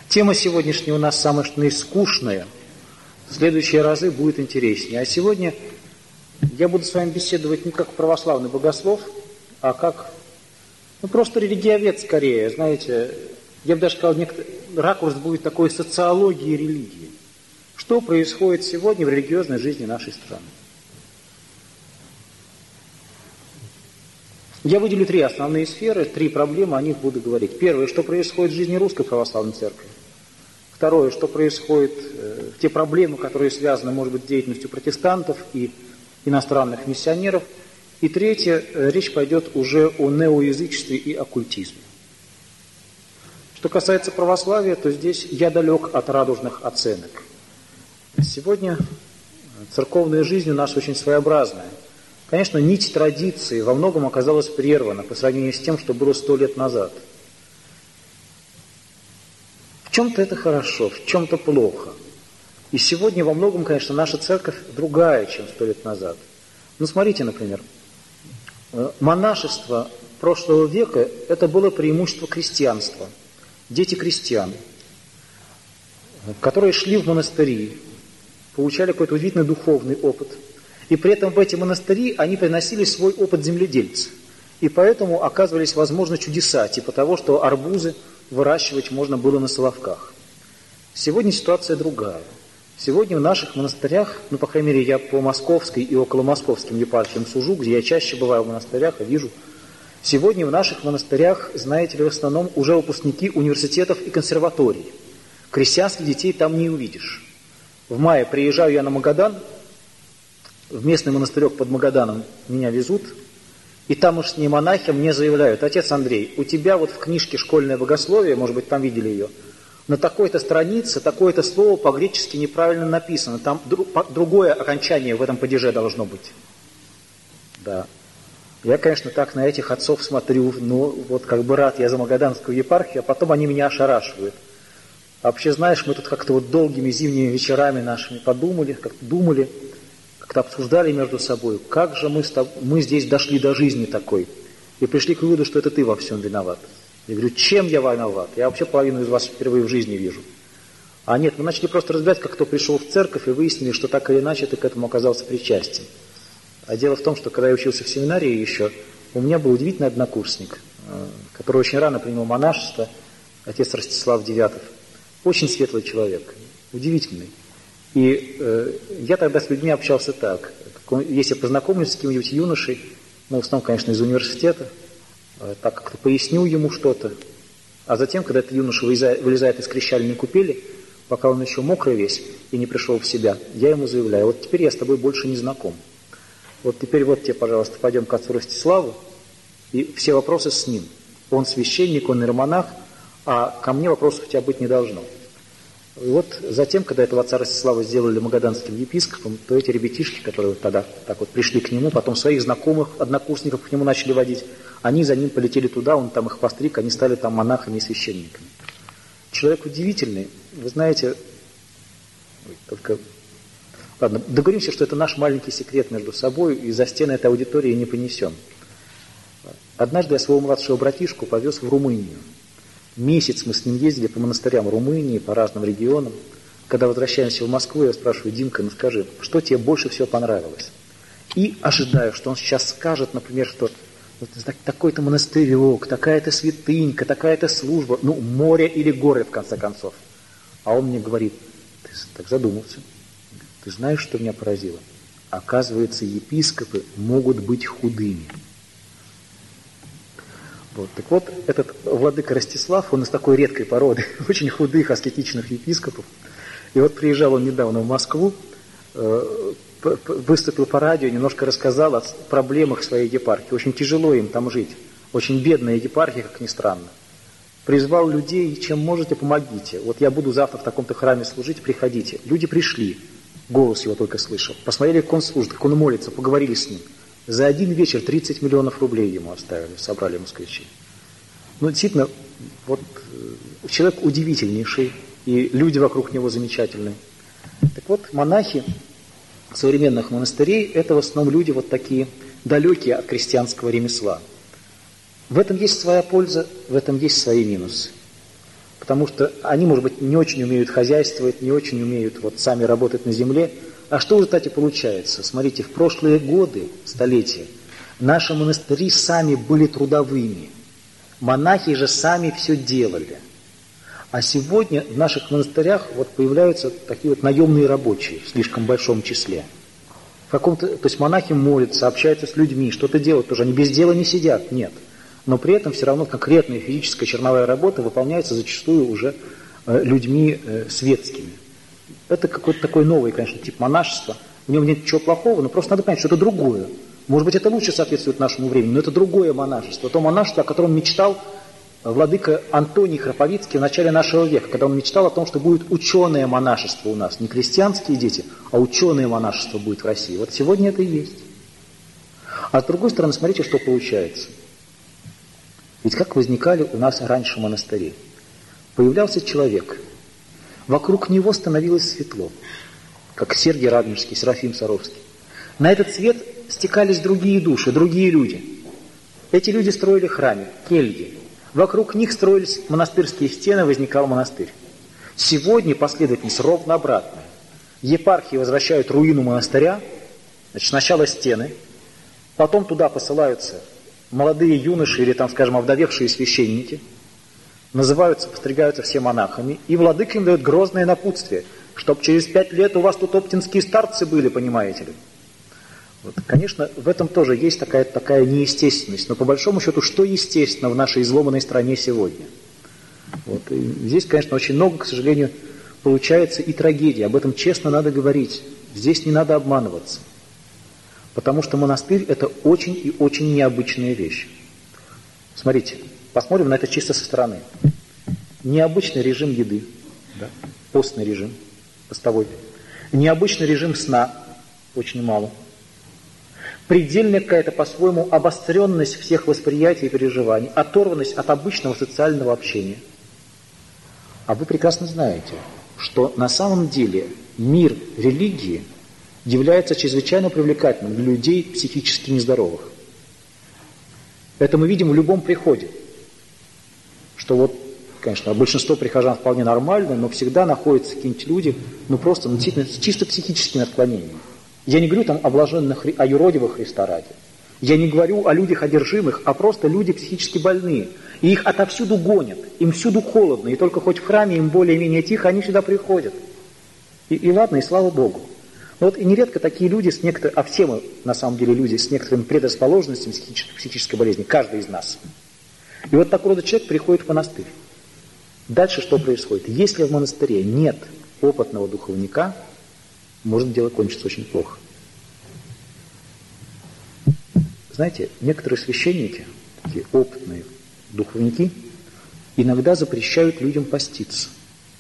Тема сегодняшняя у нас самая что ни скучная. В следующие разы будет интереснее. А сегодня я буду с вами беседовать не как православный богослов, а как, просто религиовед скорее. Знаете, я бы даже сказал, ракурс будет такой социологии религии. Что происходит сегодня в религиозной жизни нашей страны? Я выделю три основные сферы, три проблемы, о них буду говорить. Первое, что происходит в жизни Русской Православной Церкви. Второе, что происходит, те проблемы, которые связаны, может быть, с деятельностью протестантов и иностранных миссионеров. И третье, речь пойдет уже о неоязычестве и оккультизме. Что касается православия, то здесь я далек от радужных оценок. Сегодня церковная жизнь у нас очень своеобразная. Конечно, нить традиции во многом оказалась прервана по сравнению с тем, что было 100 лет назад. В чем-то это хорошо, в чем-то плохо. И сегодня во многом, конечно, наша церковь другая, чем 100 лет назад. Смотрите, например, монашество прошлого века – это было преимущество крестьянства. Дети крестьян, которые шли в монастыри, получали какой-то удивительный духовный опыт. И при этом в эти монастыри они приносили свой опыт земледельца. И поэтому оказывались возможны чудеса, типа того, что арбузы выращивать можно было на Соловках. Сегодня ситуация другая. Сегодня в наших монастырях, по крайней мере, я по московской и около московским епархиям сужу, где я чаще бываю в монастырях и вижу. Сегодня в наших монастырях, знаете ли, в основном уже выпускники университетов и консерваторий. Крестьянских детей там не увидишь. В мае приезжаю я на Магадан, в местный монастырек под Магаданом меня везут, и тамошние монахи мне заявляют: отец Андрей, у тебя вот в книжке «Школьное богословие», может быть, там видели ее, на такой-то странице такое-то слово по-гречески неправильно написано, там другое окончание в этом падеже должно быть. Да. Я, конечно, так на этих отцов смотрю, рад я за Магаданскую епархию, а потом они меня ошарашивают. А вообще, знаешь, мы тут как-то долгими зимними вечерами нашими подумали, как-то обсуждали между собой, как же мы здесь дошли до жизни такой, и пришли к выводу, что это ты во всем виноват. Я говорю: чем я виноват? Я вообще половину из вас впервые в жизни вижу. А нет, мы начали просто разбирать, как кто пришел в церковь, и выяснили, что так или иначе ты к этому оказался причастен. А дело в том, что когда я учился в семинарии еще, у меня был удивительный однокурсник, который очень рано принял монашество, отец Ростислав Девятов. Очень светлый человек, удивительный. И я тогда с людьми общался так. Если я познакомлюсь с каким-нибудь юношей, в основном, конечно, из университета, так как-то поясню ему что-то, а затем, когда этот юноша вылезает из крещальной купели, пока он еще мокрый весь и не пришел в себя, я ему заявляю: вот теперь я с тобой больше не знаком. Вот теперь вот тебе, пожалуйста, пойдем к отцу Ростиславу, и все вопросы с ним. Он священник, он иеромонах, а ко мне вопросов у тебя быть не должно. И вот затем, когда этого отца Ростислава сделали магаданским епископом, то эти ребятишки, которые тогда так вот пришли к нему, потом своих знакомых, однокурсников к нему начали водить, они за ним полетели туда, он там их постриг, они стали там монахами и священниками. Человек удивительный, вы знаете, ладно, договоримся, что это наш маленький секрет между собой, и за стены этой аудитории не понесем. Однажды я своего младшего братишку повез в Румынию. Месяц мы с ним ездили по монастырям Румынии, по разным регионам. Когда возвращаемся в Москву, я спрашиваю: Димка, скажи, что тебе больше всего понравилось? И ожидаю, что он сейчас скажет, например, что такой-то монастырек, такая-то святынька, такая-то служба, море или горы, в конце концов. А он мне говорит: ты так задумался. Ты знаешь, что меня поразило? Оказывается, епископы могут быть худыми. Так вот, этот владыка Ростислав, он из такой редкой породы, очень худых, аскетичных епископов. И вот приезжал он недавно в Москву, выступил по радио, немножко рассказал о проблемах своей епархии. Очень тяжело им там жить. Очень бедная епархия, как ни странно. Призвал людей: чем можете, помогите. Вот я буду завтра в таком-то храме служить, приходите. Люди пришли, голос его только слышал. Посмотрели, как он служит, как он молится, поговорили с ним. За один вечер 30 миллионов рублей ему оставили, собрали москвичи. Действительно, человек удивительнейший, и люди вокруг него замечательные. Так вот, монахи современных монастырей – это в основном люди такие далекие от крестьянского ремесла. В этом есть своя польза, в этом есть свои минусы. потому что они, может быть, не очень умеют хозяйствовать, не очень умеют вот сами работать на земле. А что в результате получается? Смотрите, в прошлые годы, столетия, наши монастыри сами были трудовыми. Монахи же сами все делали. А сегодня в наших монастырях вот появляются такие вот наемные рабочие в слишком большом числе. То есть монахи молятся, общаются с людьми, что-то делают тоже. Они без дела не сидят, нет. Но при этом все равно конкретная физическая черновая работа выполняется зачастую уже людьми светскими. Это какой-то такой новый, конечно, тип монашества. В нем нет ничего плохого, но просто надо понять, что это другое. Может быть, это лучше соответствует нашему времени, но это другое монашество. То монашество, о котором мечтал владыка Антоний Храповицкий в начале нашего века, когда он мечтал о том, что будет ученое монашество у нас. Не крестьянские дети, а ученое монашество будет в России. Вот сегодня это и есть. А с другой стороны, смотрите, что получается. Ведь как возникали у нас раньше монастыри? Появлялся человек, вокруг него становилось светло, как Сергий Радонежский, Серафим Саровский. На этот свет стекались другие души, другие люди. Эти люди строили храмы, кельи. Вокруг них строились монастырские стены, возникал монастырь. Сегодня последовательность ровно обратная. Епархии возвращают руину монастыря, значит, сначала стены, потом туда посылаются молодые юноши или, там, скажем, овдовевшие священники, называются, постригаются все монахами, и владыка им дает грозное напутствие, чтоб через 5 лет у вас тут оптинские старцы были, понимаете ли. Вот, конечно, в этом тоже есть такая неестественность, но по большому счету, что естественно в нашей изломанной стране сегодня? Вот, и здесь, конечно, очень много, к сожалению, получается и трагедии, об этом честно надо говорить, здесь не надо обманываться, потому что монастырь – это очень и очень необычная вещь. Смотрите, посмотрим на это чисто со стороны. Необычный режим еды, да, постный режим, постовой, необычный режим сна, очень мало. Предельная какая-то по-своему обостренность всех восприятий и переживаний, оторванность от обычного социального общения. А вы прекрасно знаете, что на самом деле мир религии является чрезвычайно привлекательным для людей психически нездоровых. Это мы видим в любом приходе, что вот, конечно, большинство прихожан вполне нормально, но всегда находятся какие-нибудь люди, просто действительно с чисто психическими отклонениями. Я не говорю там о блаженных, о юродивых Христа ради. Я не говорю о людях одержимых, а просто люди психически больные. И их отовсюду гонят, им всюду холодно, и только хоть в храме им более-менее тихо, они сюда приходят. И ладно, и слава Богу. Но вот и нередко такие люди, а все мы, на самом деле, люди с некоторыми предрасположенностями психической болезни, каждый из нас. И вот такой рода человек приходит в монастырь. Дальше что происходит? Если в монастыре нет опытного духовника, может дело кончиться очень плохо. Знаете, некоторые священники, такие опытные духовники, иногда запрещают людям поститься.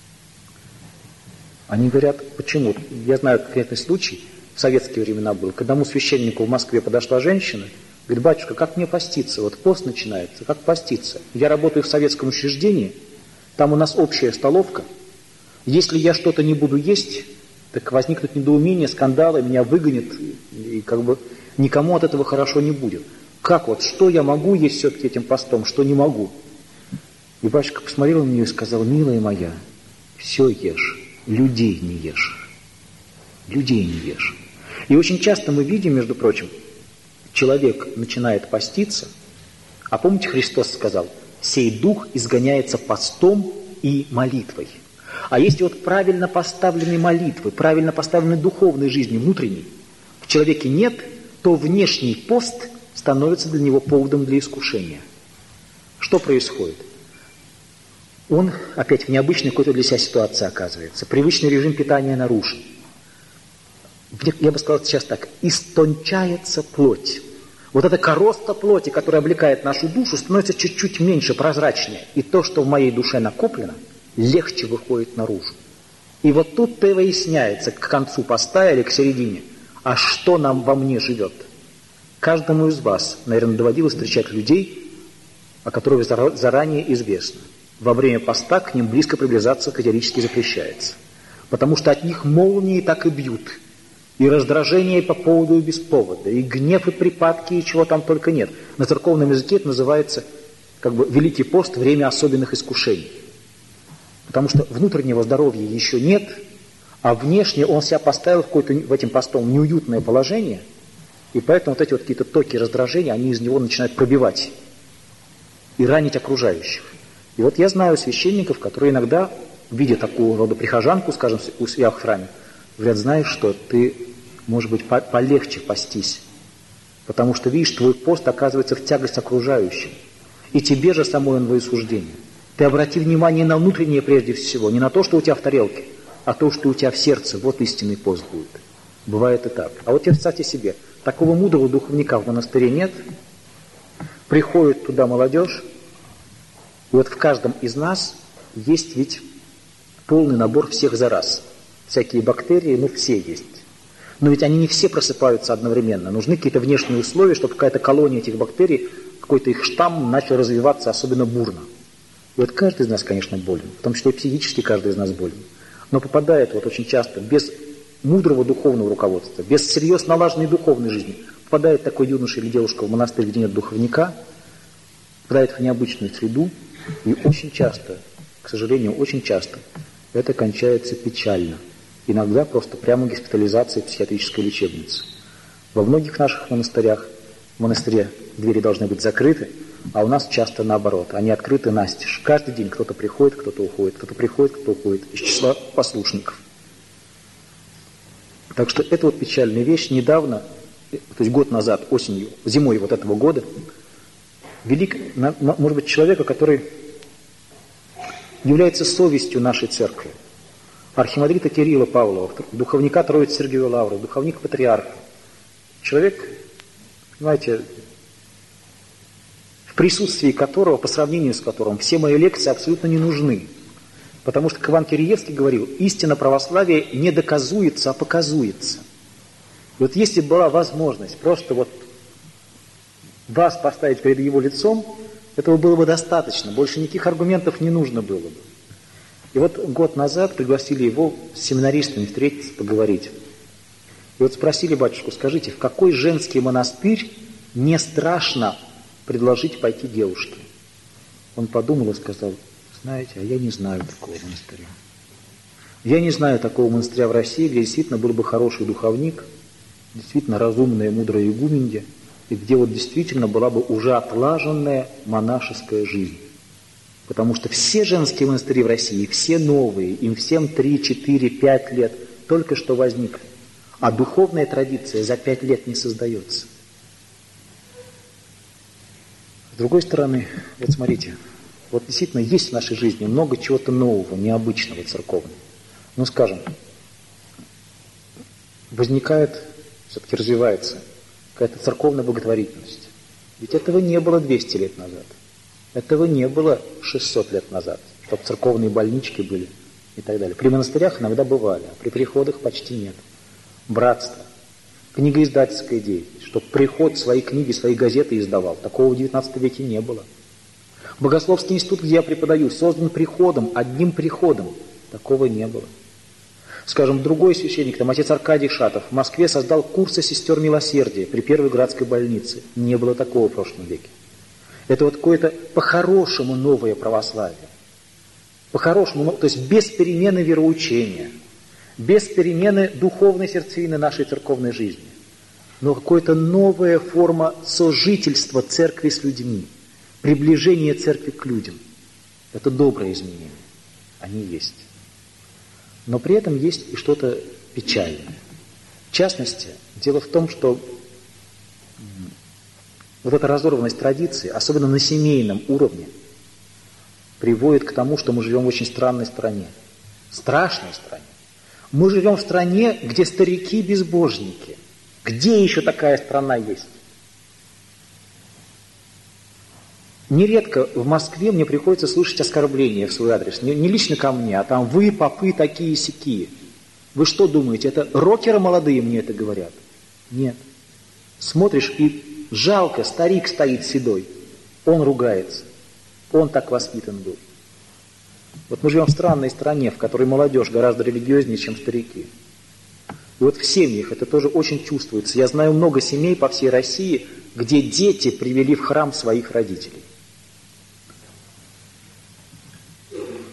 Они говорят, почему? Я знаю конкретный случай, в советские времена был, к одному священнику в Москве подошла женщина, говорит, батюшка, как мне поститься? Вот пост начинается, как поститься? Я работаю в советском учреждении, там у нас общая столовка, если я что-то не буду есть, так возникнут недоумения, скандалы, меня выгонят, и никому от этого хорошо не будет. Как вот, что я могу есть все-таки этим постом, что не могу? И батюшка посмотрел на нее и сказал, милая моя, все ешь, людей не ешь. Людей не ешь. И очень часто мы видим, между прочим, человек начинает поститься, а помните, Христос сказал, сей дух изгоняется постом и молитвой. А если вот правильно поставленной молитвы, правильно поставленной духовной жизни, внутренней, в человеке нет, то внешний пост становится для него поводом для искушения. Что происходит? Он опять в необычной какой-то для себя ситуации оказывается. Привычный режим питания нарушен. Я бы сказал сейчас так, истончается плоть. Вот эта коростка плоти, которая облекает нашу душу, становится чуть-чуть меньше, прозрачнее. И то, что в моей душе накоплено, легче выходит наружу. И вот тут-то и выясняется к концу поста или к середине, а что нам во мне живет. Каждому из вас, наверное, доводилось встречать людей, о которых заранее известно. Во время поста к ним близко приближаться категорически запрещается. Потому что от них молнии так и бьют. И раздражение по поводу и без повода, и гнев, и припадки, и чего там только нет. На церковном языке это называется Великий пост, время особенных искушений. Потому что внутреннего здоровья еще нет, а внешне он себя поставил в этим постом неуютное положение, и поэтому вот эти вот какие-то токи раздражения, они из него начинают пробивать и ранить окружающих. И вот я знаю священников, которые иногда, видя такого рода прихожанку, скажем, у себя в храме, говорят: знаешь что, ты, может быть, полегче постись, потому что, видишь, твой пост оказывается в тягость окружающим, и тебе же самой он во осуждение. Ты обрати внимание на внутреннее прежде всего, не на то, что у тебя в тарелке, а то, что у тебя в сердце. Вот истинный пост будет. Бывает и так. А вот теперь представьте себе, такого мудрого духовника в монастыре нет, приходит туда молодежь, и вот в каждом из нас есть ведь полный набор всех зараз. Всякие бактерии, все есть. Но ведь они не все просыпаются одновременно. Нужны какие-то внешние условия, чтобы какая-то колония этих бактерий, какой-то их штамм начал развиваться особенно бурно. И вот каждый из нас, конечно, болен, в том числе и психически каждый из нас болен. Но попадает вот очень часто без мудрого духовного руководства, без серьезно налаженной духовной жизни, попадает такой юноша или девушка в монастырь, где нет духовника, попадает в необычную среду, и очень часто, к сожалению, очень часто это кончается печально. Иногда просто прямо госпитализацией в психиатрической лечебнице. Во многих наших монастырях, в монастыре двери должны быть закрыты, а у нас часто наоборот, они открыты настежь. Каждый день кто-то приходит, кто-то уходит, кто-то приходит, кто-то уходит из числа послушников. Так что это вот печальная вещь. Недавно, то есть год назад, осенью, зимой вот этого года, может быть, человека, который является совестью нашей церкви, архимандрита Кирилла Павлова, духовника Троицы Сергиевой Лавры, духовника патриарха. Человек, понимаете, в присутствии которого, по сравнению с которым, все мои лекции абсолютно не нужны. Потому что Иван Киреевский говорил: истина православия не доказуется, а показуется. И вот если была возможность просто вот вас поставить перед его лицом, этого было бы достаточно, больше никаких аргументов не нужно было бы. И вот год назад пригласили его с семинаристами встретиться, поговорить. И вот спросили батюшку: скажите, в какой женский монастырь не страшно предложить пойти девушке? Он подумал и сказал: знаете, а я не знаю такого монастыря. Я не знаю такого монастыря в России, где действительно был бы хороший духовник, действительно разумная, мудрая игуменья, и где вот действительно была бы уже отлаженная монашеская жизнь. Потому что все женские монастыри в России, все новые, им всем 3, 4, 5 лет, только что возникли. А духовная традиция за 5 лет не создается. С другой стороны, вот смотрите, вот действительно есть в нашей жизни много чего-то нового, необычного, церковного. Ну, скажем, возникает, все-таки развивается какая-то церковная благотворительность. Ведь этого не было 200 лет назад. Этого не было 600 лет назад, чтобы церковные больнички были и так далее. При монастырях иногда бывали, а при приходах почти нет. Братство, книгоиздательская деятельность, чтобы приход свои книги, свои газеты издавал. Такого в XIX веке не было. Богословский институт, где я преподаю, создан приходом, одним приходом. Такого не было. Скажем, другой священник, отец Аркадий Шатов, в Москве создал курсы сестер милосердия при Первой Градской больнице. Не было такого в прошлом веке. Это вот какое-то по-хорошему новое православие. По-хорошему, то есть без перемены вероучения, без перемены духовной сердцевины нашей церковной жизни. Но какая-то новая форма сожительства церкви с людьми, приближение церкви к людям. Это доброе изменение. Они есть. Но при этом есть и что-то печальное. В частности, дело в том, что вот эта разорванность традиции, особенно на семейном уровне, приводит к тому, что мы живем в очень странной стране. Страшной стране. Мы живем в стране, где старики безбожники. Где еще такая страна есть? Нередко в Москве мне приходится слышать оскорбления в свой адрес. Не лично ко мне, а там: вы, попы, такие-сякие. Вы что думаете, это рокеры молодые мне это говорят? Нет. Смотришь, и жалко, старик стоит седой. Он ругается. Он так воспитан был. Вот мы живем в странной стране, в которой молодежь гораздо религиознее, чем старики. И вот в семьях это тоже очень чувствуется. Я знаю много семей по всей России, где дети привели в храм своих родителей.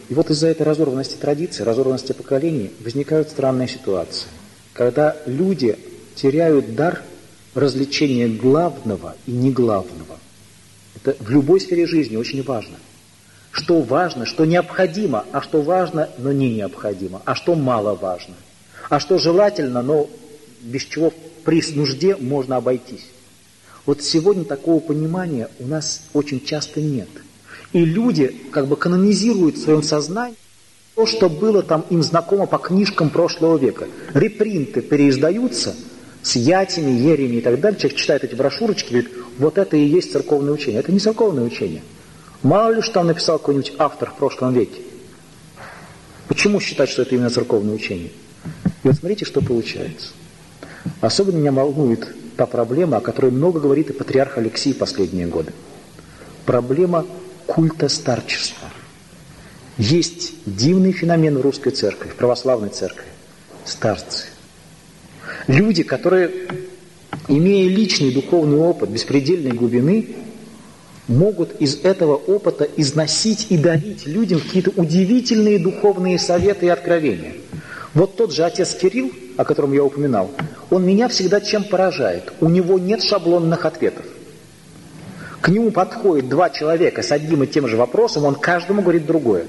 И вот из-за этой разорванности традиций, разорванности поколений возникают странные ситуации, когда люди теряют дар развлечения главного и неглавного. Это в любой сфере жизни очень важно. Что важно, что необходимо, а что важно, но не необходимо, а что маловажно, а что желательно, но без чего при нужде можно обойтись. Вот сегодня такого понимания у нас очень часто нет. И люди как бы канонизируют в своем сознании то, что было там им знакомо по книжкам прошлого века. Репринты переиздаются с ятями, ереми и так далее. Человек читает эти брошюрочки и говорит, вот это и есть церковное учение. Это не церковное учение. Мало ли, что там написал какой-нибудь автор в прошлом веке. Почему считать, что это именно церковное учение? И вот смотрите, что получается. Особенно меня волнует та проблема, о которой много говорит и патриарх Алексий последние годы. Проблема культа старчества. Есть дивный феномен в русской церкви, в православной церкви. Старцы. Люди, которые, имея личный духовный опыт беспредельной глубины, могут из этого опыта износить и дарить людям какие-то удивительные духовные советы и откровения. Вот тот же отец Кирилл, о котором я упоминал, он меня всегда чем поражает? У него нет шаблонных ответов. К нему подходит два человека с одним и тем же вопросом, он каждому говорит другое.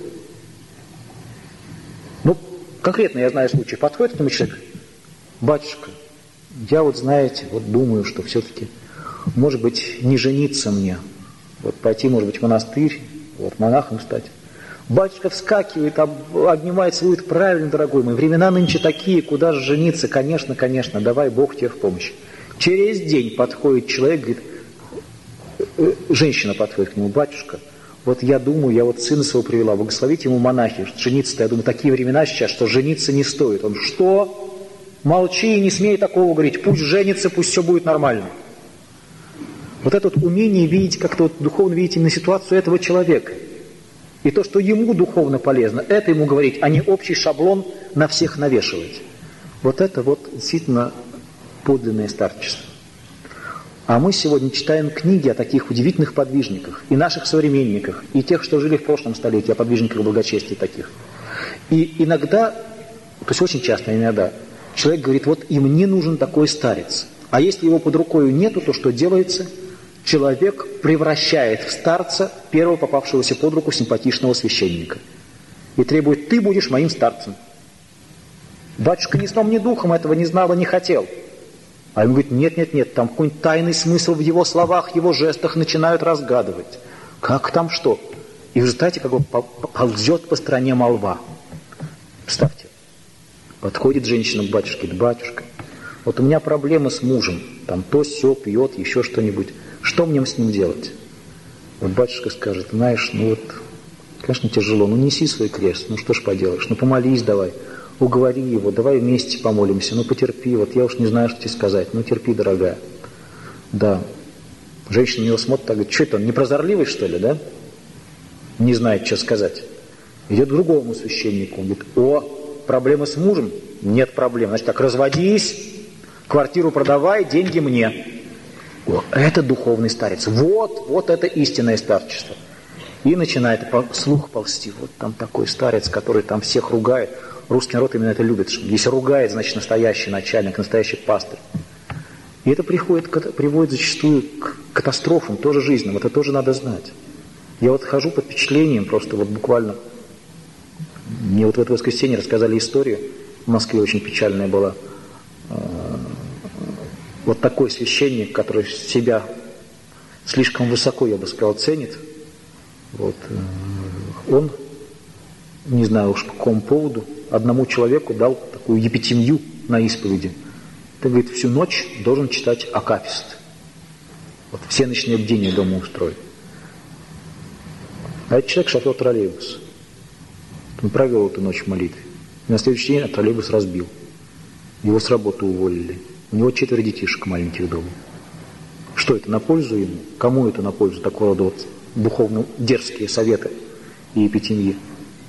Ну, конкретно я знаю случай, подходит к нему человек, батюшка, я вот, знаете, вот думаю, что все-таки, может быть, не жениться мне, вот пойти, может быть, в монастырь, вот монахом стать. Батюшка вскакивает, обнимает, целует, правильно, дорогой мой, времена нынче такие, куда же жениться, конечно, конечно, давай Бог тебе в помощь. Через день подходит человек, говорит, женщина подходит к нему, батюшка, вот я думаю, я вот сына своего привела, благословите ему монахи, жениться-то, я думаю, такие времена сейчас, что жениться не стоит. Он, что? Молчи и не смей такого говорить, пусть женится, пусть все будет нормально. Вот это вот умение видеть, как-то вот духовно видеть именно ситуацию этого человека. И то, что ему духовно полезно, это ему говорить, а не общий шаблон на всех навешивать. Вот это вот действительно подлинное старчество. А мы сегодня читаем книги о таких удивительных подвижниках, и наших современниках, и тех, что жили в прошлом столетии, о подвижниках благочестия таких. И иногда, то есть очень часто иногда, человек говорит, вот и мне нужен такой старец. А если его под рукой нету, то что делается? Человек превращает в старца первого попавшегося под руку симпатичного священника. И требует, ты будешь моим старцем. Батюшка ни сном, ни духом этого не знал и не хотел. А ему говорит, нет, там какой-нибудь тайный смысл в его словах, его жестах начинают разгадывать. Как там что? И в результате как бы ползет по стране молва. Представьте, подходит женщина к батюшке, говорит, батюшка, вот у меня проблемы с мужем, там то сё пьет, еще что-нибудь. Что мне с ним делать? Вот батюшка скажет, знаешь, ну вот, конечно, тяжело, ну неси свой крест, ну что ж поделаешь, ну помолись давай, уговори его, давай вместе помолимся, ну потерпи, вот я уж не знаю, что тебе сказать, ну терпи, дорогая. Да. Женщина на него смотрит, так говорит, что это он, непрозорливый, что ли, да? Не знает, что сказать. Идет к другому священнику, он говорит, о, проблемы с мужем? Нет проблем. Значит так, разводись, квартиру продавай, деньги мне. О, это духовный старец. Вот это истинное старчество. И начинает слух ползти. Вот там такой старец, который там всех ругает. Русский народ именно это любит. Если ругает, значит настоящий начальник, настоящий пастырь. И это приводит зачастую к катастрофам, тоже жизненным. Это тоже надо знать. Я вот хожу под впечатлением, просто вот буквально. Мне вот в это воскресенье рассказали историю. В Москве очень печальная была. Вот такой священник, который себя слишком высоко, я бы сказал, ценит, вот, он, не знаю уж по какому поводу, одному человеку дал такую епитимью на исповеди. Ты, говорит, всю ночь должен читать акафист. Вот, все ночные бдения дома устроить. А этот человек шофер троллейбус. Он провел эту ночь в молитве. И на следующий день троллейбус разбил. Его с работы уволили. У него 4 детишек маленьких дома. Что это, на пользу ему? Кому это на пользу? Такого рода вот духовно дерзкие советы и епитимьи.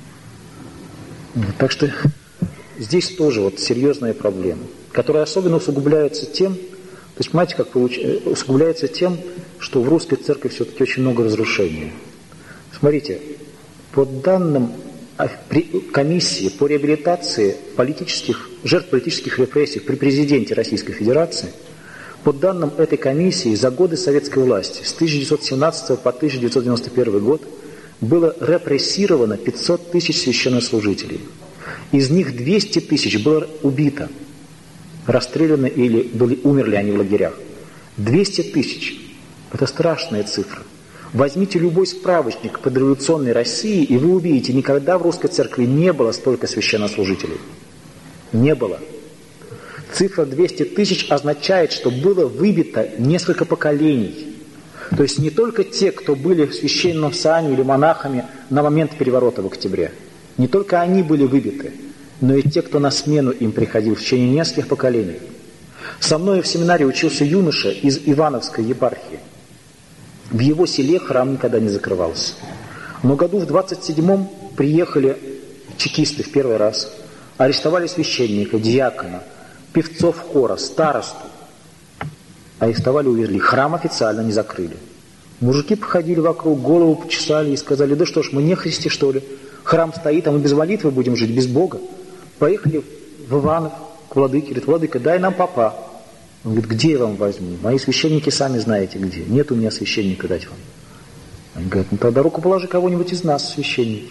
Так что здесь тоже вот серьезная проблема, которая особенно усугубляется тем, то есть, понимаете, как усугубляется тем, что в русской церкви все-таки очень много разрушений. Смотрите, по данным комиссии по реабилитации жертв политических репрессий при президенте Российской Федерации, по данным этой комиссии, за годы советской власти с 1917 по 1991 год было репрессировано 500 тысяч священнослужителей. Из них 200 тысяч было убито, расстреляны или умерли они в лагерях. 200 тысяч. Это страшная цифра. Возьмите любой справочник по дореволюционной России, и вы увидите, никогда в русской церкви не было столько священнослужителей. Не было. Цифра 200 тысяч означает, что было выбито несколько поколений. То есть не только те, кто были в священном сане или монахами на момент переворота в октябре. Не только они были выбиты, но и те, кто на смену им приходил в течение нескольких поколений. Со мной в семинаре учился юноша из Ивановской епархии. В его селе храм никогда не закрывался. Но году в 27-м приехали чекисты в первый раз, арестовали священника, диакона, певцов хора, старосту. Арестовали, увезли. Храм официально не закрыли. Мужики походили вокруг, голову почесали и сказали: да что ж, мы не христи, что ли? Храм стоит, а мы без молитвы будем жить, без Бога. Поехали в Иванов к владыке. Говорит: владыка, дай нам попа. Он говорит: где я вам возьму? Мои священники сами знаете где. Нет у меня священника дать вам. Они говорят: ну тогда рукоположи кого-нибудь из нас, священники.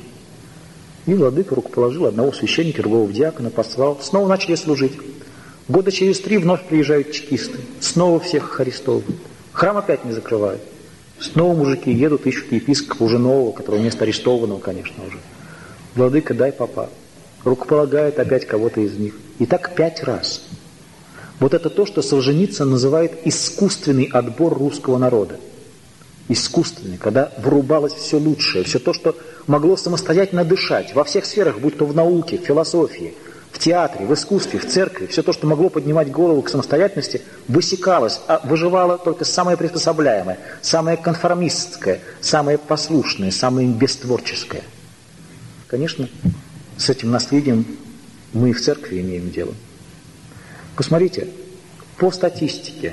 И владыка рукоположил одного священника, другого в диакона, послал. Снова начали служить. Года через 3 вновь приезжают чекисты. Снова всех их арестовывают. Храм опять не закрывают. Снова мужики едут, ищут епископа уже нового, которого вместо арестованного, конечно, уже. Владыка, дай попа. Рукополагает опять кого-то из них. И так 5 раз. Вот это то, что Солженицын называет искусственный отбор русского народа. Искусственный, когда вырубалось все лучшее, все то, что могло самостоятельно дышать во всех сферах, будь то в науке, в философии, в театре, в искусстве, в церкви, все то, что могло поднимать голову к самостоятельности, высекалось, а выживало только самое приспособляемое, самое конформистское, самое послушное, самое бестворческое. Конечно, с этим наследием мы и в церкви имеем дело. Посмотрите, по статистике,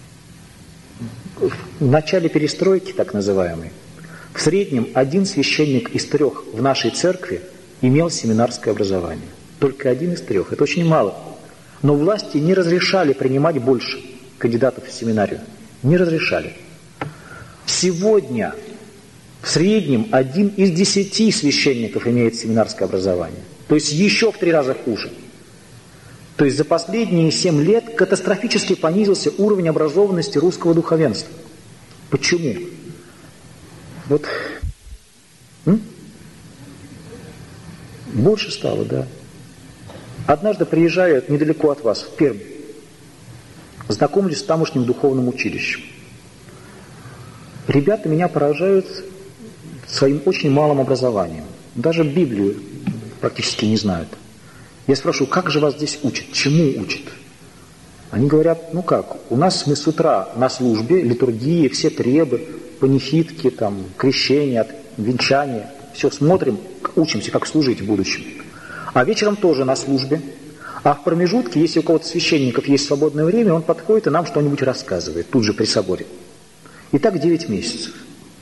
в начале перестройки, так называемой, в среднем 1 священник из 3 в нашей церкви имел семинарское образование. Только 1 из 3. Это очень мало. Но власти не разрешали принимать больше кандидатов в семинарию. Не разрешали. Сегодня в среднем 1 из 10 священников имеет семинарское образование. То есть еще в 3 раза хуже. То есть за последние 7 лет катастрофически понизился уровень образованности русского духовенства. Почему? Вот. Больше стало, да. Однажды приезжаю недалеко от вас, в Пермь. Знакомлюсь с тамошним духовным училищем. Ребята меня поражают своим очень малым образованием. Даже Библию практически не знают. Я спрашиваю: как же вас здесь учат? Чему учат? Они говорят: ну как, у нас мы с утра на службе, литургии, все требы, панихидки, там, крещения, венчания, все смотрим, учимся, как служить в будущем. А вечером тоже на службе. А в промежутке, если у кого-то священников есть свободное время, он подходит и нам что-нибудь рассказывает, тут же при соборе. И так 9 месяцев.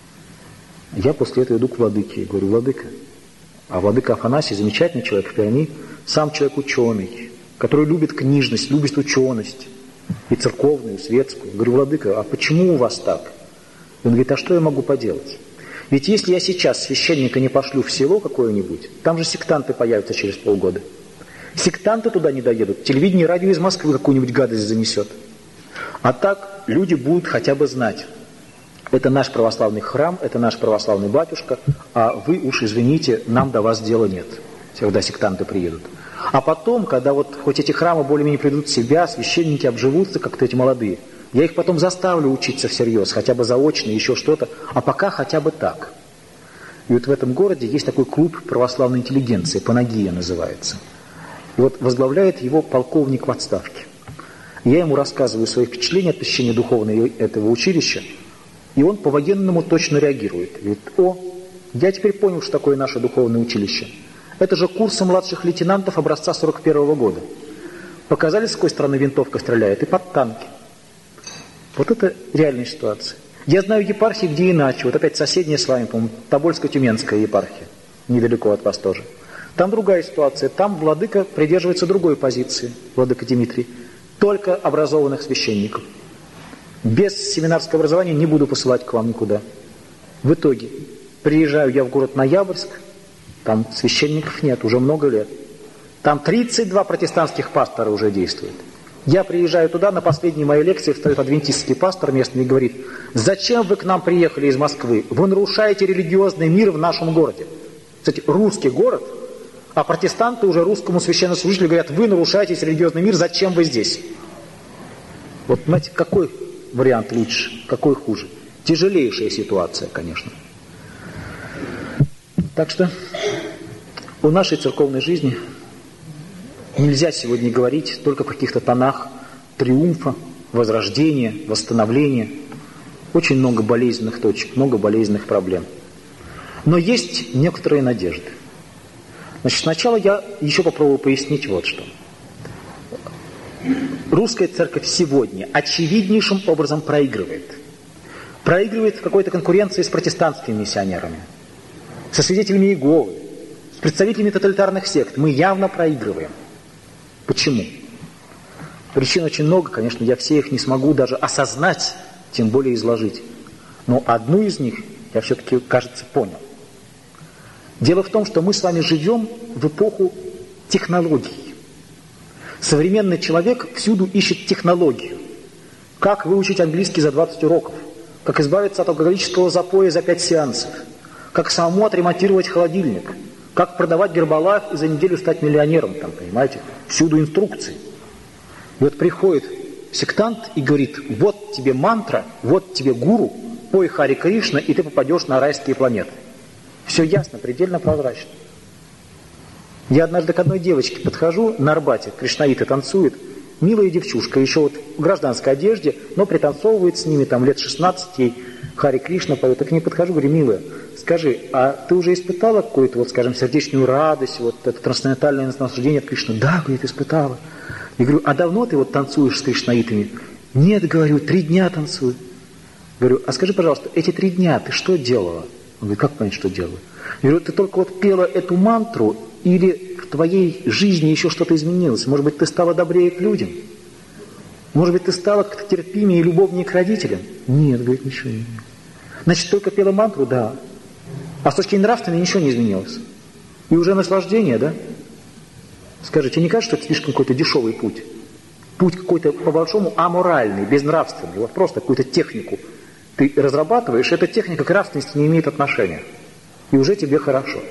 Я после этого иду к владыке и говорю: владыка, а владыка Афанасий замечательный человек в Перми, сам человек ученый, который любит книжность, любит ученость, и церковную, и светскую. Говорю: владыка, а почему у вас так? Он говорит: а что я могу поделать? Ведь если я сейчас священника не пошлю в село какое-нибудь, там же сектанты появятся через полгода. Сектанты туда не доедут, телевидение и радио из Москвы какую-нибудь гадость занесет. А так люди будут хотя бы знать: это наш православный храм, это наш православный батюшка, а вы уж извините, нам до вас дела нет, когда сектанты приедут. А потом, когда вот хоть эти храмы более-менее придут в себя, священники обживутся, как-то эти молодые, я их потом заставлю учиться всерьез, хотя бы заочно, еще что-то, а пока хотя бы так. И вот в этом городе есть такой клуб православной интеллигенции, Панагия называется. И вот возглавляет его полковник в отставке. Я ему рассказываю свои впечатления от посещения духовного этого училища, и он по-военному точно реагирует. Говорит: о, я теперь понял, что такое наше духовное училище. Это же курсы младших лейтенантов образца 41-го года. Показали, с какой стороны винтовка стреляет, и под танки. Вот это реальная ситуация. Я знаю епархии, где иначе. Вот опять соседняя с вами, по-моему, Тобольско-Тюменская епархия. Недалеко от вас тоже. Там другая ситуация. Там владыка придерживается другой позиции, владыка Дмитрий. Только образованных священников. Без семинарского образования не буду посылать к вам никуда. В итоге приезжаю я в город Ноябрьск, там священников нет уже много лет. Там 32 протестантских пастора уже действуют. Я приезжаю туда, на последней моей лекции встает адвентистский пастор местный и говорит: зачем вы к нам приехали из Москвы? Вы нарушаете религиозный мир в нашем городе. Кстати, русский город, а протестанты уже русскому священнослужителю говорят: вы нарушаете религиозный мир, зачем вы здесь? Вот, понимаете, какой вариант лучше, какой хуже? Тяжелейшая ситуация, конечно. Так что у нашей церковной жизни нельзя сегодня говорить только в каких-то тонах триумфа, возрождения, восстановления. Очень много болезненных точек, много болезненных проблем. Но есть некоторые надежды. Значит, сначала я еще попробую пояснить вот что. Русская церковь сегодня очевиднейшим образом проигрывает. Проигрывает в какой-то конкуренции с протестантскими миссионерами, со свидетелями Иеговы, с представителями тоталитарных сект. Мы явно проигрываем. Почему? Причин очень много, конечно, я все их не смогу даже осознать, тем более изложить. Но одну из них я все-таки, кажется, понял. Дело в том, что мы с вами живем в эпоху технологий. Современный человек всюду ищет технологию. Как выучить английский за 20 уроков? Как избавиться от алкоголического запоя за 5 сеансов? Как самому отремонтировать холодильник? Как продавать Гербалайф и за неделю стать миллионером? Там, понимаете? Всюду инструкции. И вот приходит сектант и говорит: вот тебе мантра, вот тебе гуру, пой Хари Кришна, и ты попадешь на райские планеты. Все ясно, предельно прозрачно. Я однажды к одной девочке подхожу на Арбате, кришнаиты танцует, милая девчушка, еще вот в гражданской одежде, но пританцовывает с ними, там лет 16, ей Хари Кришна поет. Так к ней подхожу, говорю: милая, скажи, а ты уже испытала какую-то, вот, скажем, сердечную радость, вот это трансцендентальное наслаждение от Кришны? Да, говорит, испытала. Я говорю: а давно ты вот танцуешь с кришнаитами? Нет, говорю, 3 дня танцую. Говорю: а скажи, пожалуйста, эти 3 дня ты что делала? Он говорит: как понять, что делаю? Я говорю: ты только вот пела эту мантру, или в твоей жизни еще что-то изменилось? Может быть, ты стала добрее к людям? Может быть, ты стала как-то терпимее и любовнее к родителям? Нет, говорит, ничего не изменилось. Значит, только пела мантру? Да. А с точки зрения нравственной ничего не изменилось. И уже наслаждение, да? Скажите, не кажется, что это слишком какой-то дешевый путь? Путь какой-то, по-большому, аморальный, безнравственный. Вот просто какую-то технику ты разрабатываешь, эта техника к нравственности не имеет отношения. И уже тебе хорошо.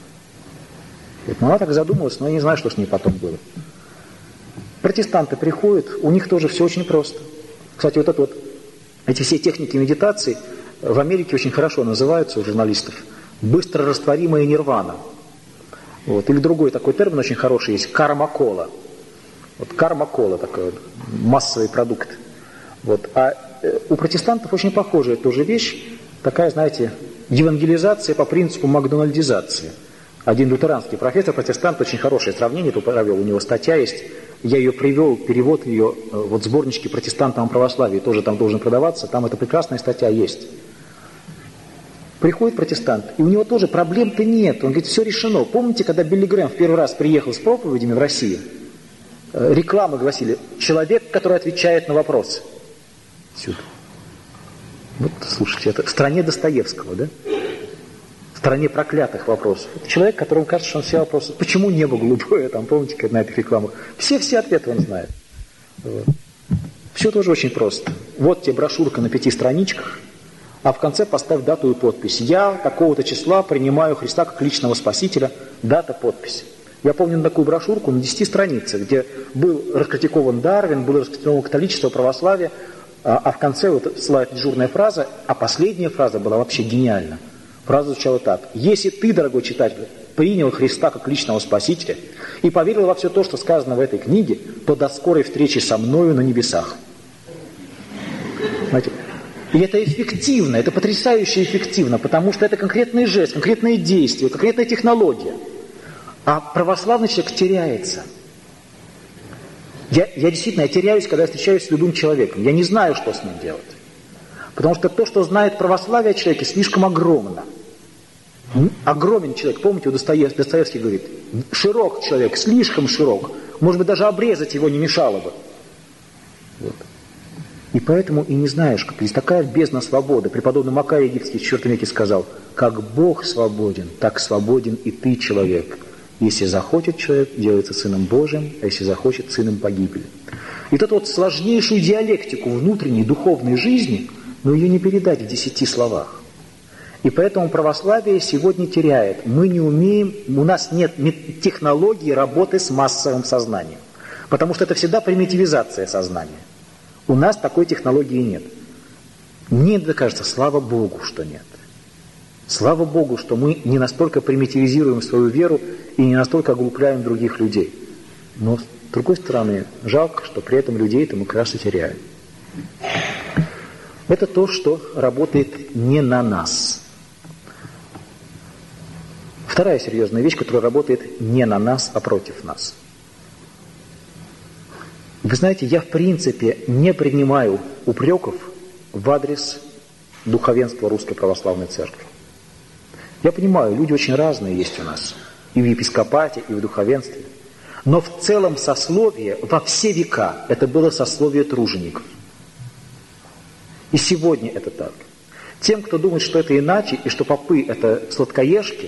Ну, она так задумалась, но я не знаю, что с ней потом было. Протестанты приходят, у них тоже все очень просто. Кстати, вот это вот, эти все техники медитации в Америке очень хорошо называются у журналистов быстро растворимая нирвана. Вот. Или другой такой термин очень хороший есть, карма-кола. Вот карма-кола такой вот, массовый продукт. Вот. А у протестантов очень похожая тоже вещь, такая, знаете, евангелизация по принципу макдональдизации. Один лютеранский профессор, протестант, очень хорошее сравнение тут провел, у него статья есть, я ее привел, перевод ее, вот сборнички протестантам православия тоже там должен продаваться, там эта прекрасная статья есть. Приходит протестант, и у него тоже проблем-то нет, он говорит, все решено. Помните, когда Билли Грэм в первый раз приехал с проповедями в Россию, рекламы гласили: человек, который отвечает на вопросы. Сюда. Вот, слушайте, это в стране Достоевского, да? В стране проклятых вопросов. Это человек, которому кажется, что он все вопросы. Почему небо голубое, там, помните, как на этих рекламах? Все ответы он знает. Вот. Все тоже очень просто. Вот тебе брошюрка на 5 страничках, а в конце поставь дату и подпись. Я такого-то числа принимаю Христа как личного спасителя. Дата, подпись. Я помню такую брошюрку на 10 страницах, где был раскритикован Дарвин, было раскритиковано католичество, православие, а в конце вот слайд дежурная фраза, а последняя фраза была вообще гениальна. Фраза звучала так: если ты, дорогой читатель, принял Христа как личного спасителя и поверил во все то, что сказано в этой книге, то до скорой встречи со мною на небесах. Знаете, и это эффективно, это потрясающе эффективно, потому что это конкретный жест, конкретное действие, конкретная технология. А православный человек теряется. Я действительно теряюсь, когда я встречаюсь с любым человеком. Я не знаю, что с ним делать. Потому что то, что знает православие о человеке, слишком огромно. Огромен человек. Помните, Достоевский говорит, широк человек, слишком широк. Может быть, даже обрезать его не мешало бы. Вот. И поэтому и не знаешь, как есть такая бездна свободы. Преподобный Макарий Египетский в IV веке сказал, как Бог свободен, так свободен и ты, человек. Если захочет человек, делается сыном Божиим, а если захочет, сыном погибели. И эту вот сложнейшую диалектику внутренней духовной жизни, но ее не передать в 10 словах. И поэтому православие сегодня теряет. Мы не умеем, у нас нет технологии работы с массовым сознанием. Потому что это всегда примитивизация сознания. У нас такой технологии нет. Мне это кажется, слава Богу, что нет. Слава Богу, что мы не настолько примитивизируем свою веру и не настолько оглупляем других людей. Но, с другой стороны, жалко, что при этом людей-то мы как раз и теряем. Это то, что работает не на нас. Вторая серьезная вещь, которая работает не на нас, а против нас. Вы знаете, я в принципе не принимаю упреков в адрес духовенства Русской Православной Церкви. Я понимаю, люди очень разные есть у нас. И в епископате, и в духовенстве. Но в целом сословие во все века это было сословие тружеников. И сегодня это так. Тем, кто думает, что это иначе, и что попы это сладкоежки,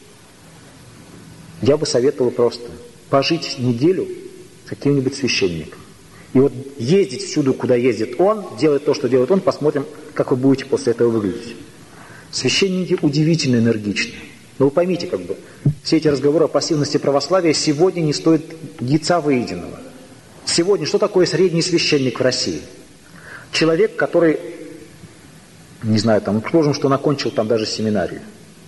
я бы советовал просто пожить неделю с каким-нибудь священником. И вот ездить всюду, куда ездит он, делать то, что делает он, посмотрим, как вы будете после этого выглядеть. Священники удивительно энергичны. Но вы поймите, все эти разговоры о пассивности православия сегодня не стоят яйца выеденного. Сегодня что такое средний священник в России? Человек, который, не знаю, предположим, что он окончил там даже семинарию.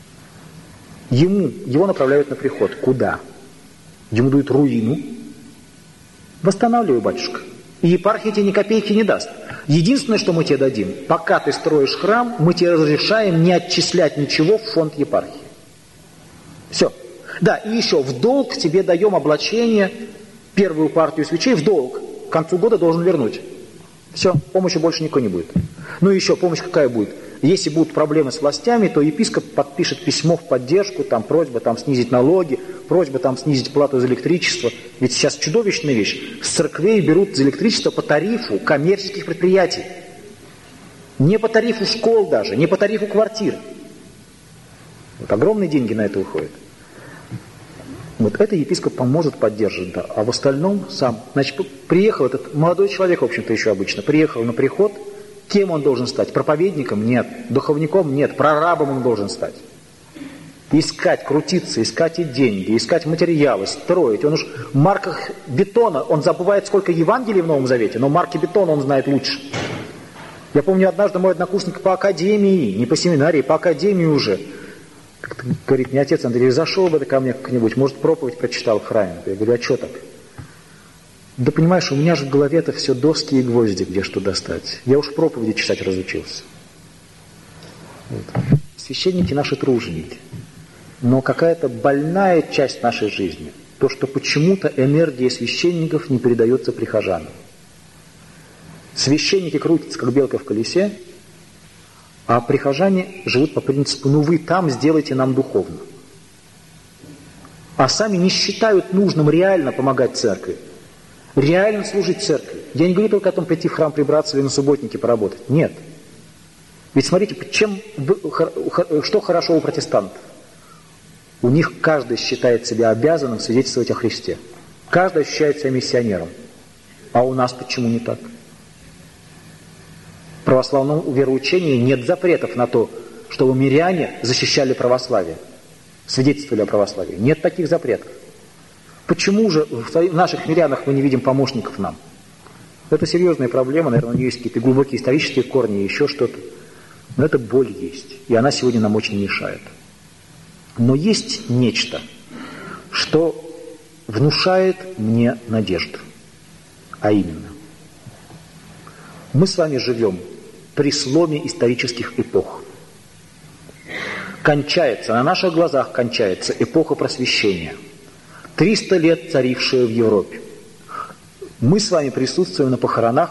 Его направляют на приход. Куда? Ему дают руину. Восстанавливай, батюшка. И епархия тебе ни копейки не даст. Единственное, что мы тебе дадим, пока ты строишь храм, мы тебе разрешаем не отчислять ничего в фонд епархии. Все. Да, и еще в долг тебе даем облачение, первую партию свечей в долг. К концу года должен вернуть. Все, помощи больше никакой не будет. Ну и еще помощь какая будет? Если будут проблемы с властями, то епископ подпишет письмо в поддержку, просьба снизить налоги, просьба снизить плату за электричество. Ведь сейчас чудовищная вещь. С церквей берут за электричество по тарифу коммерческих предприятий. Не по тарифу школ даже, не по тарифу квартир. Вот огромные деньги на это уходят. Вот это епископ поможет поддержать, да. А в остальном сам. Значит, приехал этот молодой человек, в общем-то, еще обычно, приехал на приход. Кем он должен стать? Проповедником? Нет. Духовником? Нет. Прорабом он должен стать. Искать, крутиться, искать и деньги, искать материалы, строить. Он уж в марках бетона, он забывает, сколько Евангелий в Новом Завете, но марки бетона он знает лучше. Я помню, однажды мой однокурсник по академии, не по семинарии, по академии уже, говорит, мне отец Андрей, зашел бы ты ко мне как-нибудь, может, проповедь прочитал в храме. Я говорю, а что так? Да понимаешь, у меня же в голове это все доски и гвозди, где что достать. Я уж проповеди читать разучился. Вот. Священники наши труженики. Но какая-то больная часть нашей жизни, то, что почему-то энергия священников не передается прихожанам. Священники крутятся, как белка в колесе, а прихожане живут по принципу, вы там сделайте нам духовно. А сами не считают нужным реально помогать церкви. Реально служить церкви. Я не говорю только о том, прийти в храм прибраться или на субботнике поработать. Нет. Ведь смотрите, что хорошо у протестантов? У них каждый считает себя обязанным свидетельствовать о Христе. Каждый ощущает себя миссионером. А у нас почему не так? В православном вероучении нет запретов на то, чтобы миряне защищали православие, свидетельствовали о православии. Нет таких запретов. Почему же в наших мирянах мы не видим помощников нам? Это серьезная проблема, наверное, у нее есть какие-то глубокие исторические корни, еще что-то. Но эта боль есть, и она сегодня нам очень мешает. Но есть нечто, что внушает мне надежду. А именно, мы с вами живем при сломе исторических эпох. На наших глазах кончается эпоха просвещения. 300 лет царившая в Европе. Мы с вами присутствуем на похоронах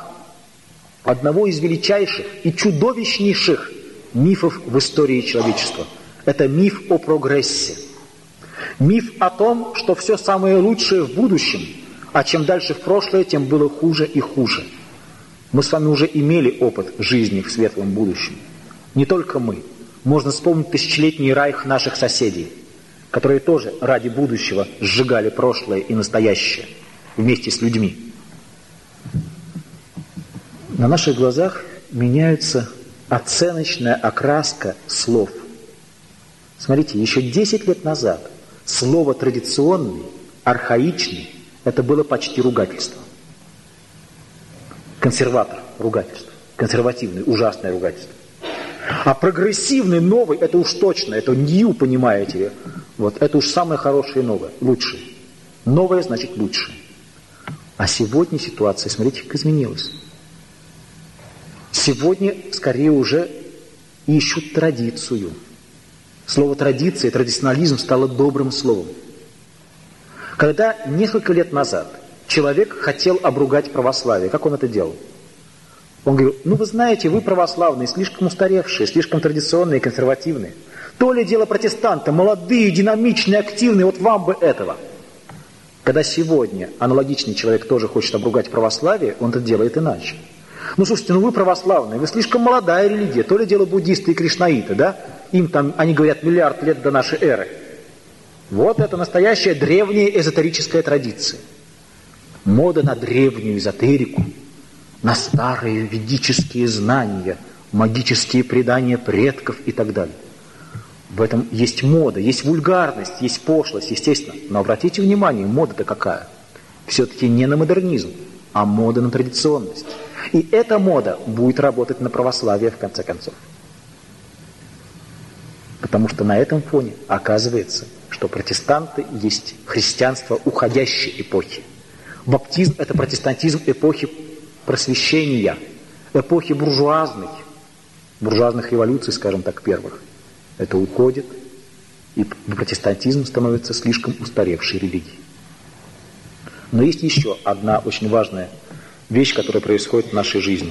одного из величайших и чудовищнейших мифов в истории человечества. Это миф о прогрессе. Миф о том, что все самое лучшее в будущем, а чем дальше в прошлое, тем было хуже и хуже. Мы с вами уже имели опыт жизни в светлом будущем. Не только мы. Можно вспомнить тысячелетний райх наших соседей, которые тоже ради будущего сжигали прошлое и настоящее вместе с людьми. На наших глазах меняется оценочная окраска слов. Смотрите, еще 10 лет назад слово «традиционный», «архаичный» – это было почти ругательство. Консерватор – ругательство. Консервативный – ужасное ругательство. А прогрессивный, новый – это уж точно, это new, понимаете ли. Вот, это уж самое хорошее новое, лучшее. Новое значит лучшее. А сегодня ситуация, смотрите, как изменилась. Сегодня, скорее, уже ищут традицию. Слово «традиция», традиционализм стало добрым словом. Когда несколько лет назад человек хотел обругать православие, как он это делал? Он говорил: ну вы знаете, вы православные, слишком устаревшие, слишком традиционные, консервативные. То ли дело протестанты, молодые, динамичные, активные, вот вам бы этого. Когда сегодня аналогичный человек тоже хочет обругать православие, он это делает иначе. Ну слушайте, ну вы православные, вы слишком молодая религия, то ли дело буддисты и кришнаиты, да? Им там, они говорят, 1 миллиард лет до нашей эры. Вот это настоящая древняя эзотерическая традиция. Мода на древнюю эзотерику, на старые ведические знания, магические предания предков и так далее. В этом есть мода, есть вульгарность, есть пошлость, естественно. Но обратите внимание, мода-то какая? Все-таки не на модернизм, а мода на традиционность. И эта мода будет работать на православие в конце концов. Потому что на этом фоне оказывается, что протестанты есть христианство уходящей эпохи. Баптизм – это протестантизм эпохи просвещения, эпохи буржуазных революций, скажем так, первых. Это уходит, и протестантизм становится слишком устаревшей религией. Но есть еще одна очень важная вещь, которая происходит в нашей жизни.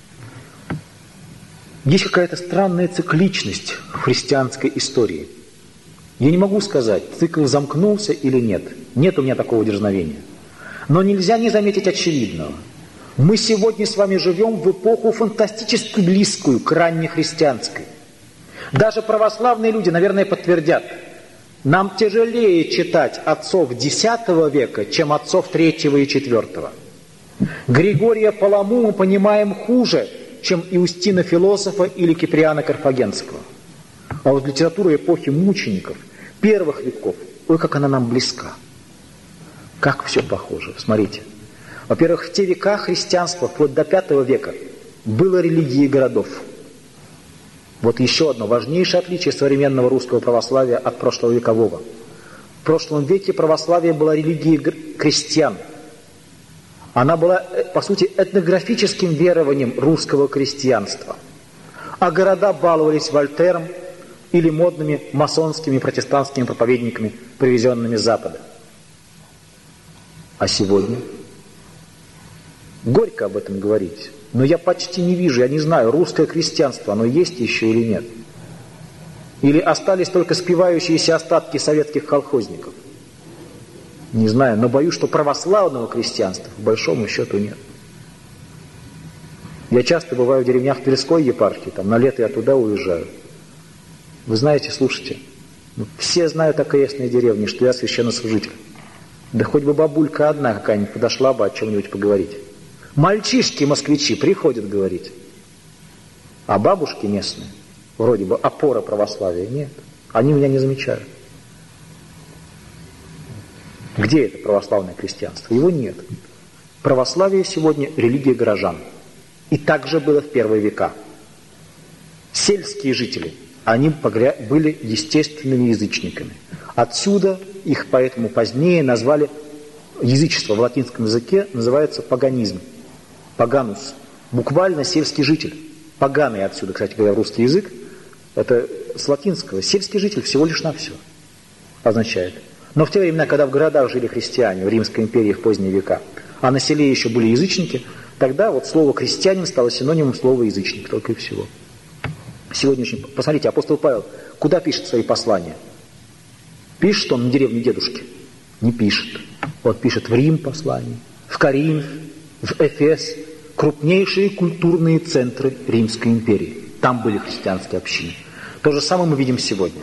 Есть какая-то странная цикличность в христианской истории. Я не могу сказать, цикл замкнулся или нет. Нет у меня такого дерзновения. Но нельзя не заметить очевидного. Мы сегодня с вами живем в эпоху фантастически близкую к раннехристианской. Даже православные люди, наверное, подтвердят. Нам тяжелее читать отцов X века, чем отцов III и IV. Григория Паламу мы понимаем хуже, чем Иустина Философа или Киприана Карфагенского. А вот литература эпохи мучеников, первых веков, ой, как она нам близка. Как все похоже, смотрите. Во-первых, в те века христианство, вплоть до V века, было религией городов. Вот еще одно важнейшее отличие современного русского православия от прошловекового. В прошлом веке православие было религией крестьян. Она была, по сути, этнографическим верованием русского крестьянства. А города баловались Вольтером или модными масонскими протестантскими проповедниками, привезенными с Запада. А сегодня? Горько об этом говорить. Но я почти не вижу, я не знаю, русское крестьянство, оно есть еще или нет? Или остались только спивающиеся остатки советских колхозников? Не знаю, но боюсь, что православного крестьянства по большому счету нет. Я часто бываю в деревнях Тверской епархии, там на лето я туда уезжаю. Вы знаете, слушайте, все знают окрестные деревни, что я священнослужитель. Да хоть бы бабулька одна какая-нибудь подошла бы о чем-нибудь поговорить. Мальчишки-москвичи приходят говорить. А бабушки местные, вроде бы опора православия, нет. Они меня не замечают. Где это православное крестьянство? Его нет. Православие сегодня – религия горожан. И так же было в первые века. Сельские жители, они были естественными язычниками. Отсюда их поэтому позднее назвали, язычество в латинском языке называется паганизм. Паганус. Буквально сельский житель. Поганый отсюда, кстати говоря, русский язык. Это с латинского. Сельский житель всего лишь навсего означает. Но в те времена, когда в городах жили христиане, в Римской империи в поздние века, а на селе еще были язычники, тогда вот слово «крестьянин» стало синонимом слова «язычник», только и всего. Сегодня очень... Посмотрите, апостол Павел куда пишет свои послания? Пишет он на деревне дедушки? Не пишет. Он пишет в Рим послание, в Коринф, в Эфес, крупнейшие культурные центры Римской империи. Там были христианские общины. То же самое мы видим сегодня.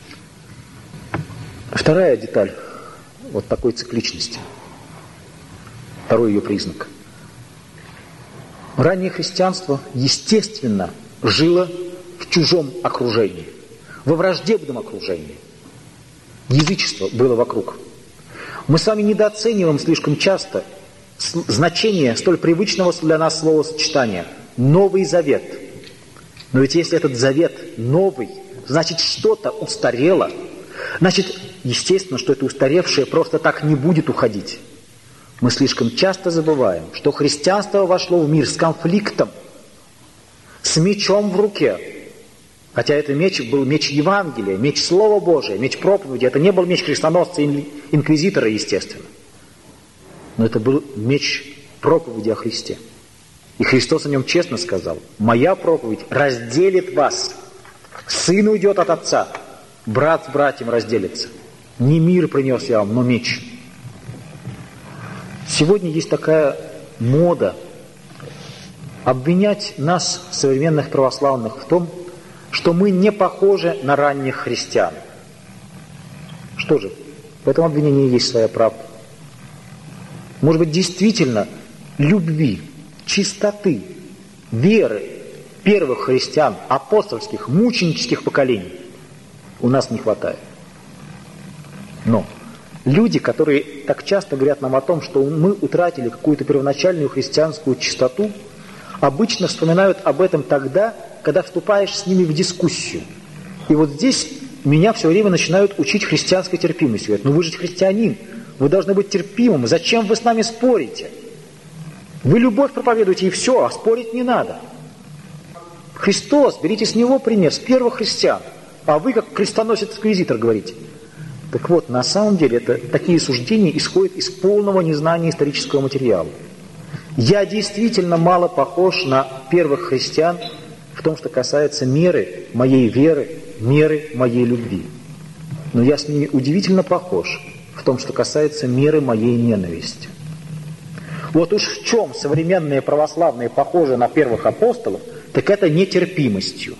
Вторая деталь вот такой цикличности. Второй ее признак. Раннее христианство, естественно, жило в чужом окружении, во враждебном окружении. Язычество было вокруг. Мы с вами недооцениваем слишком часто значение столь привычного для нас словосочетания «Новый Завет». Но ведь если этот завет новый, значит что-то устарело, значит, естественно, что это устаревшее просто так не будет уходить. Мы слишком часто забываем, что христианство вошло в мир с конфликтом, с мечом в руке. Хотя это меч был меч Евангелия, меч Слова Божия, меч проповеди. Это не был меч крестоносца и инквизитора, естественно. Но это был меч проповеди о Христе. И Христос о нем честно сказал: «Моя проповедь разделит вас. Сын уйдет от отца, брат с братьем разделится. Не мир принес я вам, но меч». Сегодня есть такая мода обвинять нас, современных православных, в том, что мы не похожи на ранних христиан. Что же, в этом обвинении есть своя правда. Может быть, действительно, любви, чистоты, веры первых христиан, апостольских, мученических поколений у нас не хватает. Но люди, которые так часто говорят нам о том, что мы утратили какую-то первоначальную христианскую чистоту, обычно вспоминают об этом тогда, когда вступаешь с ними в дискуссию. И вот здесь меня все время начинают учить христианской терпимости. Говорят: ну вы же христианин, вы должны быть терпимым, зачем вы с нами спорите? Вы любовь проповедуете и все, а спорить не надо. Христос, берите с него пример, с первых христиан, а вы как крестоносец-инквизитор говорите. Так вот, на самом деле, такие суждения исходят из полного незнания исторического материала. Я действительно мало похож на первых христиан в том, что касается меры моей веры, меры моей любви. Но я с ними удивительно похож в том, что касается меры моей ненависти. Вот уж в чем современные православные похожи на первых апостолов, так это нетерпимостью.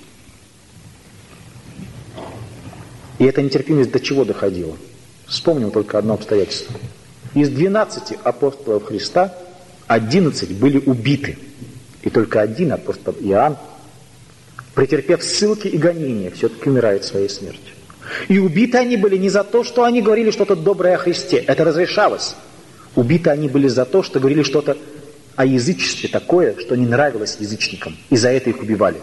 И эта нетерпимость до чего доходила? Вспомним только одно обстоятельство. Из 12 апостолов Христа 11 были убиты. И только один апостол Иоанн, претерпев ссылки и гонения, все-таки умирает своей смертью. И убиты они были не за то, что они говорили что-то доброе о Христе. Это разрешалось. Убиты они были за то, что говорили что-то о язычестве такое, что не нравилось язычникам. И за это их убивали.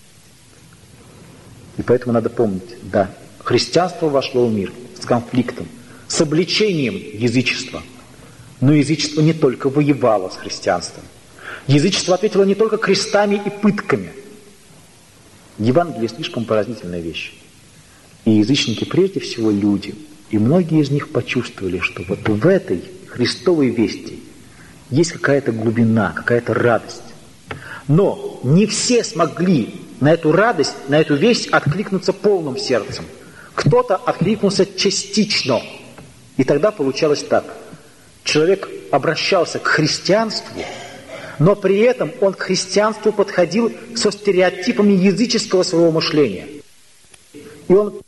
И поэтому надо помнить, да, христианство вошло в мир с конфликтом, с обличением язычества. Но язычество не только воевало с христианством. Язычество ответило не только крестами и пытками. Евангелие слишком поразительная вещь. И язычники прежде всего люди. И многие из них почувствовали, что вот в этой Христовой вести есть какая-то глубина, какая-то радость. Но не все смогли на эту радость, на эту весть откликнуться полным сердцем. Кто-то откликнулся частично. И тогда получалось так. Человек обращался к христианству, но при этом он к христианству подходил со стереотипами языческого своего мышления. И он...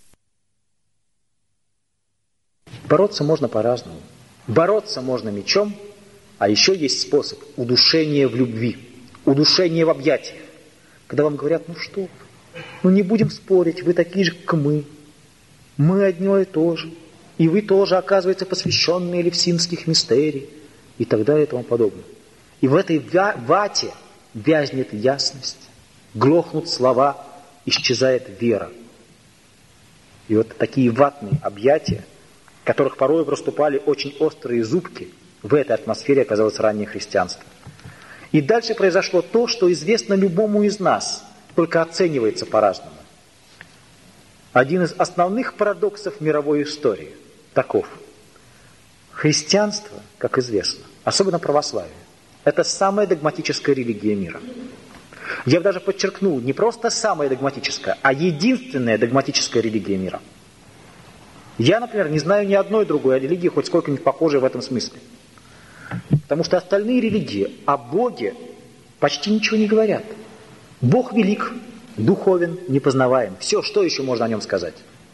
Бороться можно по-разному. Бороться можно мечом, а еще есть способ удушения в любви, удушения в объятиях. Когда вам говорят: ну что, ну не будем спорить, вы такие же, как мы одно и то же, и вы тоже, оказывается, посвященные Левсинских мистерий, и так далее и тому подобное. И в этой вате вязнет ясность, глохнут слова, исчезает вера. И вот такие ватные объятия, в которых порой проступали очень острые зубки, в этой атмосфере оказалось раннее христианство. И дальше произошло то, что известно любому из нас, только оценивается по-разному. Один из основных парадоксов мировой истории таков. Христианство, как известно, особенно православие, это самая догматическая религия мира. Я бы даже подчеркнул, не просто самая догматическая, а единственная догматическая религия мира. Я, например, не знаю ни одной другой религии, хоть сколько-нибудь похожей в этом смысле. Потому что остальные религии о Боге почти ничего не говорят. Бог велик, духовен, непознаваем. Все, что еще можно о нем сказать?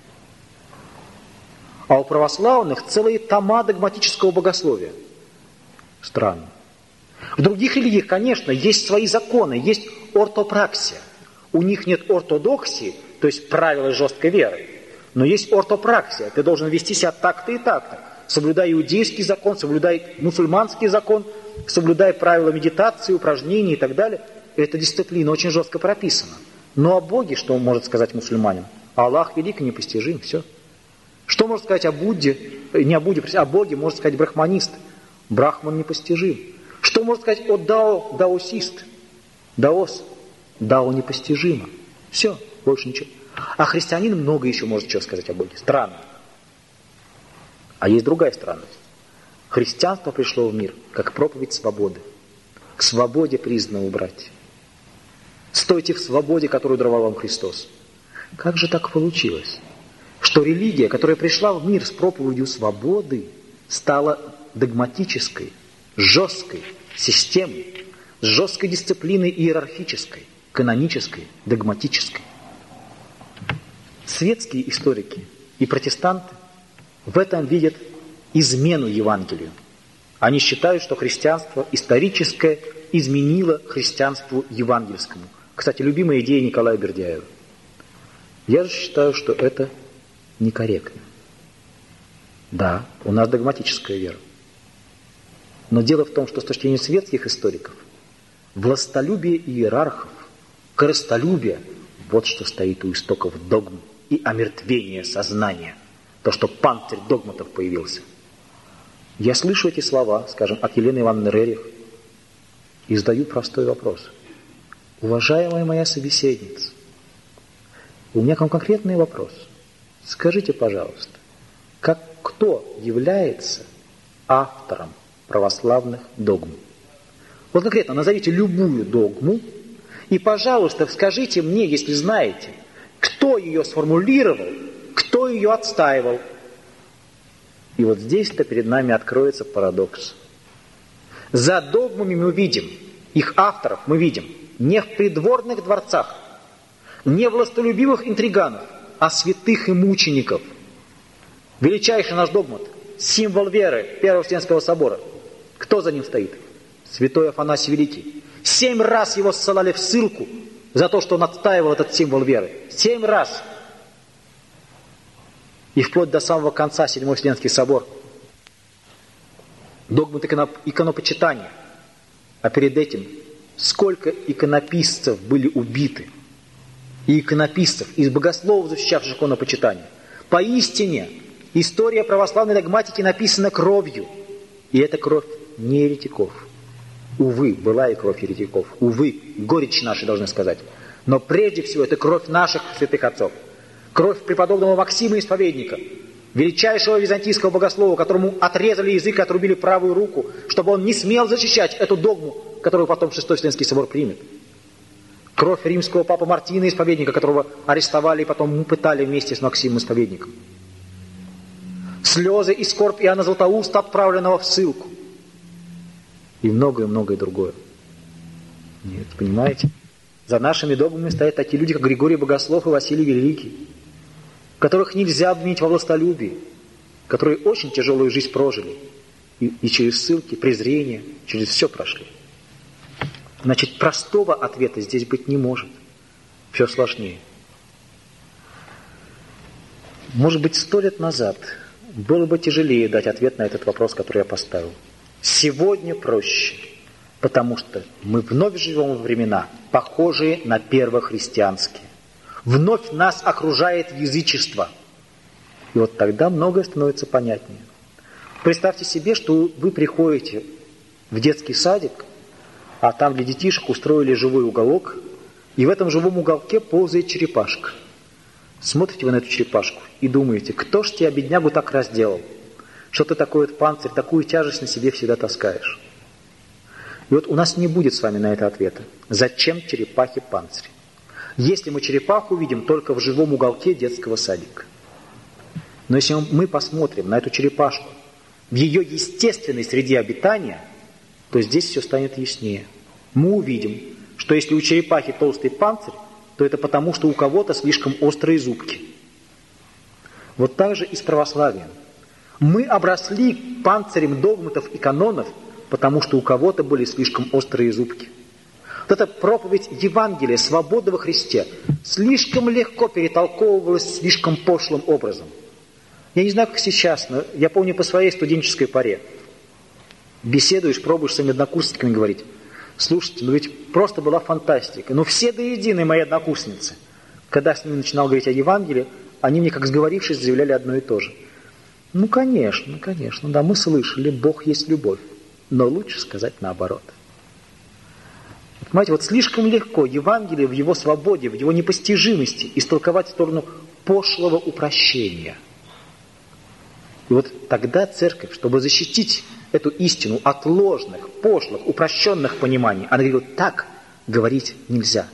А у православных целые тома догматического богословия. Странно. В других религиях, конечно, есть свои законы, есть ортопраксия. У них нет ортодоксии, то есть правила жесткой веры, но есть ортопраксия. Ты должен вести себя так-то и так-то. Соблюдай иудейский закон, соблюдай мусульманский закон, соблюдай правила медитации, упражнений и так далее. Эта дисциплина очень жестко прописана. Но о Боге, что может сказать мусульманин? Аллах велик и непостижим, все. Что может сказать о Будде, не о Будде, о Боге может сказать брахманист? Брахман непостижим. Что может сказать о Дао, даосист? Даос, Дао непостижимо. Все, больше ничего. А христианин много еще может чего сказать о Боге. Странно. А есть другая странность. Христианство пришло в мир как проповедь свободы. К свободе признанному братья. Стойте в свободе, которую даровал вам Христос. Как же так получилось, что религия, которая пришла в мир с проповедью свободы, стала догматической, жесткой системой, с жесткой дисциплиной иерархической, канонической, догматической? Светские историки и протестанты в этом видят измену Евангелию. Они считают, что христианство историческое изменило христианству евангельскому. Кстати, любимая идея Николая Бердяева. Я же считаю, что это некорректно. Да, у нас догматическая вера. Но дело в том, что с точки зрения светских историков, властолюбие иерархов, корыстолюбие – вот что стоит у истоков догм и омертвения сознания. То, что панцирь догматов появился. Я слышу эти слова, скажем, от Елены Ивановны Рерих, и задаю простой вопрос. Уважаемая моя собеседница, у меня к вам конкретный вопрос. Скажите, пожалуйста, кто является автором православных догм? Вот конкретно назовите любую догму и, пожалуйста, скажите мне, если знаете, кто ее сформулировал, кто ее отстаивал. И вот здесь-то перед нами откроется парадокс. За догмами мы видим, их авторов мы видим не в придворных дворцах, не властолюбивых интриганов, а святых и мучеников. Величайший наш догмат, символ веры Первого Вселенского собора. Кто за ним стоит? Святой Афанасий Великий. 7 раз его ссылали в ссылку за то, что он отстаивал этот символ веры. 7 раз. И вплоть до самого конца Седьмой Вселенский собор. Догмат иконопочитания. А перед этим сколько иконописцев были убиты. И иконописцев, и богословов, защищавших иконопочитание. Поистине, история православной догматики написана кровью. И это кровь не еретиков. Увы, была и кровь еретиков. Увы, горечь наши должны сказать. Но прежде всего это кровь наших святых отцов. Кровь преподобного Максима Исповедника, величайшего византийского богослова, которому отрезали язык и отрубили правую руку, чтобы он не смел защищать эту догму, которую потом Шестой Вселенский собор примет. Кровь римского папы Мартина Исповедника, которого арестовали и потом пытали вместе с Максимом Исповедником. Слезы и скорбь Иоанна Златоуста, отправленного в ссылку. И многое-многое другое. Нет, понимаете? За нашими догмами стоят такие люди, как Григорий Богослов и Василий Великий, которых нельзя обвинить во властолюбии, которые очень тяжелую жизнь прожили, и через ссылки, презрение, через все прошли. Значит, простого ответа здесь быть не может. Все сложнее. Может быть, 100 лет назад было бы тяжелее дать ответ на этот вопрос, который я поставил. Сегодня проще, потому что мы вновь живем во времена, похожие на первохристианские. Вновь нас окружает язычество. И вот тогда многое становится понятнее. Представьте себе, что вы приходите в детский садик, а там для детишек устроили живой уголок, и в этом живом уголке ползает черепашка. Смотрите вы на эту черепашку и думаете, кто ж тебя, беднягу, так разделал, что ты такой вот панцирь, такую тяжесть на себе всегда таскаешь. И вот у нас не будет с вами на это ответа. Зачем черепахе панцирь? Если мы черепаху видим только в живом уголке детского садика. Но если мы посмотрим на эту черепашку в ее естественной среде обитания, то здесь все станет яснее. Мы увидим, что если у черепахи толстый панцирь, то это потому, что у кого-то слишком острые зубки. Вот так же и с православием. Мы обросли панцирем догматов и канонов, потому что у кого-то были слишком острые зубки. Вот эта проповедь Евангелия, свобода во Христе, слишком легко перетолковывалась слишком пошлым образом. Я не знаю, как сейчас, но я помню по своей студенческой поре. Беседуешь, пробуешь с своими однокурсниками говорить: слушайте, ну ведь просто была фантастика. Ну все до единой мои однокурсницы. Когда я с ними начинал говорить о Евангелии, они мне, как сговорившись, заявляли одно и то же. Ну, конечно, да, мы слышали, Бог есть любовь. Но лучше сказать наоборот. Понимаете, вот слишком легко Евангелие в его свободе, в его непостижимости истолковать в сторону пошлого упрощения. И вот тогда церковь, чтобы защитить эту истину от ложных, пошлых, упрощенных пониманий, она говорит: так говорить нельзя.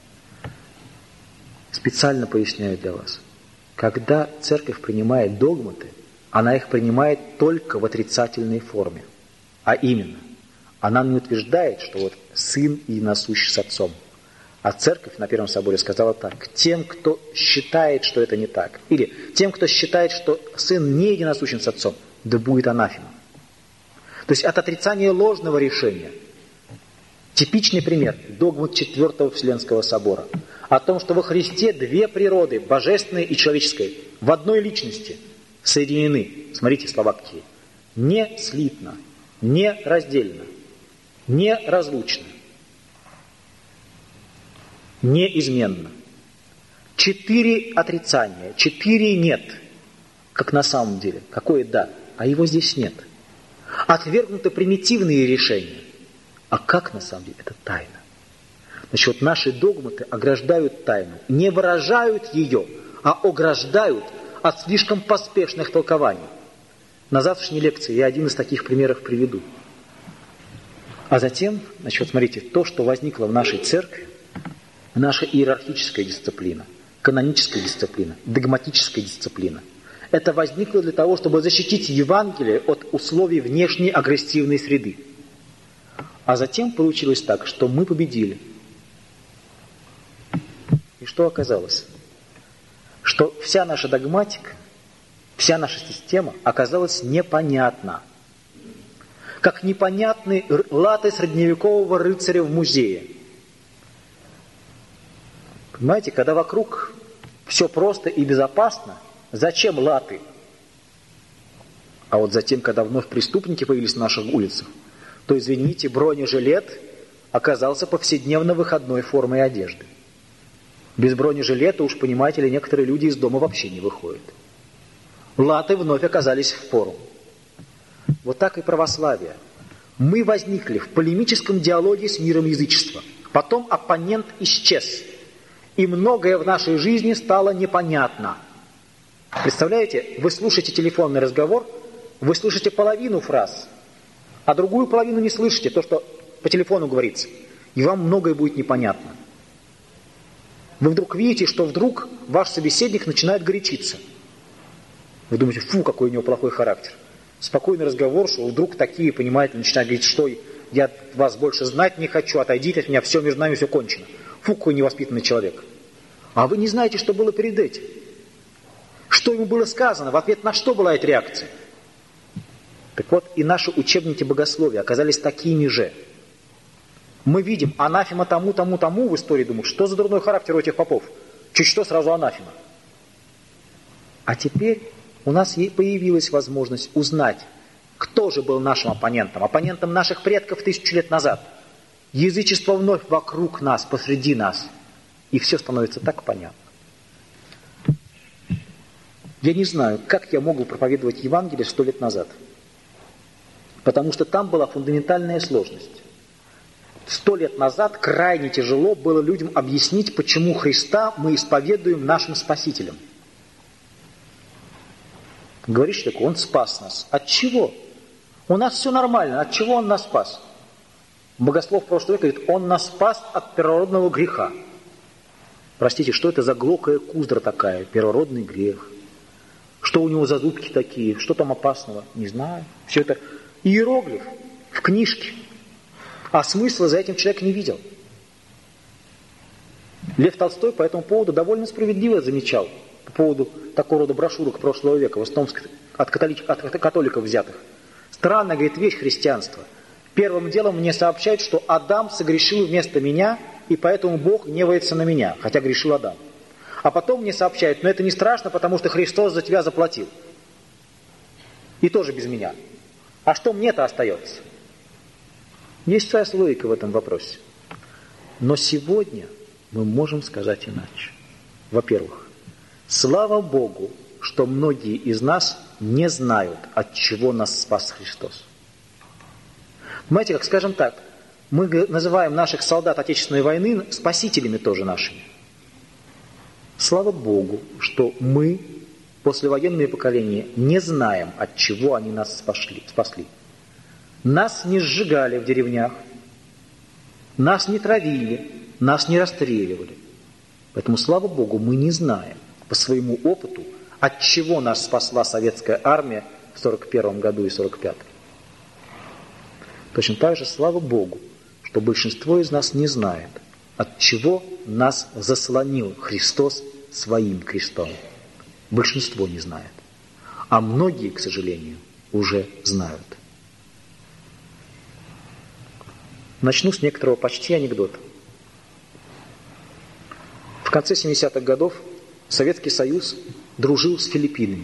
Специально поясняю для вас. Когда церковь принимает догматы, она их принимает только в отрицательной форме. А именно, она не утверждает, что вот Сын единосущ с Отцом. А церковь на Первом соборе сказала так: тем, кто считает, что это не так, или тем, кто считает, что Сын не единосущен с Отцом, да будет анафема. То есть от отрицания ложного решения. Типичный пример – догмат Четвертого Вселенского собора. О том, что во Христе две природы, божественной и человеческой, в одной личности соединены. Смотрите, слова какие. Не слитно, не раздельно, не разлучно, неизменно. 4 отрицания, 4 нет, как на самом деле. Какое да, а его здесь нет. Отвергнуты примитивные решения. А как на самом деле? Это тайна. Значит, вот наши догматы ограждают тайну, не выражают ее, а ограждают от слишком поспешных толкований. На завтрашней лекции я один из таких примеров приведу. А затем, значит, вот смотрите, то, что возникло в нашей церкви, наша иерархическая дисциплина, каноническая дисциплина, догматическая дисциплина, это возникло для того, чтобы защитить Евангелие от условий внешней агрессивной среды. А затем получилось так, что мы победили. И что оказалось? Что вся наша догматика, вся наша система оказалась непонятна. Как непонятны латы средневекового рыцаря в музее. Понимаете, когда вокруг все просто и безопасно, зачем латы? А вот затем, когда вновь преступники появились на наших улицах, то, извините, бронежилет оказался повседневно выходной формой одежды. Без бронежилета, уж понимаете ли, некоторые люди из дома вообще не выходят. Латы вновь оказались впору. Вот так и православие. Мы возникли в полемическом диалоге с миром язычества. Потом оппонент исчез. И многое в нашей жизни стало непонятно. Представляете, вы слушаете телефонный разговор, вы слышите половину фраз, а другую половину не слышите, то, что по телефону говорится. И вам многое будет непонятно. Вы вдруг видите, что вдруг ваш собеседник начинает горячиться. Вы думаете: фу, какой у него плохой характер. Спокойный разговор, что вдруг такие, понимаете, начинают говорить, что я вас больше знать не хочу, отойдите от меня, все между нами, все кончено. Фу, какой невоспитанный человек. А вы не знаете, что было перед этим. Что ему было сказано, в ответ на что была эта реакция. Так вот, и наши учебники богословия оказались такими же. Мы видим анафема тому в истории, думаю, что за дурной характер у этих попов? Чуть что, сразу анафема. А теперь у нас появилась возможность узнать, кто же был нашим оппонентом, оппонентом наших предков 1000 лет назад. Язычество вновь вокруг нас, посреди нас. И все становится так понятно. Я не знаю, как я мог бы проповедовать Евангелие 100 лет назад. Потому что там была фундаментальная сложность. 100 лет назад крайне тяжело было людям объяснить, почему Христа мы исповедуем нашим Спасителем. Говоришь человеку: Он спас нас. От чего? У нас все нормально. От чего Он нас спас? Богослов прошлого века говорит, он нас спас от первородного греха. Простите, что это за глокая куздра такая, первородный грех? Что у него за зубки такие? Что там опасного? Не знаю. Все это иероглиф в книжке. А смысла за этим человек не видел. Лев Толстой по этому поводу довольно справедливо замечал, по поводу такого рода брошюрок прошлого века, в основном от католиков взятых. Странная, говорит, вещь христианства. Первым делом мне сообщают, что Адам согрешил вместо меня, и поэтому Бог гневается на меня, хотя грешил Адам. А потом мне сообщают, но это не страшно, потому что Христос за тебя заплатил. И тоже без меня. А что мне-то остается? Есть своя логика в этом вопросе. Но сегодня мы можем сказать иначе. Во-первых, слава Богу, что многие из нас не знают, от чего нас спас Христос. Понимаете, как, скажем так, мы называем наших солдат Отечественной войны спасителями тоже нашими. Слава Богу, что мы, послевоенные поколения, не знаем, от чего они нас спасли. Нас не сжигали в деревнях, нас не травили, нас не расстреливали. Поэтому, слава Богу, мы не знаем по своему опыту, от чего нас спасла советская армия в 1941 году и 1945. Точно так же, слава Богу, что большинство из нас не знает, от чего нас заслонил Христос своим крестом. Большинство не знает. А многие, к сожалению, уже знают. Начну с некоторого почти анекдота. В конце 70-х годов Советский Союз дружил с Филиппинами.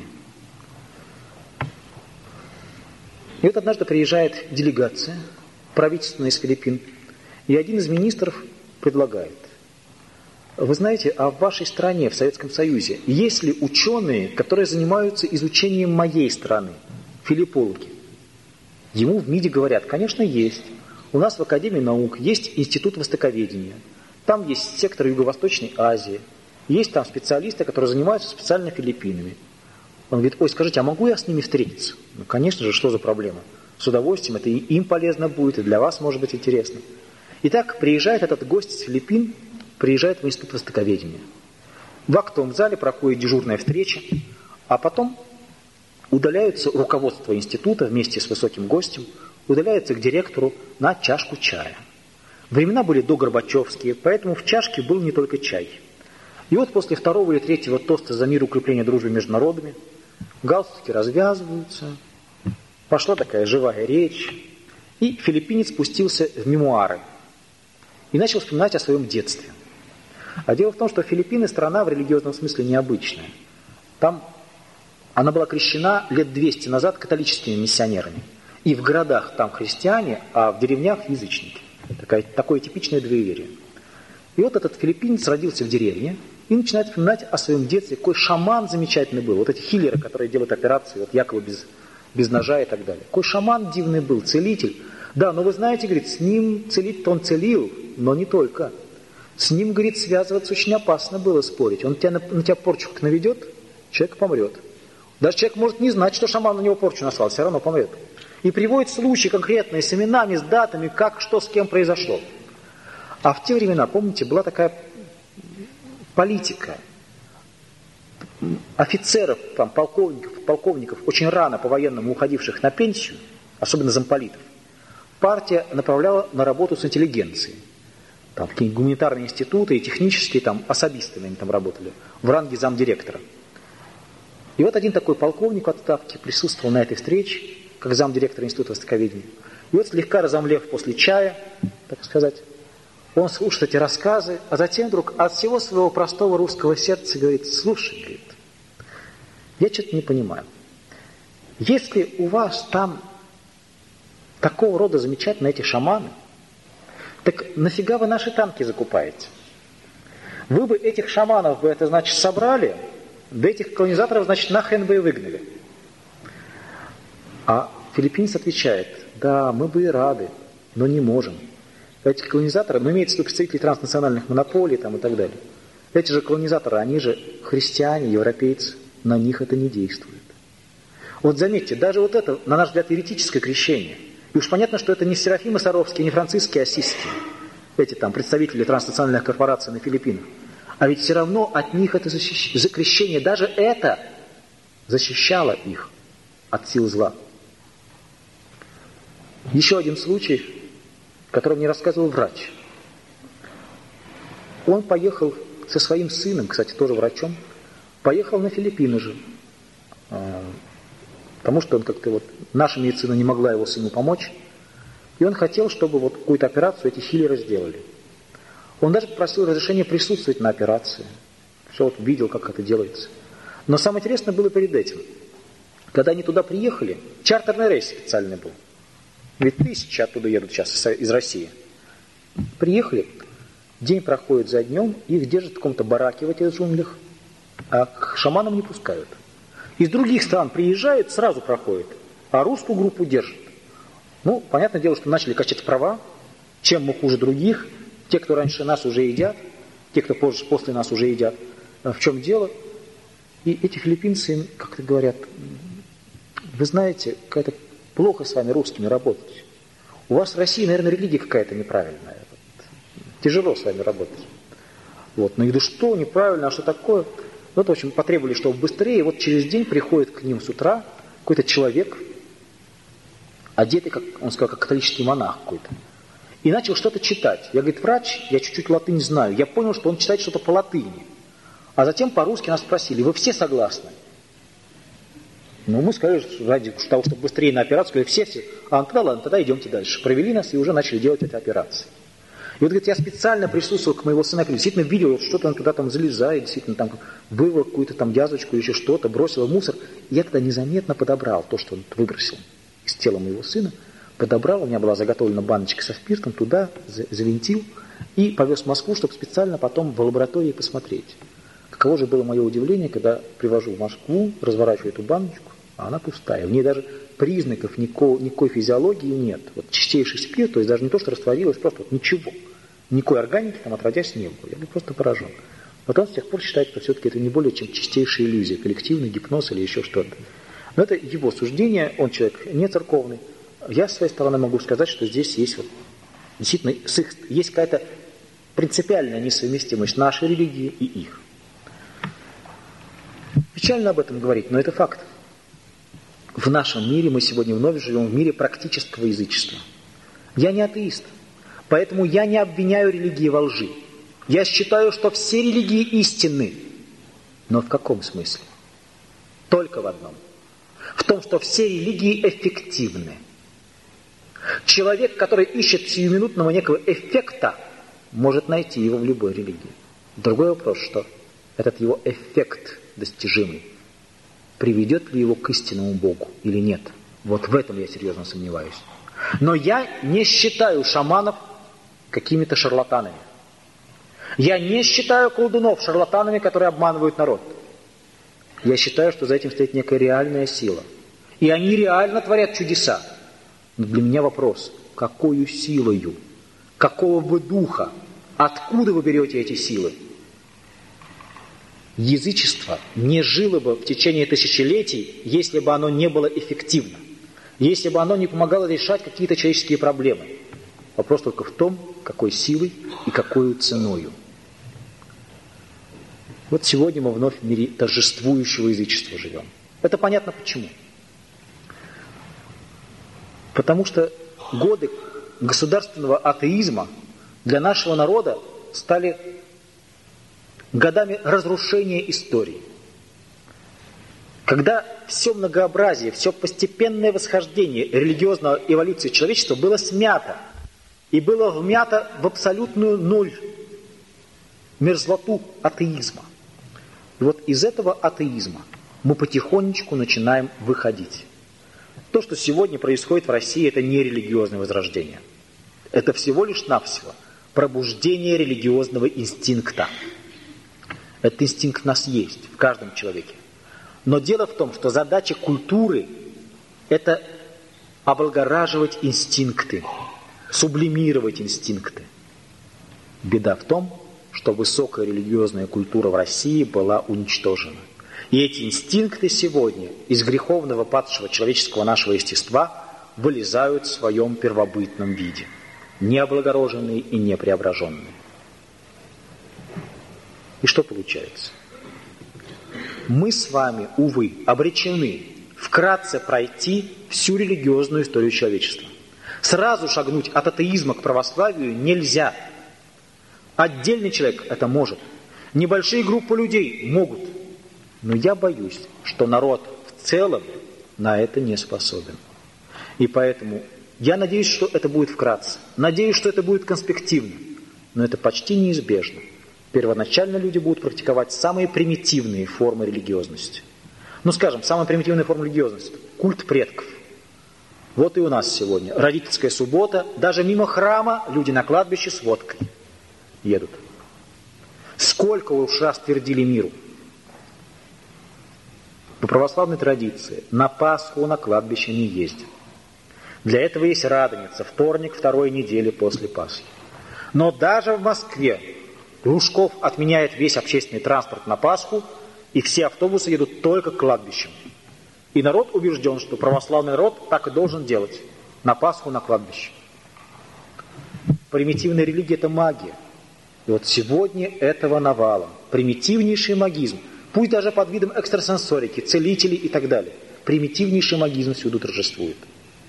И вот однажды приезжает делегация правительственная из Филиппин, и один из министров предлагает: вы знаете, а в вашей стране, в Советском Союзе, есть ли ученые, которые занимаются изучением моей страны, филиппологи? Ему в МИДе говорят: конечно, есть. У нас в Академии наук есть Институт востоковедения, там есть сектор Юго-Восточной Азии, есть там специалисты, которые занимаются специально Филиппинами. Он говорит: ой, скажите, а могу я с ними встретиться? Ну, конечно же, что за проблема? С удовольствием, это и им полезно будет, и для вас может быть интересно. Итак, приезжает этот гость с Филиппин, приезжает в Институт востоковедения. В актовом зале проходит дежурная встреча, а потом удаляются руководство института вместе с высоким гостем, удаляются к директору на чашку чая. Времена были догорбачевские, поэтому в чашке был не только чай. И вот после второго или третьего тоста за мир и укрепление дружбы между народами галстуки развязываются, пошла такая живая речь, и филиппинец спустился в мемуары и начал вспоминать о своем детстве. А дело в том, что Филиппины страна в религиозном смысле необычная. Там она была крещена лет 200 назад католическими миссионерами. И в городах там христиане, а в деревнях язычники. Такое типичное двоеверие. И вот этот филиппинец родился в деревне и начинает вспоминать о своем детстве. Какой шаман замечательный был. Вот эти хиллеры, которые делают операции, вот якобы без ножа и так далее. Какой шаман дивный был, целитель. Да, но вы знаете, говорит, с ним целить-то он целил, но не только. С ним, говорит, связываться очень опасно было спорить. Он на тебя порчу как наведет, человек помрет. Даже человек может не знать, что шаман на него порчу наслал, все равно помрет. И приводит случаи конкретные с именами, с датами, как, что, с кем произошло. А в те времена, помните, была такая политика. Офицеров, там, полковников, очень рано по-военному уходивших на пенсию, особенно замполитов, партия направляла на работу с интеллигенцией. Там какие-нибудь гуманитарные институты и технические, там, особистами они там работали, в ранге замдиректора. И вот один такой полковник в отставке присутствовал на этой встрече, как замдиректора Института востоковедения. И вот слегка разомлев после чая, так сказать, он слушает эти рассказы, а затем вдруг от всего своего простого русского сердца говорит: слушай, говорит, я что-то не понимаю. Если у вас там такого рода замечательные эти шаманы, так нафига вы наши танки закупаете? Вы бы этих шаманов бы, это значит, собрали, да этих колонизаторов, значит, нахрен бы и выгнали. А филиппинец отвечает: да, мы бы и рады, но не можем. Эти колонизаторы, ну, имеется в виду представители транснациональных монополий там, и так далее. Эти же колонизаторы, они же христиане, европейцы, на них это не действует. Вот заметьте, даже вот это, на наш взгляд, еретическое крещение, И уж понятно, что это не Серафимы Саровские, не Франциские Ассизские, эти там представители транснациональных корпораций на Филиппинах. А ведь все равно от них это крещение, даже это защищало их от сил зла. Еще один случай, который мне рассказывал врач. Он поехал со своим сыном, кстати, тоже врачом, поехал на Филиппины же. Потому что он как-то вот, наша медицина не могла его сыну помочь. И он хотел, чтобы вот какую-то операцию эти хиллеры сделали. Он даже попросил разрешения присутствовать на операции. Все вот видел, как это делается. Но самое интересное было перед этим. Когда они туда приехали, чартерный рейс специальный был. Ведь тысячи оттуда едут сейчас из России. Приехали, день проходит за днем, их держат в каком-то бараке в этих джунглях, а к шаманам не пускают. Из других стран приезжают, сразу проходят, а русскую группу держат. Ну, понятное дело, что начали качать права, чем мы хуже других, те, кто раньше нас уже едят, те, кто после нас уже едят. В чем дело? И эти филиппинцы им как-то говорят: вы знаете, как-то плохо с вами русскими работать. У вас в России, наверное, религия какая-то неправильная. Тяжело с вами работать. Вот. Ну и да что неправильно, а что такое? Вот, в общем, потребовали, чтобы быстрее. Вот через день приходит к ним с утра какой-то человек, одетый, как он сказал, как католический монах какой-то. И начал что-то читать. Я, говорит, врач, я чуть-чуть латынь знаю. Я понял, что он читает что-то по латыни. А затем по-русски нас спросили: вы все согласны? Ну, мы сказали, что ради того, чтобы быстрее на операцию, сказали, все. А он: тогда ладно, тогда идемте дальше. Провели нас и уже начали делать эти операции. И вот, говорит, я специально присутствовал к моего сына, действительно видел, что-то он туда там залезает, действительно там вырвал какую-то там язвочку или еще что-то, бросил в мусор. И я тогда незаметно подобрал то, что он выбросил из тела моего сына, подобрал, у меня была заготовлена баночка со спиртом, туда завинтил и повез в Москву, чтобы специально потом в лаборатории посмотреть. Каково же было мое удивление, когда привожу в Москву, разворачиваю эту баночку, а она пустая. В ней даже признаков никакой физиологии нет. Вот чистейший спирт, то есть даже не то, что растворилось, просто вот ничего. Никакой органики там отродясь не было. Я был просто поражен. Вот он с тех пор считает, что все-таки это не более чем чистейшая иллюзия, коллективный гипноз или еще что-то. Но это его суждение, он человек не церковный. Я, с своей стороны, могу сказать, что здесь есть вот, действительно есть какая-то принципиальная несовместимость нашей религии и их. Печально об этом говорить, но это факт. В нашем мире мы сегодня вновь живем в мире практического язычества. Я не атеист, поэтому я не обвиняю религии во лжи. Я считаю, что все религии истинны. Но в каком смысле? Только в одном. В том, что все религии эффективны. Человек, который ищет сиюминутного некого эффекта, может найти его в любой религии. Другой вопрос, что этот его эффект достижимый приведет ли его к истинному Богу или нет. Вот в этом я серьезно сомневаюсь. Но я не считаю шаманов какими-то шарлатанами. Я не считаю колдунов шарлатанами, которые обманывают народ. Я считаю, что за этим стоит некая реальная сила. И они реально творят чудеса. Но для меня вопрос: какою силою? Какого вы духа? Откуда вы берете эти силы? Язычество не жило бы в течение тысячелетий, если бы оно не было эффективно, если бы оно не помогало решать какие-то человеческие проблемы. Вопрос только в том, какой силой и какой ценою. Вот сегодня мы вновь в мире торжествующего язычества живем. Это понятно почему. Потому что годы государственного атеизма для нашего народа стали годами разрушения истории. Когда все многообразие, все постепенное восхождение религиозной эволюции человечества было смято, и было вмято в абсолютную ноль, мерзлоту атеизма. И вот из этого атеизма мы потихонечку начинаем выходить. То, что сегодня происходит в России, это не религиозное возрождение. Это всего лишь навсего пробуждение религиозного инстинкта. Этот инстинкт у нас есть, в каждом человеке. Но дело в том, что задача культуры – это облагораживать инстинкты, сублимировать инстинкты. Беда в том, что высокая религиозная культура в России была уничтожена. И эти инстинкты сегодня из греховного падшего человеческого нашего естества вылезают в своем первобытном виде, не облагороженные и не преображенные. И что получается? Мы с вами, увы, обречены вкратце пройти всю религиозную историю человечества. Сразу шагнуть от атеизма к православию нельзя. Отдельный человек это может. Небольшие группы людей могут. Но я боюсь, что народ в целом на это не способен. И поэтому я надеюсь, что это будет вкратце. Надеюсь, что это будет конспективно. Но это почти неизбежно. Первоначально люди будут практиковать самые примитивные формы религиозности. Ну, скажем, самая примитивная форма религиозности – культ предков. Вот и у нас сегодня родительская суббота. Даже мимо храма люди на кладбище с водкой едут. Сколько уж раз твердили миру. По православной традиции на Пасху на кладбище не ездят. Для этого есть Радоница, вторник второй недели после Пасхи. Но даже в Москве Лужков отменяет весь общественный транспорт на Пасху, и все автобусы едут только к кладбищам. И народ убежден, что православный народ так и должен делать. На Пасху на кладбище. Примитивная религия – это магия. И вот сегодня этого навалом. Примитивнейший магизм. Пусть даже под видом экстрасенсорики, целителей и так далее. Примитивнейший магизм всюду торжествует.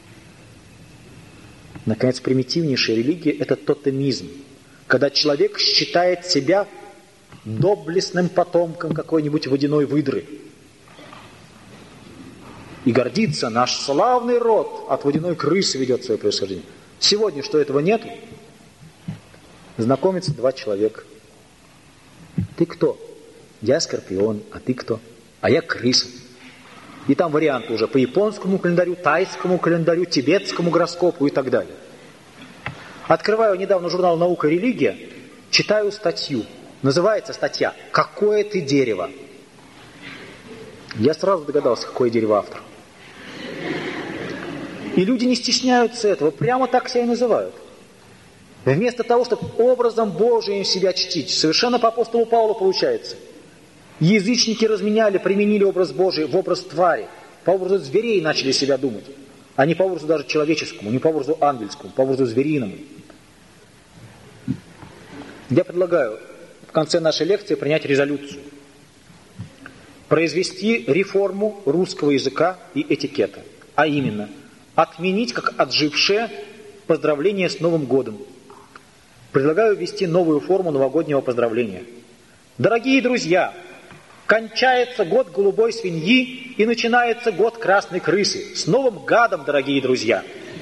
Наконец, примитивнейшая религия – это тотемизм. Когда человек считает себя доблестным потомком какой-нибудь водяной выдры. И гордится, наш славный род от водяной крысы ведет свое происхождение. Сегодня, что этого нет, знакомятся два человека. Ты кто? Я скорпион, а ты кто? А я крыса. И там варианты уже по японскому календарю, тайскому календарю, тибетскому гороскопу и так далее. Открываю недавно журнал «Наука и религия», читаю статью. Называется статья «Какое ты дерево?». Я сразу догадался, какое дерево автор. И люди не стесняются этого, прямо так себя и называют. Вместо того, чтобы образом Божиим себя чтить, совершенно по апостолу Павлу получается. Язычники разменяли, применили образ Божий в образ твари. По образу зверей начали себя думать. А не по образу даже человеческому, не по образу ангельскому, по образу звериному. Я предлагаю в конце нашей лекции принять резолюцию. Произвести реформу русского языка и этикета. А именно, отменить как отжившее поздравление с Новым годом. Предлагаю ввести новую форму новогоднего поздравления. Дорогие друзья, кончается год голубой свиньи и начинается год красной крысы. С новым гадом, дорогие друзья!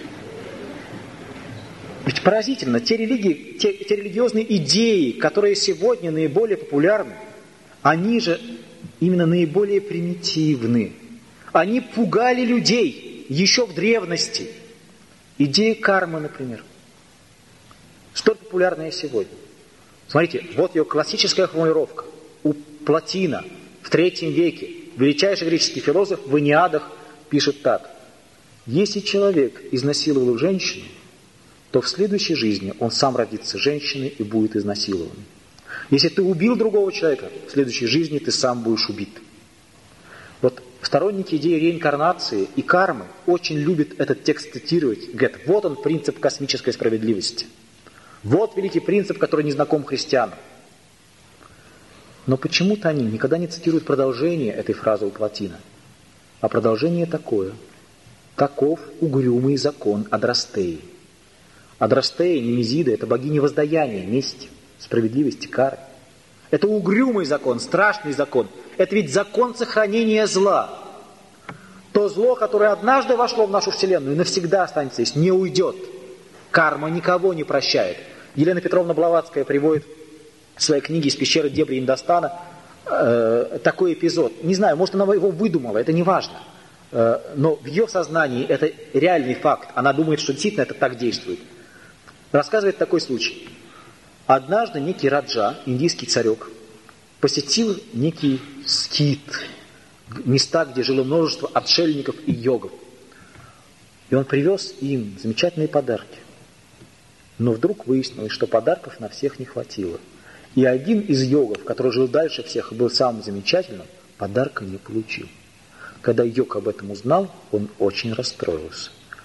Ведь поразительно, те религиозные идеи, которые сегодня наиболее популярны, они же именно наиболее примитивны. Они пугали людей еще в древности. Идея кармы, например. Столь популярная сегодня. Смотрите, вот ее классическая формулировка. У Платина в III веке величайший греческий философ в «Энеадах» пишет так. Если человек изнасиловал женщину, то в следующей жизни он сам родится женщиной и будет изнасилован. Если ты убил другого человека, в следующей жизни ты сам будешь убит. Вот сторонники идеи реинкарнации и кармы очень любят этот текст цитировать. Говорят, вот он принцип космической справедливости. Вот великий принцип, который не знаком христианам. Но почему-то они никогда не цитируют продолжение этой фразы у Платина. А продолжение такое. Таков угрюмый закон Адрастеи. Адрастея, Немезида – это богиня воздаяния, мести, справедливости, кары. Это угрюмый закон, страшный закон. Это ведь закон сохранения зла. То зло, которое однажды вошло в нашу Вселенную, навсегда останется здесь, не уйдет. Карма никого не прощает. Елена Петровна Блаватская приводит в своей книге «Из пещеры дебри Индостана» такой эпизод. Не знаю, может, она его выдумала, это не важно. Но в ее сознании это реальный факт. Она думает, что действительно это так действует. Рассказывает такой случай. Однажды некий Раджа, индийский царек, посетил некий скит, места, где жило множество отшельников и йогов. И он привез им замечательные подарки. Но вдруг выяснилось, что подарков на всех не хватило. И один из йогов, который жил дальше всех и был самым замечательным, подарка не получил. Когда йог об этом узнал, он очень расстроился.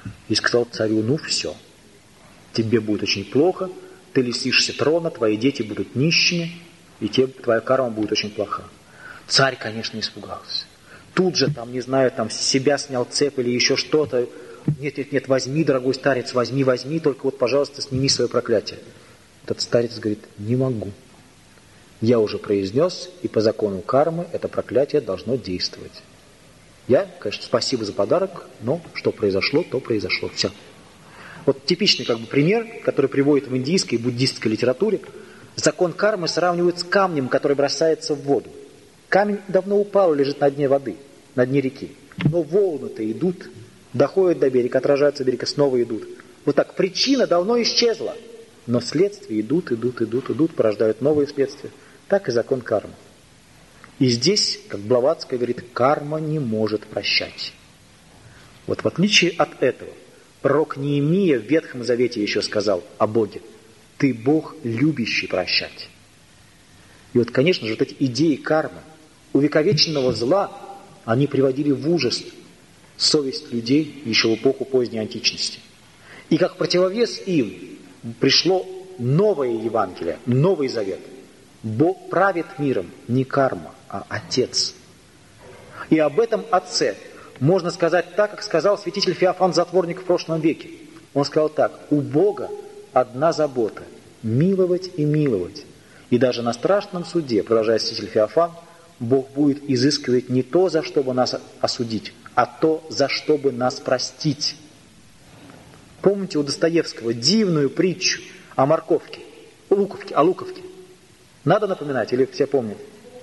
и сказал царю: ну все, тебе будет очень плохо, ты лишишься трона, твои дети будут нищими, и твоя карма будет очень плоха. Царь, конечно, испугался. Тут же, там, не знаю, там, с себя снял цепь или еще что-то. Нет, возьми, дорогой старец, возьми, только вот, пожалуйста, сними свое проклятие. Этот старец говорит: не могу. Я уже произнес, и по закону кармы это проклятие должно действовать. Я, конечно, спасибо за подарок, но что произошло, то произошло. Все. Вот типичный пример, который приводит в индийской и буддистской литературе. Закон кармы сравнивают с камнем, который бросается в воду. Камень давно упал и лежит на дне воды, на дне реки. Но волны-то идут, доходят до берега, отражаются берега, снова идут. Вот так, причина давно исчезла, но следствия идут, порождают новые следствия. Так и закон кармы. И здесь, как Блаватская говорит, карма не может прощать. Вот в отличие от этого, пророк Неемия в Ветхом Завете еще сказал о Боге: ты Бог, любящий прощать. И вот, конечно же, вот эти идеи кармы, увековеченного зла, они приводили в ужас совесть людей еще в эпоху поздней античности. И как противовес им пришло новое Евангелие, Новый Завет. Бог правит миром не карма, а Отец. И об этом Отце можно сказать так, как сказал святитель Феофан Затворник в прошлом веке. Он сказал так: у Бога одна забота – миловать и миловать. И даже на страшном суде, продолжает святитель Феофан, Бог будет изыскивать не то, за что бы нас осудить, а то, за что бы нас простить. Помните у Достоевского дивную притчу о морковке, о луковке? Надо напоминать или все помнят?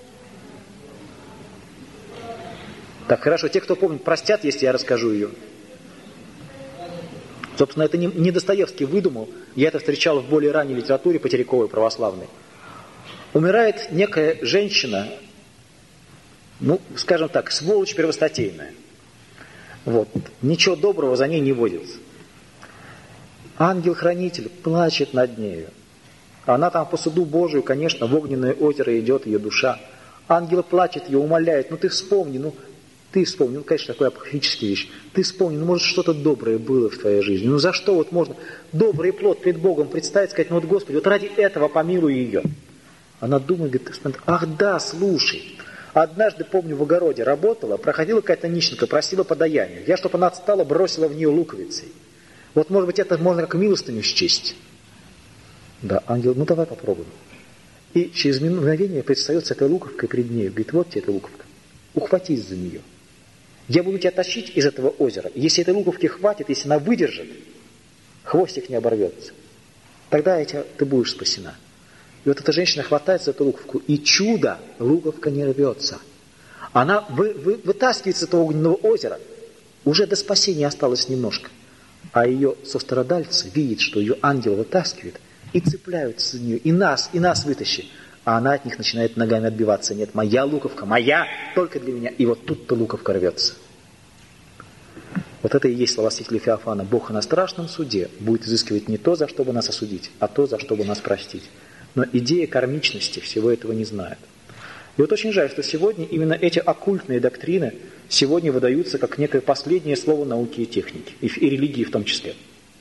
Так, хорошо, те, кто помнит, простят, если я расскажу ее. Собственно, это не Достоевский выдумал, я это встречал в более ранней литературе потеряковой, православной. Умирает некая женщина, скажем так, сволочь первостатейная. Вот. Ничего доброго за ней не водится. Ангел-хранитель плачет над нею. Она там по суду Божию, конечно, в огненное озеро идет ее душа. Ангел плачет ее, умоляет: ты вспомни, конечно, такая апокрифическая вещь. Ты вспомни, может, что-то доброе было в твоей жизни. За что вот можно добрый плод пред Богом представить, сказать: Господи, вот ради этого помилуй ее. Она думает, говорит: ах да, слушай, однажды, помню, в огороде работала, проходила какая-то нищенка, просила подаяния. Я, чтобы она отстала, бросила в нее луковицей. Вот, может быть, это можно как милостыню счесть. Да, ангел: давай попробуем. И через мгновение предстается эта луковка перед ней. Говорит: вот тебе эта луковка, ухватись за нее. Я буду тебя тащить из этого озера. Если этой луковки хватит, если она выдержит, хвостик не оборвется, тогда ты будешь спасена. И вот эта женщина хватается за эту луковку, и чудо, луковка не рвется. Она вытаскивается из этого огненного озера, уже до спасения осталось немножко. А ее сострадальцы видят, что ее ангел вытаскивает, и цепляются за нее, и нас вытащи. А она от них начинает ногами отбиваться. Нет, моя луковка, моя, только для меня. И вот тут-то луковка рвется. Вот это и есть слова святителя Феофана. Бог на страшном суде будет изыскивать не то, за что бы нас осудить, а то, за что бы нас простить. Но идея кармичности всего этого не знает. И вот очень жаль, что сегодня именно эти оккультные доктрины сегодня выдаются как некое последнее слово науки и техники, и религии в том числе.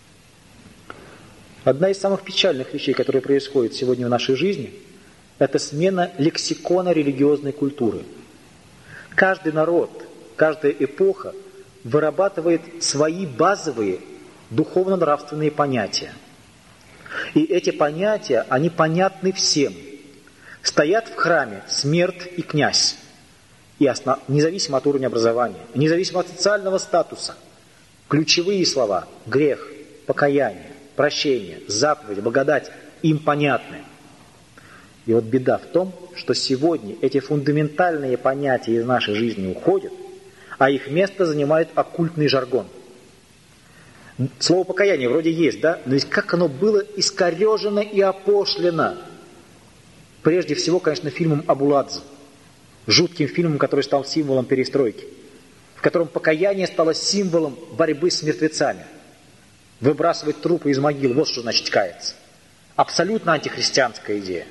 Одна из самых печальных вещей, которые происходят сегодня в нашей жизни, это смена лексикона религиозной культуры. Каждый народ, каждая эпоха вырабатывает свои базовые духовно-нравственные понятия. И эти понятия, они понятны всем. Стоят в храме смерть и князь, независимо от уровня образования, независимо от социального статуса. Ключевые слова – грех, покаяние, прощение, заповедь, благодать – им понятны. И вот беда в том, что сегодня эти фундаментальные понятия из нашей жизни уходят, а их место занимает оккультный жаргон. Слово покаяние вроде есть, да? Но ведь как оно было искорежено и опошлено. Прежде всего, конечно, фильмом Абуладзе, жутким фильмом, который стал символом перестройки, в котором покаяние стало символом борьбы с мертвецами. Выбрасывать трупы из могил, вот что значит каяться. Абсолютно антихристианская идея.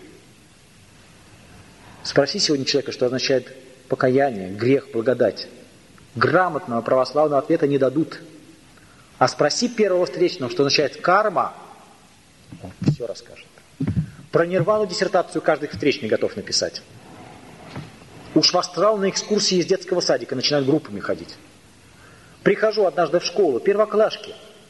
Спроси сегодня человека, что означает покаяние, грех, благодать. Грамотного православного ответа не дадут. А спроси первого встречного, что означает карма, он все расскажет. Про нирвану диссертацию каждый встречный готов написать. Уж в астрал на экскурсии из детского садика начинают группами ходить. Прихожу однажды в школу, первоклашки.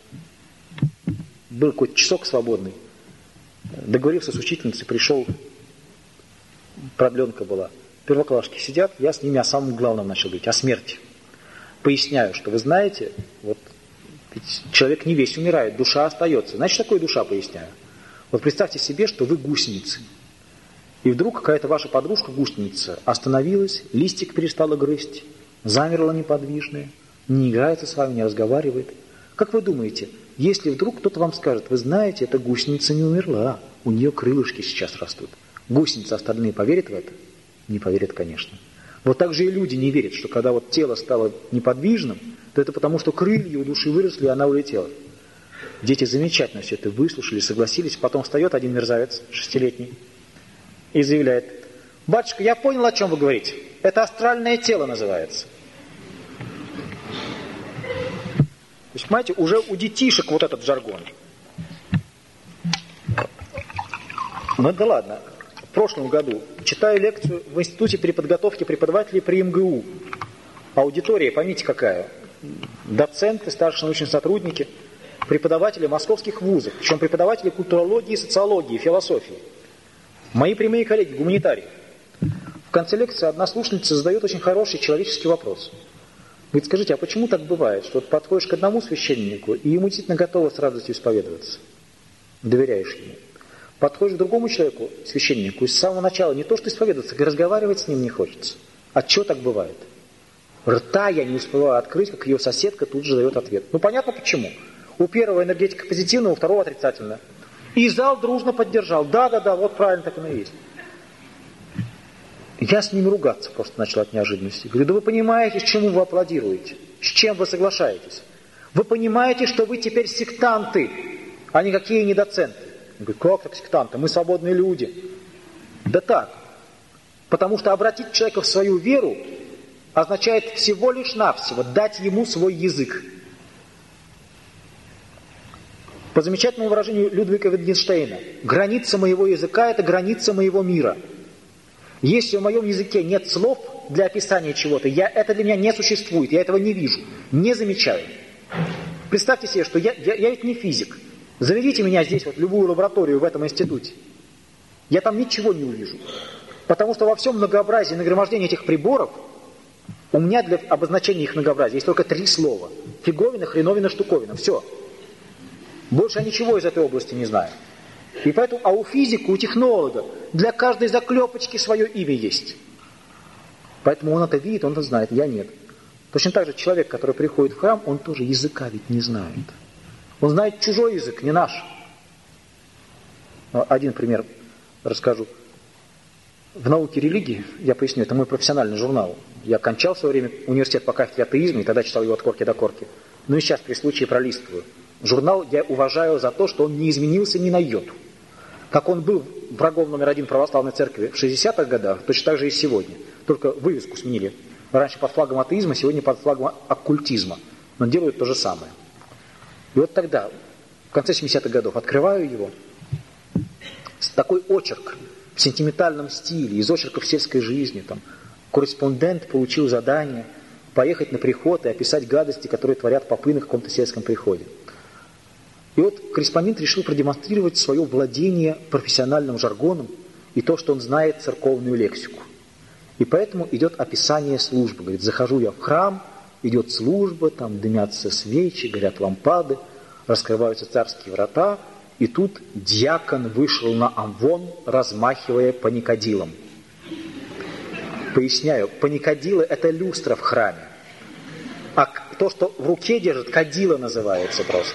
Был какой-то часок свободный. Договорился с учительницей, пришел, продленка была. Первоклашки сидят, я с ними о самом главном начал говорить, о смерти. Поясняю, что вы знаете, вот ведь человек не весь умирает, душа остается. Значит, что такое душа, поясняю. Вот представьте себе, что вы гусеницы. И вдруг какая-то ваша подружка-гусеница остановилась, листик перестала грызть, замерла неподвижная, не играется с вами, не разговаривает. Как вы думаете, если вдруг кто-то вам скажет, вы знаете, эта гусеница не умерла, у нее крылышки сейчас растут. Гусеницы остальные поверят в это? Не поверят, конечно. Вот так же и люди не верят, что когда вот тело стало неподвижным, то это потому, что крылья у души выросли, и она улетела. Дети замечательно все это выслушали, согласились. Потом встает один мерзавец, 6-летний, и заявляет: батюшка, я понял, о чем вы говорите. Это астральное тело называется. То есть, понимаете, уже у детишек вот этот жаргон. Ну да ладно. В прошлом году читаю лекцию в Институте переподготовки преподавателей при МГУ. Аудитория, поймите какая. Доценты, старшие научные сотрудники, преподаватели московских вузов, причем преподаватели культурологии, социологии, философии. Мои прямые коллеги, гуманитарии. В конце лекции одна слушательница задает очень хороший человеческий вопрос. Говорит, скажите, а почему так бывает, что вот подходишь к одному священнику, и ему действительно готово с радостью исповедоваться? Доверяешь ему. Подходишь к другому человеку, священнику, и с самого начала не то что исповедоваться, и разговаривать с ним не хочется. А чего так бывает? Рта я не успеваю открыть, как ее соседка тут же дает ответ. Ну понятно почему. У первого энергетика позитивная, у второго отрицательная. И зал дружно поддержал. Да, вот правильно так оно и есть. Я с ними ругаться просто начал от неожиданности. Говорю, да вы понимаете, с чему вы аплодируете? С чем вы соглашаетесь? Вы понимаете, что вы теперь сектанты, а никакие не доценты. Я говорю, как так сектанты? Мы свободные люди. Да так. Потому что обратить человека в свою веру означает всего лишь навсего дать ему свой язык. По замечательному выражению Людвига Wittgensteina, граница моего языка – это граница моего мира. Если в моем языке нет слов для описания чего-то, это для меня не существует, я этого не вижу, не замечаю. Представьте себе, что я ведь не физик. Заведите меня здесь, вот, в любую лабораторию в этом институте. Я там ничего не увижу. Потому что во всем многообразии нагромождения этих приборов у меня для обозначения их многообразия есть только 3 слова. Фиговина, хреновина, штуковина. Все. Больше я ничего из этой области не знаю. И поэтому, а у физика, у технолога для каждой заклепочки свое имя есть. Поэтому он это видит, он это знает, я нет. Точно так же человек, который приходит в храм, он тоже языка ведь не знает. Он знает чужой язык, не наш. Один пример расскажу. В науке религии, я поясню, это мой профессиональный журнал. Я кончал в свое время университет по кафедре атеизма, и тогда читал его от корки до корки. Ну и сейчас при случае пролистываю. Журнал я уважаю за то, что он не изменился ни на йоту. Как он был врагом номер 1 православной церкви в 60-х годах, точно так же и сегодня. Только вывеску сменили. Раньше под флагом атеизма, сегодня под флагом оккультизма. Но делают то же самое. И вот тогда, в конце 70-х годов, открываю его. Такой очерк в сентиментальном стиле, из очерков сельской жизни. Там, корреспондент получил задание поехать на приход и описать гадости, которые творят попы на каком-то сельском приходе. И вот корреспондент решил продемонстрировать свое владение профессиональным жаргоном и то, что он знает церковную лексику. И поэтому идет описание службы. Говорит, захожу я в храм, идет служба, там дымятся свечи, горят лампады, раскрываются царские врата, и тут диакон вышел на амвон, размахивая паникадилом. Поясняю, паникадилы – это люстра в храме. А то, что в руке держит, кадила называется просто.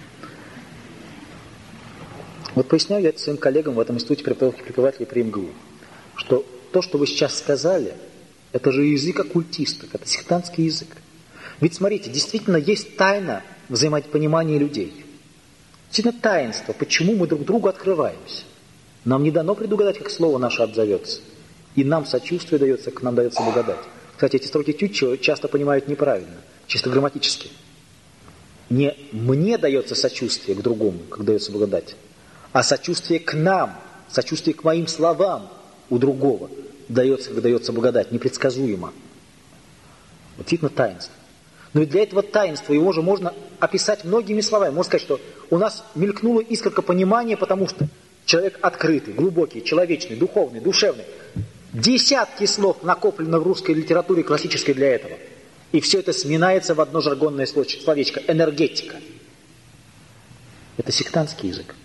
Вот поясняю я это своим коллегам в этом институте преподавателей при МГУ, что то, что вы сейчас сказали, это же язык оккультистов, это сектантский язык. Ведь смотрите, действительно есть тайна взаимопонимания людей. Действительно таинство, почему мы друг другу открываемся. Нам не дано предугадать, как слово наше отзовется. И нам сочувствие дается, как нам дается благодать. Кстати, эти строки Тютчева часто понимают неправильно, чисто грамматически. Не мне дается сочувствие к другому, как дается благодать, а сочувствие к нам, сочувствие к моим словам у другого дается, как дается благодать, непредсказуемо. Вот видно таинство. Но и для этого таинства его же можно описать многими словами. Можно сказать, что у нас мелькнула искорка понимания, потому что человек открытый, глубокий, человечный, духовный, душевный. Десятки слов накоплено в русской литературе классической для этого. И все это сминается в одно жаргонное словечко – энергетика. Это сектантский язык.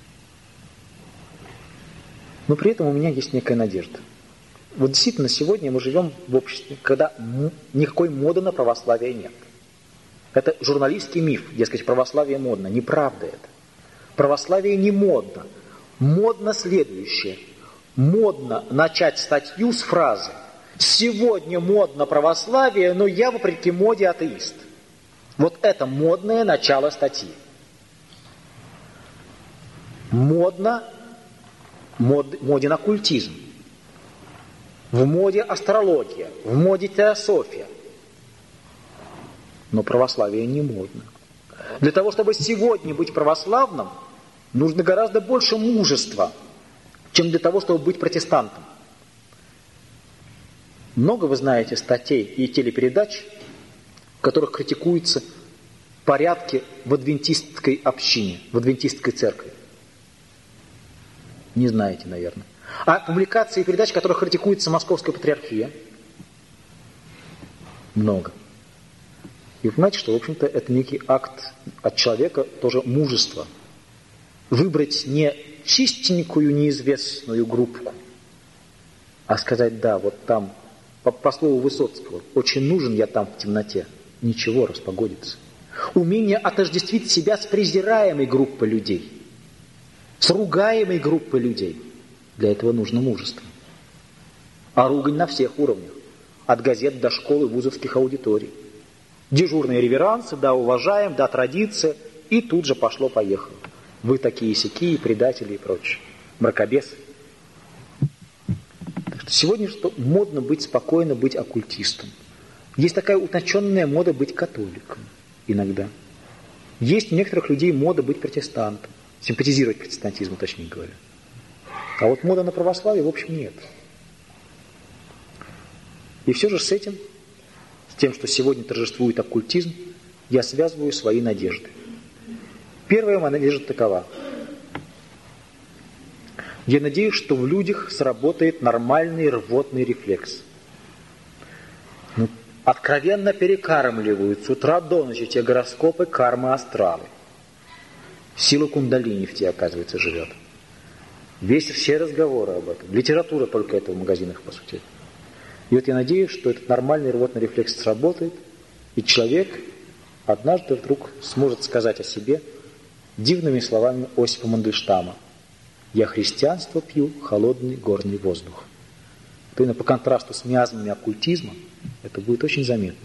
Но при этом у меня есть некая надежда. Вот действительно, сегодня мы живем в обществе, когда никакой моды на православие нет. Это журналистский миф, дескать, православие модно. Неправда это. Православие не модно. Модно следующее. Модно начать статью с фразы «Сегодня модно православие, но я, вопреки моде, атеист». Вот это модное начало статьи. Моден оккультизм. В моде астрология, в моде теософия. Но православие не модно. Для того, чтобы сегодня быть православным, нужно гораздо больше мужества, чем для того, чтобы быть протестантом. Много вы знаете статей и телепередач, в которых критикуются порядки в адвентистской общине, в адвентистской церкви. Не знаете, наверное. А публикации и передач, в которых критикуется Московская патриархия, много. И вы понимаете, что, в общем-то, это некий акт от человека тоже мужества. Выбрать не чистенькую, неизвестную группку, а сказать, да, вот там, по слову Высоцкого, очень нужен я там в темноте. Ничего, распогодится. Умение отождествить себя с презираемой группой людей, с ругаемой группой людей. Для этого нужно мужество. А ругань на всех уровнях. От газет до школы, вузовских аудиторий. Дежурные реверансы, да, уважаем, да, традиция. И тут же пошло-поехало. Вы такие-сякие, предатели и прочее. Мракобесы. Так что сегодня что модно быть спокойно, быть оккультистом. Есть такая утонченная мода быть католиком иногда. Есть у некоторых людей мода быть протестантом. Симпатизировать протестантизму, точнее говоря. А вот мода на православие, в общем, нет. И все же с этим, с тем, что сегодня торжествует оккультизм, я связываю свои надежды. Первая моя надежда такова. Я надеюсь, что в людях сработает нормальный рвотный рефлекс. Откровенно перекармливают с утра до ночи те гороскопы, кармы, астралы. Сила кундалини в тебе, оказывается, живет. Все разговоры об этом. Литература только это в магазинах, по сути. И вот я надеюсь, что этот нормальный рвотный рефлекс сработает, и человек однажды вдруг сможет сказать о себе дивными словами Осипа Мандельштама: «Я христианство пью, холодный горный воздух». То именно по контрасту с миазмами оккультизма это будет очень заметно.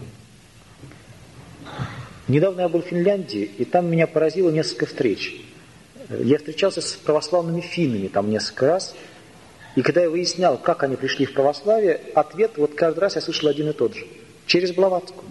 Недавно я был в Финляндии, и там меня поразило несколько встреч. Я встречался с православными финнами там несколько раз, и когда я выяснял, как они пришли в православие, ответ вот каждый раз я слышал один и тот же. Через Блаватскую.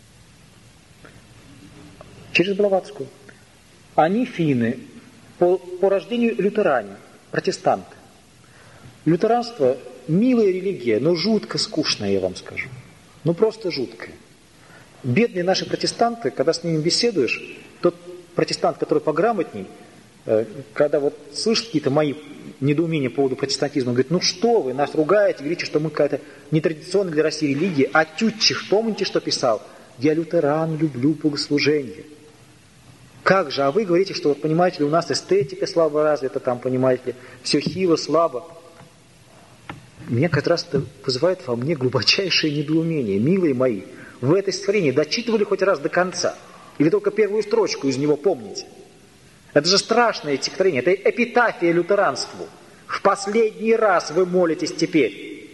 Через Блаватскую. Они, финны, по рождению лютеране, протестанты. Лютеранство – милая религия, но жутко скучная, я вам скажу. Ну просто жуткая. Бедные наши протестанты, когда с ними беседуешь, тот протестант, который пограмотней, когда вот слышит какие-то мои недоумения по поводу протестантизма, он говорит: ну что вы, нас ругаете, говорите, что мы какая-то нетрадиционная для России религия, а Тютчих, помните, что писал? Я лютеран, люблю богослужение. Как же, а вы говорите, что, вот, понимаете ли, у нас эстетика слабо развита, там, понимаете ли, все хило, слабо. Меня как раз это вызывает во мне глубочайшее недоумение. Милые мои, вы это стихотворение дочитывали хоть раз до конца? Или только первую строчку из него помните? Это же страшное стихотворение, это эпитафия лютеранству. В последний раз вы молитесь теперь.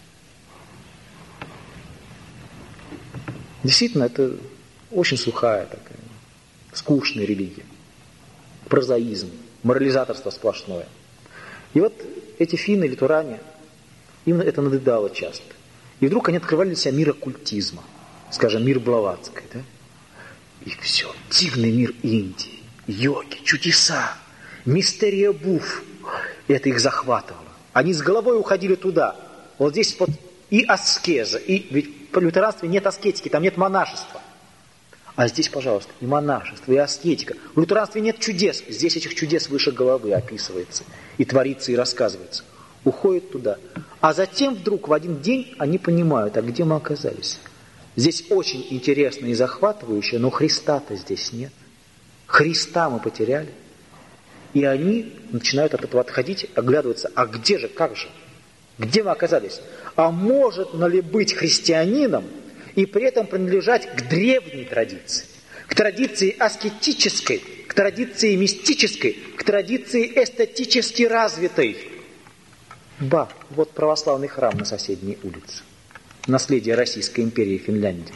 Действительно, это очень сухая такая, скучная религия. Прозаизм, морализаторство сплошное. И вот эти финны, лютеране, им это надоедало часто. И вдруг они открывали для себя мир оккультизма, скажем, мир Блаватской. Да? И все. Дивный мир Индии, йоги, чудеса, мистерия Буф. Это их захватывало. Они с головой уходили туда. Вот здесь вот и аскеза, и ведь в лютеранстве нет аскетики, там нет монашества. А здесь, пожалуйста, и монашество, и аскетика. В лютеранстве нет чудес. Здесь этих чудес выше головы описывается. И творится, и рассказывается. Уходят туда. А затем вдруг в один день они понимают, а где мы оказались? Здесь очень интересно и захватывающе, но Христа-то здесь нет. Христа мы потеряли. И они начинают от этого отходить, оглядываться. А где же, как же? Где мы оказались? А может ли быть христианином и при этом принадлежать к древней традиции? К традиции аскетической, к традиции мистической, к традиции эстетически развитой. Ба, вот православный храм на соседней улице. Наследие Российской империи и Финляндии.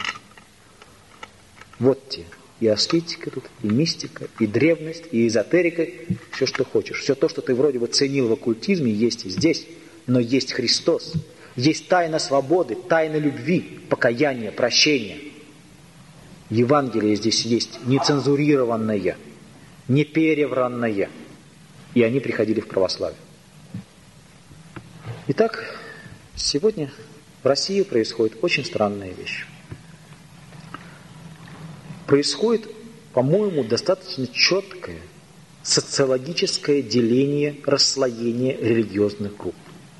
Вот те. И аскетика тут, и мистика, и древность, и эзотерика, все, что хочешь. Все то, что ты вроде бы ценил в оккультизме, есть и здесь. Но есть Христос. Есть тайна свободы, тайна любви, покаяния, прощения. Евангелие здесь есть нецензурированное, не перевранное. И они приходили в православие. Итак, сегодня в России происходит очень странная вещь. Происходит, по-моему, достаточно четкое социологическое деление, расслоение религиозных групп.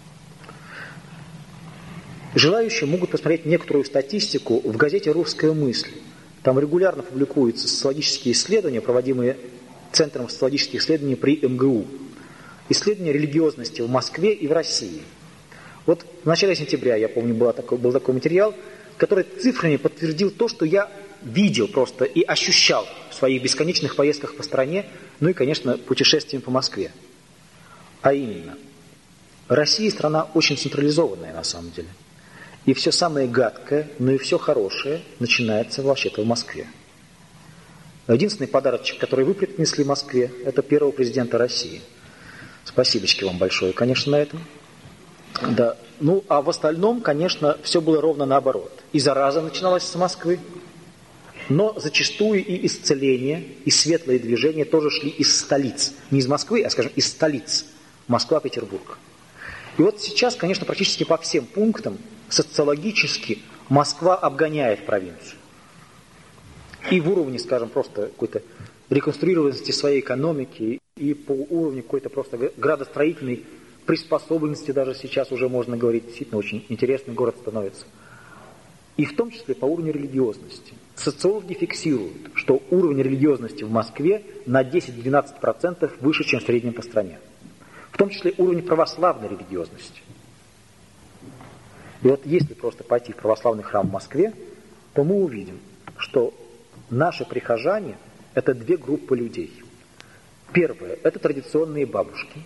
Желающие могут посмотреть некоторую статистику в газете «Русская мысль». Там регулярно публикуются социологические исследования, проводимые Центром социологических исследований при МГУ. Исследования религиозности в Москве и в России. Вот в начале сентября, я помню, был такой материал, который цифрами подтвердил то, что я видел просто и ощущал в своих бесконечных поездках по стране, ну и, конечно, путешествием по Москве. А именно, Россия страна очень централизованная на самом деле. И все самое гадкое, но и все хорошее начинается вообще-то в Москве. Единственный подарочек, который вы принесли Москве, это первого президента России. Спасибочки вам большое, конечно, на этом. Да. Ну, а в остальном, конечно, все было ровно наоборот. И зараза начиналась с Москвы, но зачастую и исцеление, и светлые движения тоже шли из столиц. Не из Москвы, а, скажем, из столиц. Москва, Петербург. И вот сейчас, конечно, практически по всем пунктам социологически Москва обгоняет провинцию. И в уровне, скажем, просто какой-то реконструированности своей экономики, и по уровню какой-то просто градостроительной приспособленности даже сейчас уже можно говорить. Действительно, очень интересный город становится. И в том числе по уровню религиозности. Социологи фиксируют, что уровень религиозности в Москве на 10-12% выше, чем в среднем по стране. В том числе уровень православной религиозности. И вот если просто пойти в православный храм в Москве, то мы увидим, что наши прихожане – это две группы людей. Первая – это традиционные бабушки,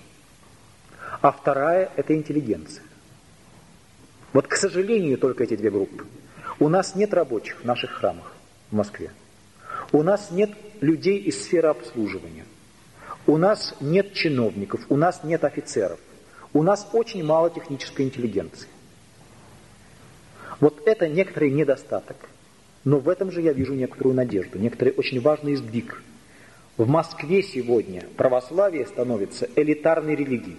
а вторая – это интеллигенция. Вот, к сожалению, только эти две группы. У нас нет рабочих в наших храмах в Москве. У нас нет людей из сферы обслуживания. У нас нет чиновников, у нас нет офицеров. У нас очень мало технической интеллигенции. Вот это некоторый недостаток. Но в этом же я вижу некоторую надежду, некоторый очень важный сдвиг. В Москве сегодня православие становится элитарной религией.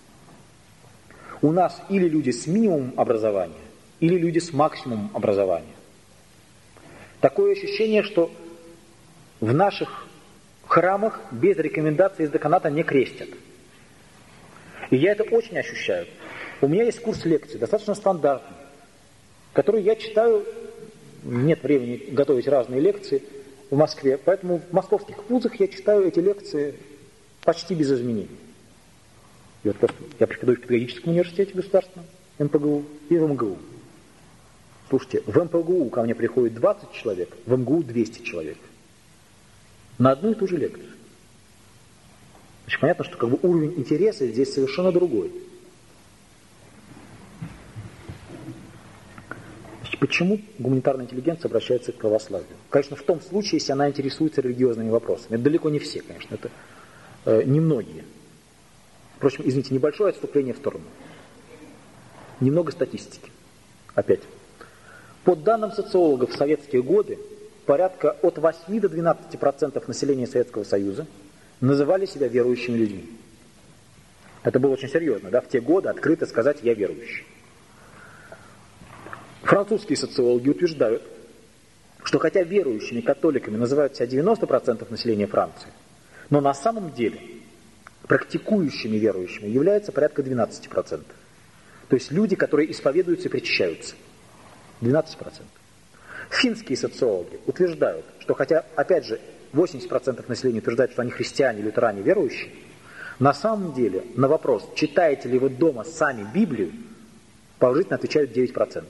У нас или люди с минимумом образования, или люди с максимумом образования. Такое ощущение, что в наших храмах без рекомендаций из деканата не крестят. И я это очень ощущаю. У меня есть курс лекций, достаточно стандартный, который я читаю, нет времени готовить разные лекции в Москве, поэтому в московских вузах я читаю эти лекции почти без изменений. И вот я преподаю в педагогическом университете государственном, МПГУ, и в МГУ. Слушайте, в МПГУ ко мне приходит 20 человек, в МГУ 200 человек. На одну и ту же лекцию. Значит, понятно, что как бы уровень интереса здесь совершенно другой. Значит, почему гуманитарная интеллигенция обращается к православию? Конечно, в том случае, если она интересуется религиозными вопросами. Это далеко не все, конечно, это немногие. Впрочем, извините, небольшое отступление в сторону. Немного статистики. Опять. По данным социологов в советские годы, порядка от 8 до 12% населения Советского Союза называли себя верующими людьми. Это было очень серьезно, да, в те годы открыто сказать «я верующий». Французские социологи утверждают, что хотя верующими католиками называют себя 90% населения Франции, но на самом деле практикующими верующими является порядка 12%. То есть люди, которые исповедуются и причащаются. 12%. Финские социологи утверждают, что хотя, опять же, 80% населения утверждают, что они христиане, лютеране, верующие, на самом деле на вопрос, читаете ли вы дома сами Библию, положительно отвечают 9%.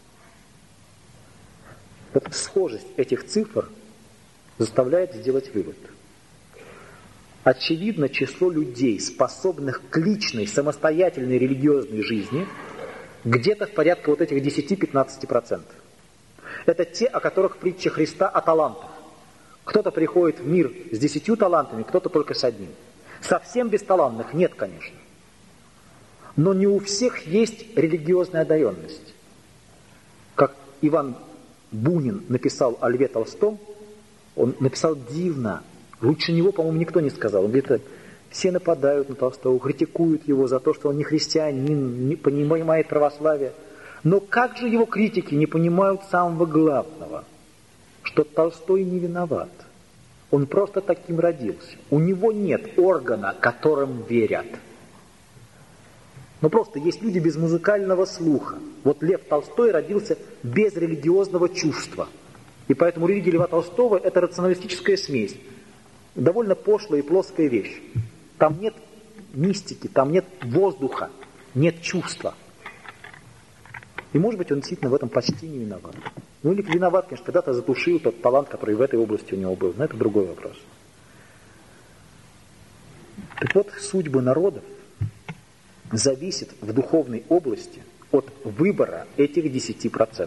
Вот схожесть этих цифр заставляет сделать вывод. Очевидно, число людей, способных к личной, самостоятельной религиозной жизни, где-то в порядке вот этих 10-15%. Это те, о которых притча Христа о талантах. Кто-то приходит в мир с 10 талантами, кто-то только с одним. Совсем бесталантных нет, конечно. Но не у всех есть религиозная одаренность. Как Иван Бунин написал о Льве Толстом, он написал дивно. Лучше него, по-моему, никто не сказал. Он говорит, все нападают на Толстого, критикуют его за то, что он не христианин, не понимает православие. Но как же его критики не понимают самого главного, что Толстой не виноват. Он просто таким родился. У него нет органа, которым верят. Но просто есть люди без музыкального слуха. Вот Лев Толстой родился без религиозного чувства. И поэтому религия Льва Толстого – это рационалистическая смесь. Довольно пошлая и плоская вещь. Там нет мистики, там нет воздуха, нет чувства. И может быть он действительно в этом почти не виноват. Ну или виноват, конечно, когда-то затушил тот талант, который в этой области у него был. Но это другой вопрос. Так вот, судьбы народов зависят в духовной области от выбора этих 10%.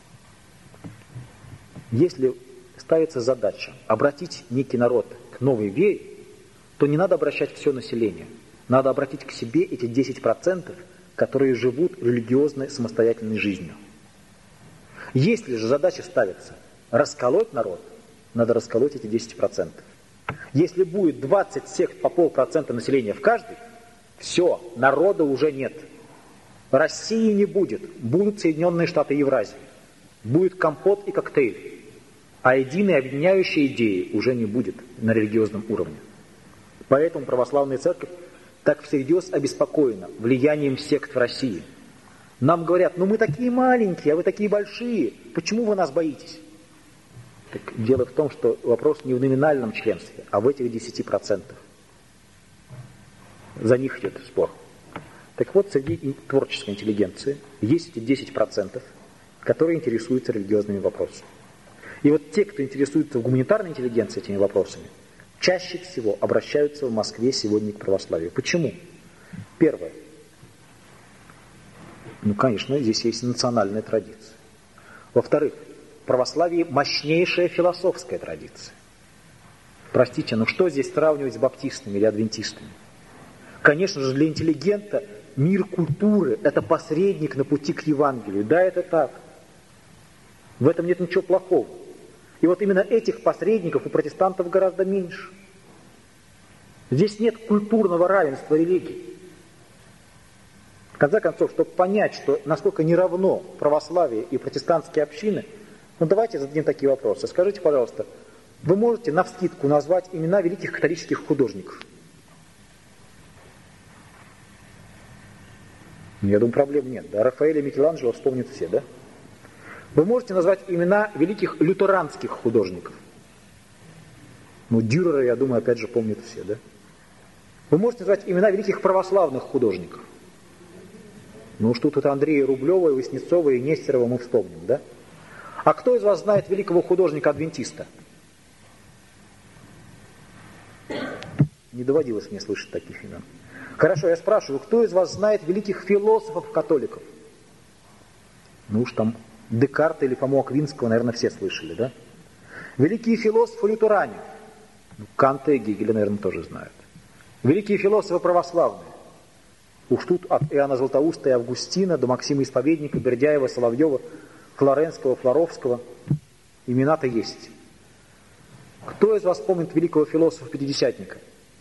Если ставится задача обратить некий народ к новой вере, то не надо обращать все население. Надо обратить к себе эти 10%, которые живут религиозной самостоятельной жизнью. Если же задача ставится расколоть народ, надо расколоть эти 10%. Если будет 20 сект по 0,5% населения в каждой, все, народа уже нет. России не будет, будут Соединенные Штаты Евразии, будет компот и коктейль. А единой объединяющей идеи уже не будет на религиозном уровне. Поэтому православная церковь так всерьез обеспокоена влиянием сект в России. Нам говорят, ну мы такие маленькие, а вы такие большие, почему вы нас боитесь? Так дело в том, что вопрос не в номинальном членстве, а в этих 10%. За них идет спор. Так вот, среди творческой интеллигенции есть эти 10%, которые интересуются религиозными вопросами. И вот те, кто интересуется в гуманитарной интеллигенции этими вопросами, чаще всего обращаются в Москве сегодня к православию. Почему? Первое. Ну, конечно, здесь есть национальная традиция. Во-вторых, православие – мощнейшая философская традиция. Простите, ну что здесь сравнивать с баптистами или адвентистами? Конечно же, для интеллигента мир культуры – это посредник на пути к Евангелию. Да, это так. В этом нет ничего плохого. И вот именно этих посредников у протестантов гораздо меньше. Здесь нет культурного равенства религий. В конце концов, чтобы понять, что насколько неравно православие и протестантские общины, ну давайте зададим такие вопросы. Скажите, пожалуйста, вы можете навскидку назвать имена великих католических художников? Я думаю, проблем нет. Да? Рафаэля и Микеланджело вспомнят все, да? Вы можете назвать имена великих лютеранских художников? Ну, Дюрера, я думаю, опять же помнят все, да? Вы можете назвать имена великих православных художников? Ну уж тут это Андрея Рублева, и Васнецова, и Нестерова мы вспомним, да? А кто из вас знает великого художника-адвентиста? Не доводилось мне слышать таких имен. Хорошо, я спрашиваю, кто из вас знает великих философов-католиков? Ну уж там Декарта или Фому Аквинского, наверное, все слышали, да? Великие философы-лютеране. Ну, Канта и Гегеля, наверное, тоже знают. Великие философы православные. Уж тут от Иоанна Златоуста и Августина до Максима Исповедника, Бердяева, Соловьева, Флоренского, Флоровского. Имена-то есть. Кто из вас помнит великого философа-пятидесятника?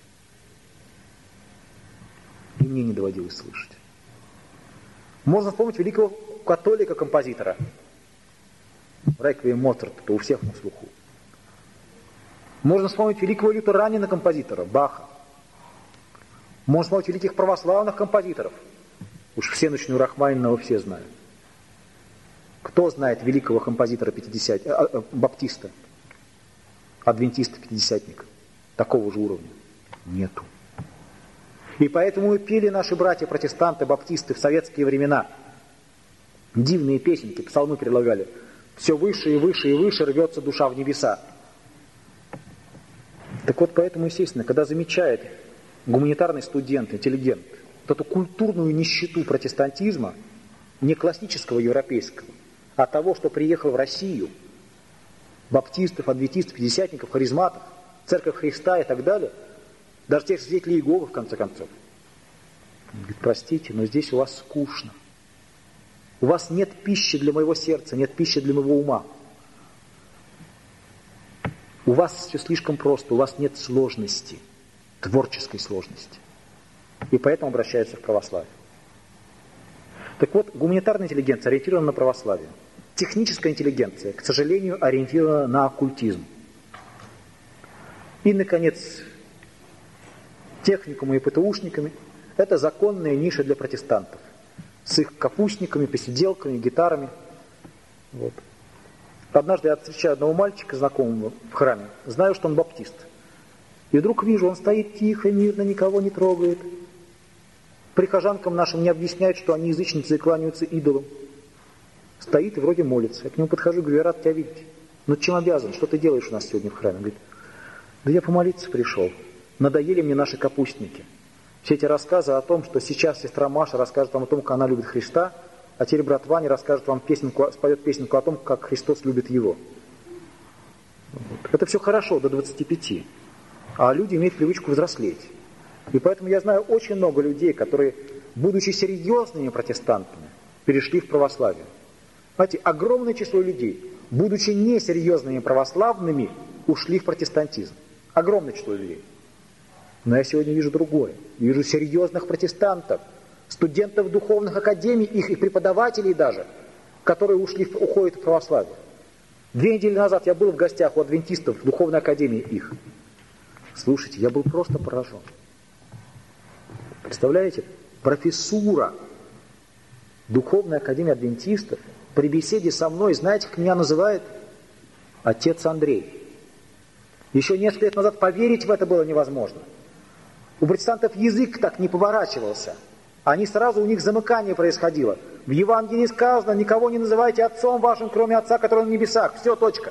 И мне не доводилось слышать. Можно вспомнить великого католика-композитора. Реквием Моцарта, это у всех на слуху. Можно вспомнить великого лютеранина-композитора, Баха. Можно вспомнить великих православных композиторов. Уж всеночную Рахманинова все знают. Кто знает великого композитора баптиста, адвентиста-пятидесятника? Такого же уровня? Нету. И поэтому и пели наши братья-протестанты, баптисты в советские времена. Дивные песенки, псалмы предлагали. Все выше и выше и выше рвется душа в небеса. Так вот, поэтому, естественно, когда замечает гуманитарный студент, интеллигент, вот эту культурную нищету протестантизма, не классического европейского, а того, что приехал в Россию, баптистов, адвентистов, пятидесятников, харизматов, Церковь Христа и так далее, даже тех свидетелей Иеговы, в конце концов. Он говорит, простите, но здесь у вас скучно. У вас нет пищи для моего сердца, нет пищи для моего ума. У вас все слишком просто, у вас нет сложности, творческой сложности. И поэтому обращаются в православие. Так вот, гуманитарная интеллигенция ориентирована на православие. Техническая интеллигенция, к сожалению, ориентирована на оккультизм. И, наконец, техникумы и ПТУшниками – это законная ниша для протестантов. С их капустниками, посиделками, гитарами. Вот. Однажды я встречаю одного мальчика, знакомого в храме, знаю, что он баптист. И вдруг вижу, он стоит тихо, мирно, никого не трогает. Прихожанкам нашим не объясняют, что они язычницы и кланяются идолам. Стоит и вроде молится. Я к нему подхожу и говорю, я рад тебя видеть. Ну чем обязан? Что ты делаешь у нас сегодня в храме? Он говорит, да я помолиться пришел. Надоели мне наши капустники. Все эти рассказы о том, что сейчас сестра Маша расскажет вам о том, как она любит Христа, а теперь брат Ваня расскажет вам споет песенку о том, как Христос любит его. Вот. Это все хорошо до 25. А люди имеют привычку взрослеть. И поэтому я знаю очень много людей, которые, будучи серьезными протестантами, перешли в православие. Знаете, огромное число людей, будучи несерьезными православными, ушли в протестантизм. Огромное число людей. Но я сегодня вижу другое. Вижу серьезных протестантов, студентов духовных академий, их преподавателей даже, которые уходят в православие. 2 недели назад я был в гостях у адвентистов в духовной академии их. Слушайте, я был просто поражен. Представляете, профессура духовной академии адвентистов при беседе со мной, знаете, как меня называет? Отец Андрей. Еще несколько лет назад поверить в это было невозможно. У протестантов язык так не поворачивался. Они сразу, у них замыкание происходило. В Евангелии сказано, никого не называйте отцом вашим, кроме Отца, который на небесах. Все, точка.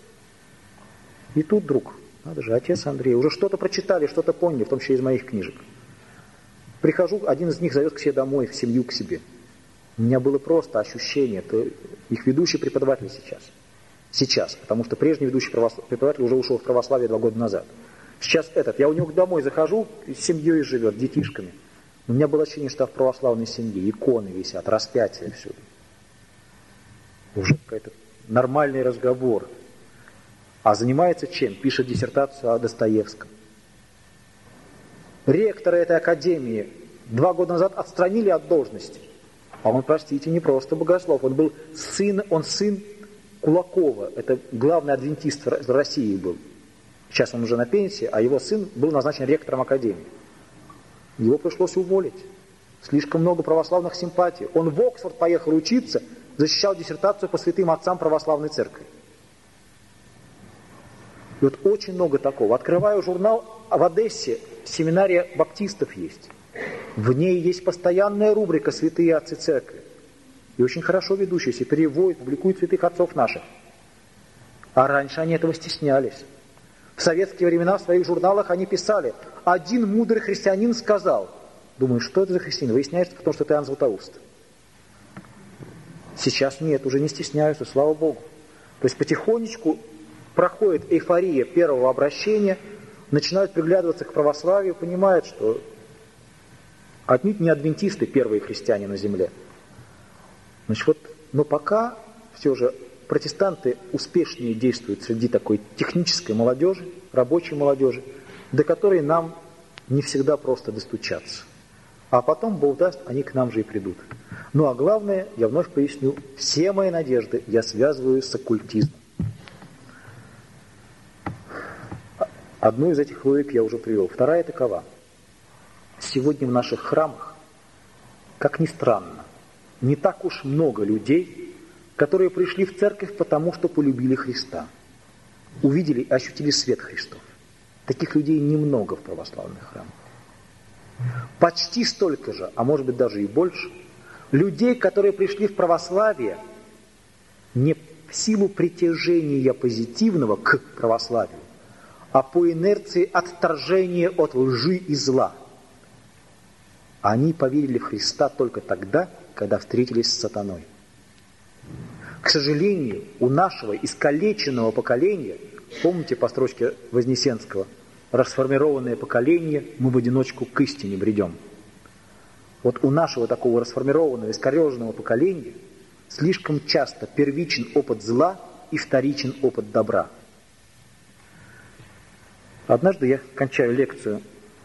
И тут вдруг, надо же, отец Андрей, уже что-то прочитали, что-то поняли, в том числе из моих книжек. Прихожу, один из них зовет к себе домой, в семью к себе. У меня было просто ощущение, это их ведущий преподаватель сейчас. Сейчас, потому что прежний ведущий преподаватель уже ушел в православие 2 года назад. Сейчас я у него домой захожу, с семьей живет, детишками. У меня было ощущение, что я в православной семье, иконы висят, распятия всюду. Уже какой-то нормальный разговор. А занимается чем? Пишет диссертацию о Достоевском. Ректора этой академии 2 года назад отстранили от должности. А он, простите, не просто богослов, он сын Кулакова, это главный адвентист в России был. Сейчас он уже на пенсии, а его сын был назначен ректором академии. Его пришлось уволить. Слишком много православных симпатий. Он в Оксфорд поехал учиться, защищал диссертацию по святым отцам православной церкви. И вот очень много такого. Открываю журнал, а в Одессе семинария баптистов есть. В ней есть постоянная рубрика «Святые отцы церкви». И очень хорошо ведущиеся, переводят, публикуют святых отцов наших. А раньше они этого стеснялись. В советские времена в своих журналах они писали: один мудрый христианин сказал. Думаю, что это за христианин? Выясняется, потому что это Иоанн Златоуст. Сейчас нет, уже не стесняются, слава Богу. То есть потихонечку проходит эйфория первого обращения, начинают приглядываться к православию, понимают, что отнюдь не адвентисты первые христиане на земле. Значит, но пока все же протестанты успешнее действуют среди такой технической молодежи, рабочей молодежи, до которой нам не всегда просто достучаться. А потом, Бог даст, они к нам же и придут. Ну а главное, я вновь поясню, все мои надежды я связываю с оккультизмом. Одну из этих логик я уже привел. Вторая такова. Сегодня в наших храмах, как ни странно, не так уж много людей, которые пришли в церковь потому, что полюбили Христа, увидели и ощутили свет Христов. Таких людей немного в православных храмах. Почти столько же, а может быть даже и больше, людей, которые пришли в православие не в силу притяжения позитивного к православию, а по инерции отторжения от лжи и зла. Они поверили в Христа только тогда, когда встретились с сатаной. К сожалению, у нашего искалеченного поколения, помните по строчке Вознесенского, расформированное поколение, мы в одиночку к истине бредем. Вот у нашего такого расформированного, искореженного поколения слишком часто первичен опыт зла и вторичен опыт добра. Однажды я кончаю лекцию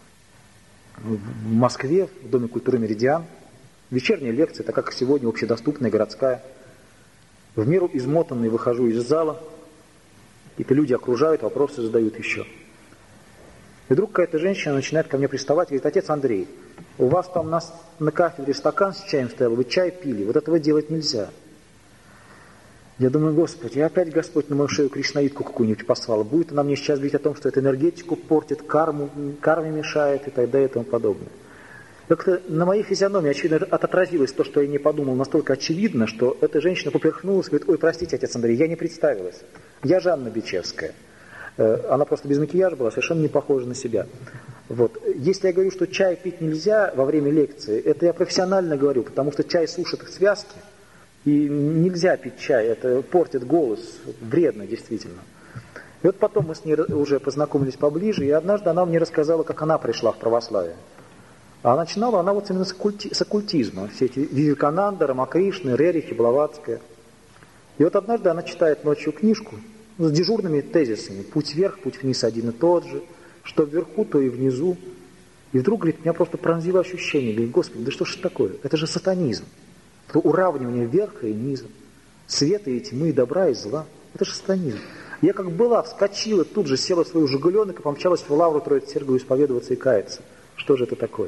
в Москве, в Доме культуры «Меридиан». Вечерняя лекция, так как сегодня общедоступная, городская. В меру измотанный выхожу из зала, какие-то люди окружают, вопросы задают еще. И вдруг какая-то женщина начинает ко мне приставать и говорит: отец Андрей, у вас там на кафедре стакан с чаем стоял, вы чай пили, вот этого делать нельзя. Я думаю, Господи, опять Господь на мою шею кришнаитку какую-нибудь послал. Будет она мне сейчас говорить о том, что это энергетику портит, карме мешает и так далее и тому подобное. Как-то на моей физиономии, очевидно, отразилось то, что я не подумал, настолько очевидно, что эта женщина поперхнулась и говорит: ой, простите, отец Андрей, я не представилась. Я Жанна Бичевская. Она просто без макияжа была, совершенно не похожа на себя. Вот. Если я говорю, что чай пить нельзя во время лекции, это я профессионально говорю, потому что чай сушит связки, и нельзя пить чай, это портит голос, вредно действительно. И вот потом мы с ней уже познакомились поближе, и однажды она мне рассказала, как она пришла в православие. А начинала она вот именно с оккультизма, все эти Вивекананда, Рамакришны, Рерихи, Блаватская. И вот однажды она читает ночью книжку с дежурными тезисами: путь вверх, путь вниз один и тот же, что вверху, то и внизу. И вдруг, говорит, меня просто пронзило ощущение, говорит: Господи, да что ж такое? Это же сатанизм. Это уравнивание верха и низа, света и тьмы, добра и зла. Это же сатанизм. Я как была, вскочила, тут же села в свой жигуленок и помчалась в лавру Троицы-Сергию исповедоваться и каяться. Что же это такое?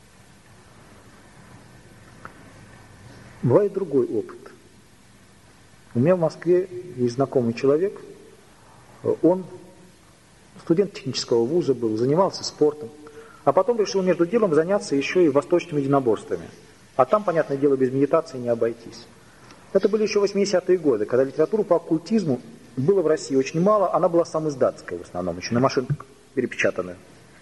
Бывает другой опыт. У меня в Москве есть знакомый человек, он студент технического вуза был, занимался спортом, а потом решил между делом заняться еще и восточными единоборствами. А там, понятное дело, без медитации не обойтись. Это были еще 80-е годы, когда литературу по оккультизму было в России очень мало, она была самоиздатская в основном, еще на машинках перепечатанная.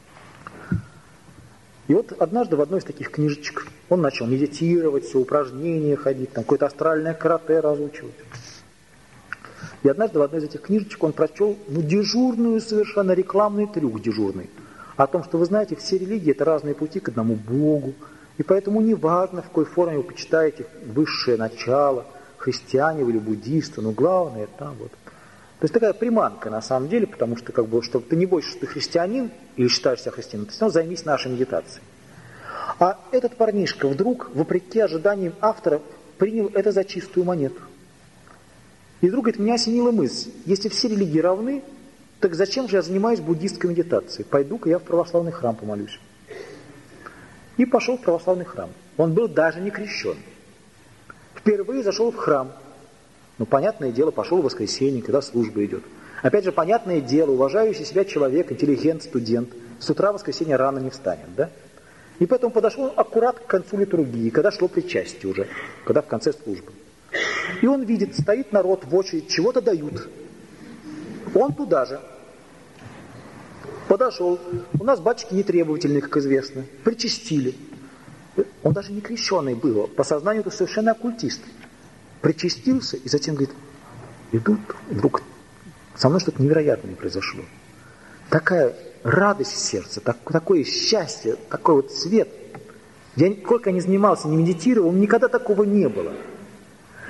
И вот однажды в одной из таких книжечек он начал медитировать, все упражнения ходить, там какое-то астральное карате разучивать. И однажды в одной из этих книжечек он прочел дежурную совершенно рекламный трюк дежурный о том, что, вы знаете, все религии — это разные пути к одному Богу, и поэтому не важно, в какой форме вы почитаете высшее начало, христиане вы или буддисты, но главное там вот. То есть такая приманка на самом деле, потому что как бы, что ты не бойся, что ты христианин или считаешь себя христианином, ты все равно займись нашей медитацией. А этот парнишка вдруг, вопреки ожиданиям автора, принял это за чистую монету. И вдруг, говорит, меня осенила мысль: если все религии равны, так зачем же я занимаюсь буддистской медитацией? Пойду-ка я в православный храм помолюсь. И пошел в православный храм. Он был даже не крещен. Впервые зашел в храм. Ну, понятное дело, пошел в воскресенье, когда служба идет. Опять же, понятное дело, уважающий себя человек, интеллигент, студент, с утра в воскресенье рано не встанет, да? И поэтому подошел аккурат к концу литургии, когда шло причастие уже, когда в конце службы. И он видит, стоит народ в очередь, чего-то дают. Он туда же. Подошел. У нас батюшки нетребовательные, как известно. Причастили. Он даже не крещеный был. По сознанию это совершенно оккультист. Причастился и затем говорит: и тут вдруг со мной что-то невероятное произошло. Такая радость в сердце, такое счастье, такой вот свет. Я сколько не занимался, не медитировал, никогда такого не было.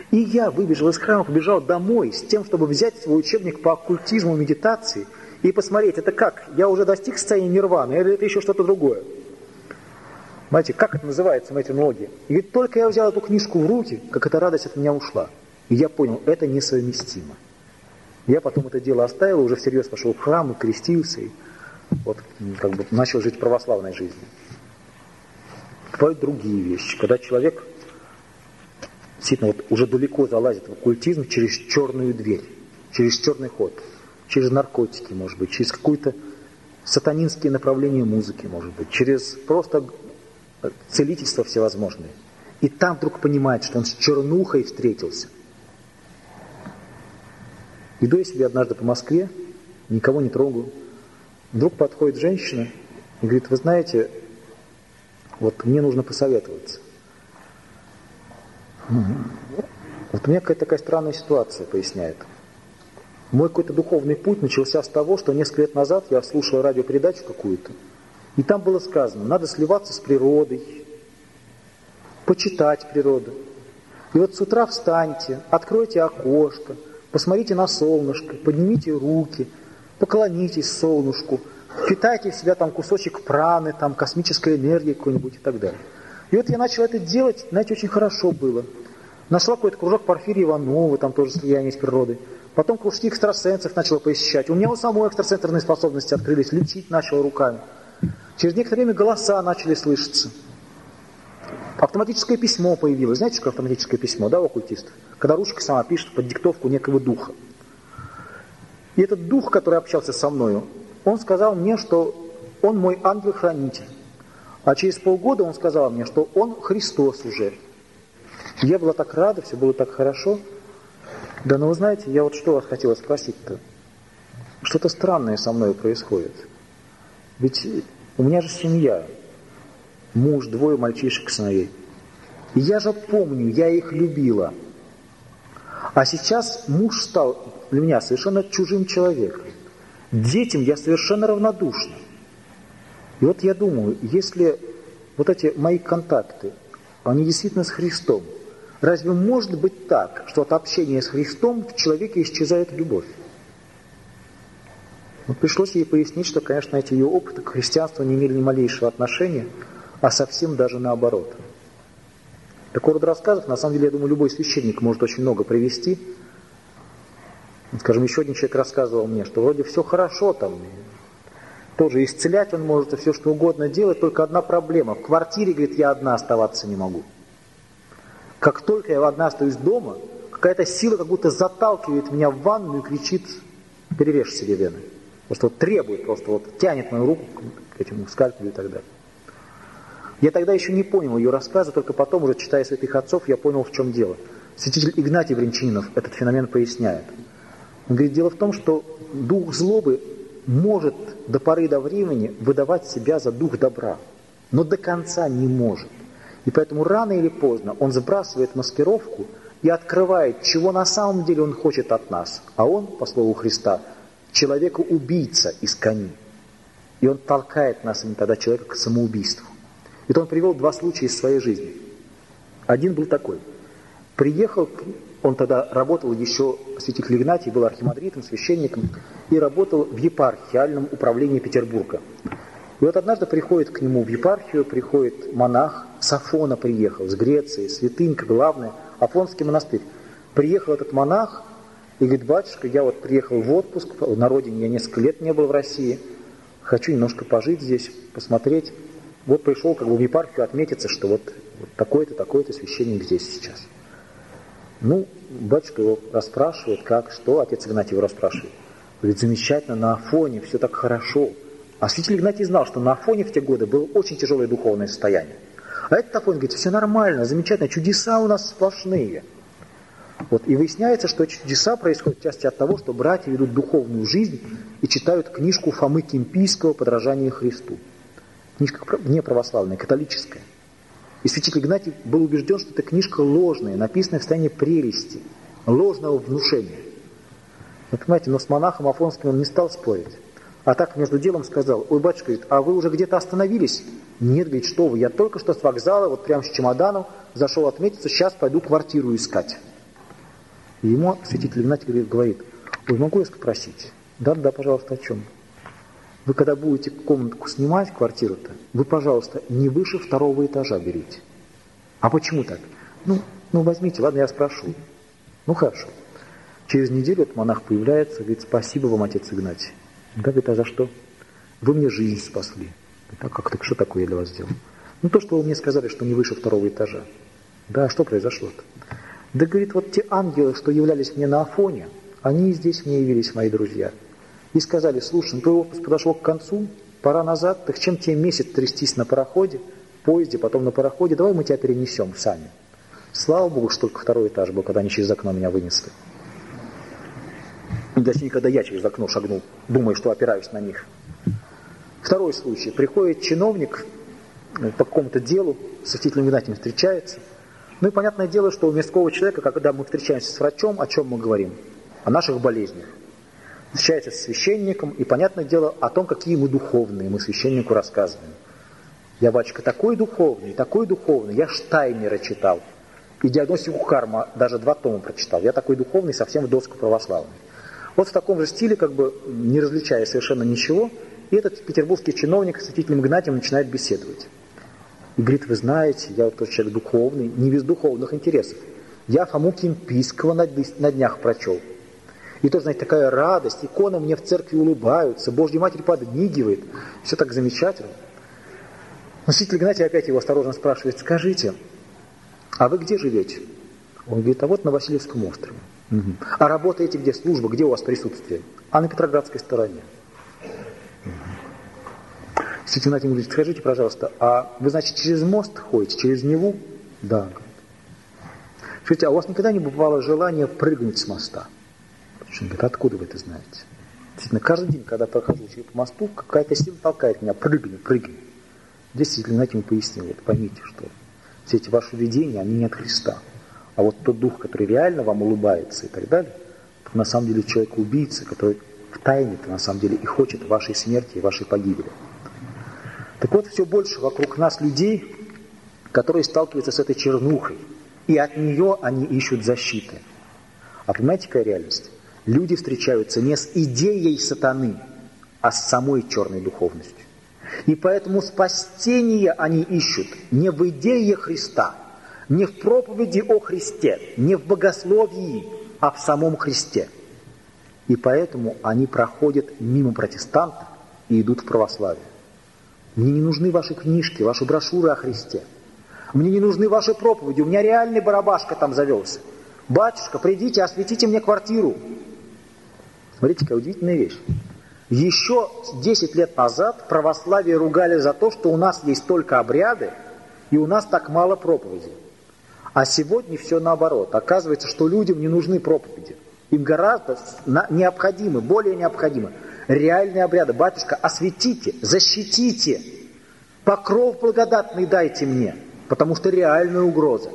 И я выбежал из храма, побежал домой с тем, чтобы взять свой учебник по оккультизму и медитации и посмотреть, это как, я уже достиг состояния нирваны, или это еще что-то другое. Знаете, как это называется в терминологии? И ведь только я взял эту книжку в руки, как эта радость от меня ушла. И я понял, это несовместимо. Я потом это дело оставил, уже всерьез пошел в храм и крестился, и вот как бы начал жить православной жизнью. Бывают другие вещи, когда человек действительно вот уже далеко залазит в оккультизм через черную дверь, через черный ход, через наркотики, может быть, через какое-то сатанинские направления музыки, может быть, через просто целительство всевозможные. И там вдруг понимает, что он с чернухой встретился. Иду я себе однажды по Москве, никого не трогаю. Вдруг подходит женщина и говорит, вы знаете, вот мне нужно посоветоваться. Вот у меня какая-то такая странная ситуация, поясняет. Мой какой-то духовный путь начался с того, что несколько лет назад я слушал радиопередачу какую-то, и там было сказано, надо сливаться с природой, почитать природу. И вот с утра встаньте, откройте окошко, посмотрите на солнышко, поднимите руки, поклонитесь солнышку, впитайте в себя там кусочек праны, там космической энергии какой-нибудь и так далее. И вот я начал это делать, знаете, очень хорошо было. Нашла какой-то кружок Порфирия Иванова, там тоже слияние с природой. Потом кружки экстрасенсов начала посещать. У меня у самой экстрасенсорные способности открылись, лечить начала руками. Через некоторое время голоса начали слышаться. Автоматическое письмо появилось. Знаете, что автоматическое письмо, да, у оккультистов? Когда ручка сама пишет под диктовку некого духа. И этот дух, который общался со мною, он сказал мне, что он мой ангел-хранитель. А через полгода он сказал мне, что он Христос уже. Я была так рада, все было так хорошо. Да, но вы знаете, я вот что вас хотела спросить-то. Что-то странное со мной происходит. Ведь у меня же семья. Муж, 2 мальчишек, сыновей. И я же помню, я их любила. А сейчас муж стал для меня совершенно чужим человеком. Детям я совершенно равнодушна. И вот я думаю, если вот эти мои контакты, они действительно с Христом, разве может быть так, что от общения с Христом в человеке исчезает любовь? Вот пришлось ей пояснить, что, конечно, эти ее опыты к христианству не имели ни малейшего отношения, а совсем даже наоборот. Такого рода рассказов, на самом деле, я думаю, любой священник может очень много привести. Скажем, еще один человек рассказывал мне, что вроде все хорошо там, тоже исцелять он может, и все что угодно делать, только одна проблема. В квартире, говорит, я одна оставаться не могу. Как только я одна остаюсь дома, какая-то сила как будто заталкивает меня в ванну и кричит, перережь себе вены. Просто вот требует, просто вот тянет мою руку к этому скальпелю и так далее. Я тогда еще не понял ее рассказа, только потом, уже читая святых отцов, я понял, в чем дело. Святитель Игнатий Бринчанинов этот феномен поясняет. Он говорит, дело в том, что дух злобы может до поры до времени выдавать себя за дух добра, но до конца не может. И поэтому рано или поздно он сбрасывает маскировку и открывает, чего на самом деле он хочет от нас. А он, по слову Христа, человека-убийца из кони. И он толкает нас, и тогда человека к самоубийству. И то он привел 2 случая из своей жизни. Один был такой. Приехал, он тогда работал еще, святитель Игнатий, был архимандритом, священником, и работал в епархиальном управлении Петербурга. И вот однажды приходит к нему в епархию, приходит монах, с Афона приехал, с Греции, святынька, главное, Афонский монастырь. Приехал этот монах и говорит, батюшка, я вот приехал в отпуск, на родине я несколько лет не был в России, хочу немножко пожить здесь, посмотреть. Вот пришел как бы в епархию отметиться, что вот такой-то, такой-то священник здесь сейчас. Ну, батюшка его расспрашивает, как, что, отец Игнатий его расспрашивает. Говорит, замечательно, на Афоне, все так хорошо. А святитель Игнатий знал, что на Афоне в те годы было очень тяжелое духовное состояние. А этот Афон говорит, все нормально, замечательно, чудеса у нас сплошные. Вот, и выясняется, что чудеса происходят в части от того, что братья ведут духовную жизнь и читают книжку Фомы Кимпийского «Подражание Христу». Книжка не православная, католическая. И святитель Игнатий был убежден, что эта книжка ложная, написанная в состоянии прелести, ложного внушения. Вы понимаете, но с монахом Афонским он не стал спорить. А так между делом сказал, ой, батюшка, говорит, а вы уже где-то остановились? Нет, говорит, что вы, я только что с вокзала, вот прямо с чемоданом, зашел отметиться, сейчас пойду квартиру искать. И ему святитель Игнатий говорит: ой, могу я спросить? Да, пожалуйста, о чем? Вы когда будете комнатку снимать, квартиру-то, вы, пожалуйста, не выше 2-го этажа берите. А почему так? Ну, возьмите, ладно, я спрошу. Ну, хорошо. Через неделю этот монах появляется, говорит: спасибо вам, отец Игнатий. Да, говорит: а за что? Вы мне жизнь спасли. Говорит: а как так, что такое я для вас сделал? Ну, то, что вы мне сказали, что не выше 2-го этажа. Да, что произошло-то? Да, говорит, вот те ангелы, что являлись мне на Афоне, они и здесь мне явились, мои друзья. И сказали: слушай, ну твой отпуск подошел к концу, пора назад, так чем тебе месяц трястись на пароходе, поезде, потом на пароходе, давай мы тебя перенесем сами. Слава Богу, что только 2-й этаж был, когда они через окно меня вынесли. Точнее, когда я через окно шагнул, думая, что опираюсь на них. Второй случай. Приходит чиновник по какому-то делу, с святителем Игнатием встречается. Ну и понятное дело, что у мирского человека, когда мы встречаемся с врачом, о чем мы говорим? О наших болезнях. Встречается с священником, и понятное дело о том, какие мы духовные, мы священнику рассказываем. Я, батюшка, такой духовный, я Штайнера читал. И диагностику карма даже 2 тома прочитал. Я такой духовный, совсем в доску православный. Вот в таком же стиле, как бы не различая совершенно ничего, и этот петербургский чиновник с святителем Игнатием начинает беседовать. И говорит: вы знаете, я вот тот человек духовный, не без духовных интересов. Я Фому Кимпийского на днях прочел. И тоже, знаете, такая радость, иконы мне в церкви улыбаются, Божья Матерь подмигивает, все так замечательно. Но святитель Игнатий опять его осторожно спрашивает: скажите, а вы где живете? Он говорит: а вот на Васильевском острове. Угу. А работаете где? Служба, где у вас присутствие? А на Петроградской стороне. Святитель Игнатий говорит: скажите, пожалуйста, а вы, значит, через мост ходите, через Неву? Да. Скажите, а у вас никогда не бывало желания прыгнуть с моста? Он говорит: откуда вы это знаете? Действительно, каждый день, когда прохожу по мосту, какая-то сила толкает меня: прыгни. Здесь святитель Игнатий ему пояснил: вот поймите, что все эти ваши видения, они не от Христа. А вот тот дух, который реально вам улыбается и так далее, это на самом деле человек-убийца, который в тайне-то на самом деле и хочет вашей смерти и вашей погибели. Так вот, все больше вокруг нас людей, которые сталкиваются с этой чернухой, и от нее они ищут защиты. А понимаете, какая реальность? Люди встречаются не с идеей сатаны, а с самой черной духовностью. И поэтому спасение они ищут не в идее Христа, не в проповеди о Христе, не в богословии, а в самом Христе. И поэтому они проходят мимо протестантов и идут в православие. Мне не нужны ваши книжки, ваши брошюры о Христе. Мне не нужны ваши проповеди, у меня реальный барабашка там завелся. Батюшка, придите, осветите мне квартиру. Смотрите, какая удивительная вещь. Еще 10 лет назад православие ругали за то, что у нас есть только обряды, и у нас так мало проповедей. А сегодня все наоборот. Оказывается, что людям не нужны проповеди. Им гораздо необходимы, более необходимы реальные обряды. Батюшка, осветите, защитите, покров благодатный дайте мне, потому что реальная угроза.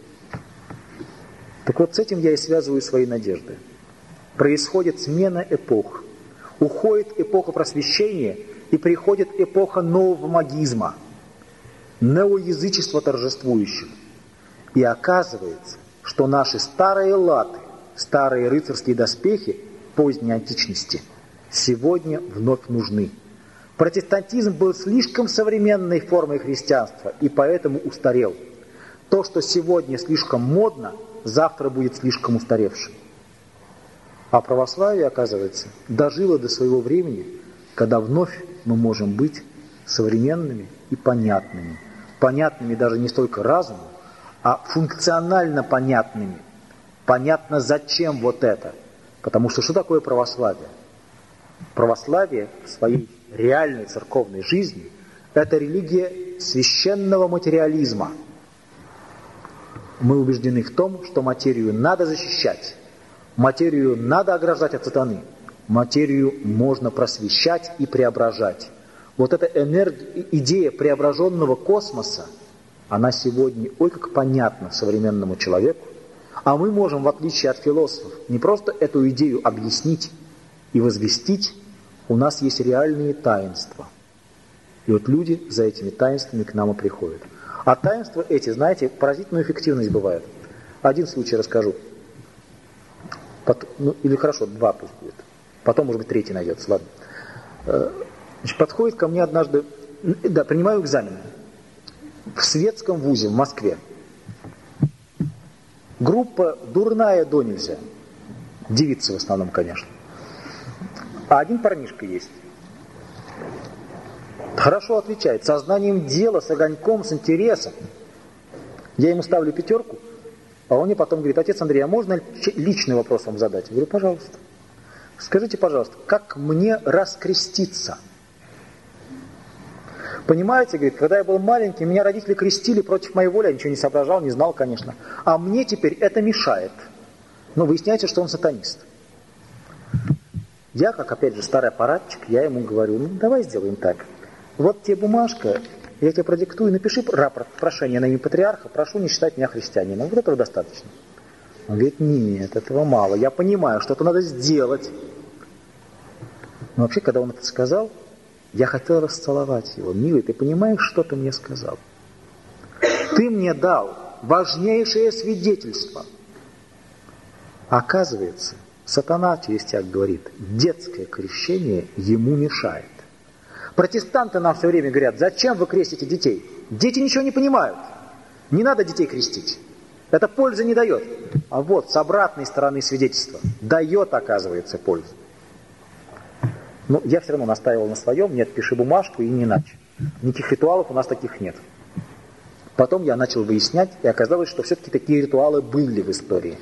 Так вот, с этим я и связываю свои надежды. Происходит смена эпох. Уходит эпоха просвещения, и приходит эпоха нового магизма, неоязычества торжествующего. И оказывается, что наши старые латы, старые рыцарские доспехи поздней античности сегодня вновь нужны. Протестантизм был слишком современной формой христианства и поэтому устарел. То, что сегодня слишком модно, завтра будет слишком устаревшим. А православие, оказывается, дожило до своего времени, когда вновь мы можем быть современными и понятными. Понятными даже не столько разумом, а функционально понятными. Понятно, зачем вот это. Потому что такое православие? Православие в своей реальной церковной жизни – это религия священного материализма. Мы убеждены в том, что материю надо защищать, материю надо ограждать от сатаны, материю можно просвещать и преображать. Вот эта идея преображенного космоса, она сегодня ой как понятна современному человеку, а мы можем, в отличие от философов, не просто эту идею объяснить и возвестить, у нас есть реальные таинства. И вот люди за этими таинствами к нам и приходят. А таинства эти, знаете, поразительную эффективность бывает. Один случай расскажу. Потом, ну, или хорошо, 2 пусть будет. Потом, может быть, 3 найдется, ладно. Значит, подходит ко мне однажды, да, принимаю экзамен в светском вузе в Москве. Группа дурная до нельзя. Девицы в основном, конечно. А один парнишка есть. Хорошо отвечает, со знанием дела, с огоньком, с интересом. Я ему ставлю 5, а он мне потом говорит: отец Андрей, а можно личный вопрос вам задать? Я говорю: пожалуйста. Скажите, пожалуйста, как мне раскреститься? Понимаете, говорит, когда я был маленький, меня родители крестили против моей воли, я ничего не соображал, не знал, конечно. А мне теперь это мешает. Но выясняется, что он сатанист. Я, как, опять же, старый аппаратчик, я ему говорю: ну, давай сделаем так. Вот тебе бумажка, я тебе продиктую, напиши рапорт, прошение на имя патриарха, прошу не считать меня христианином. Вот этого достаточно. Он говорит: нет, этого мало. Я понимаю, что это надо сделать. Но вообще, когда он это сказал, я хотел расцеловать его. Милый, ты понимаешь, что ты мне сказал? Ты мне дал важнейшее свидетельство. Оказывается, сатана через тебя говорит, детское крещение ему мешает. Протестанты нам все время говорят: зачем вы крестите детей? Дети ничего не понимают. Не надо детей крестить. Это пользы не дает. А вот с обратной стороны свидетельства дает, оказывается, пользу. Но я все равно настаивал на своем: нет, пиши бумажку и не иначе. Никаких ритуалов у нас таких нет. Потом я начал выяснять, и оказалось, что все-таки такие ритуалы были в истории.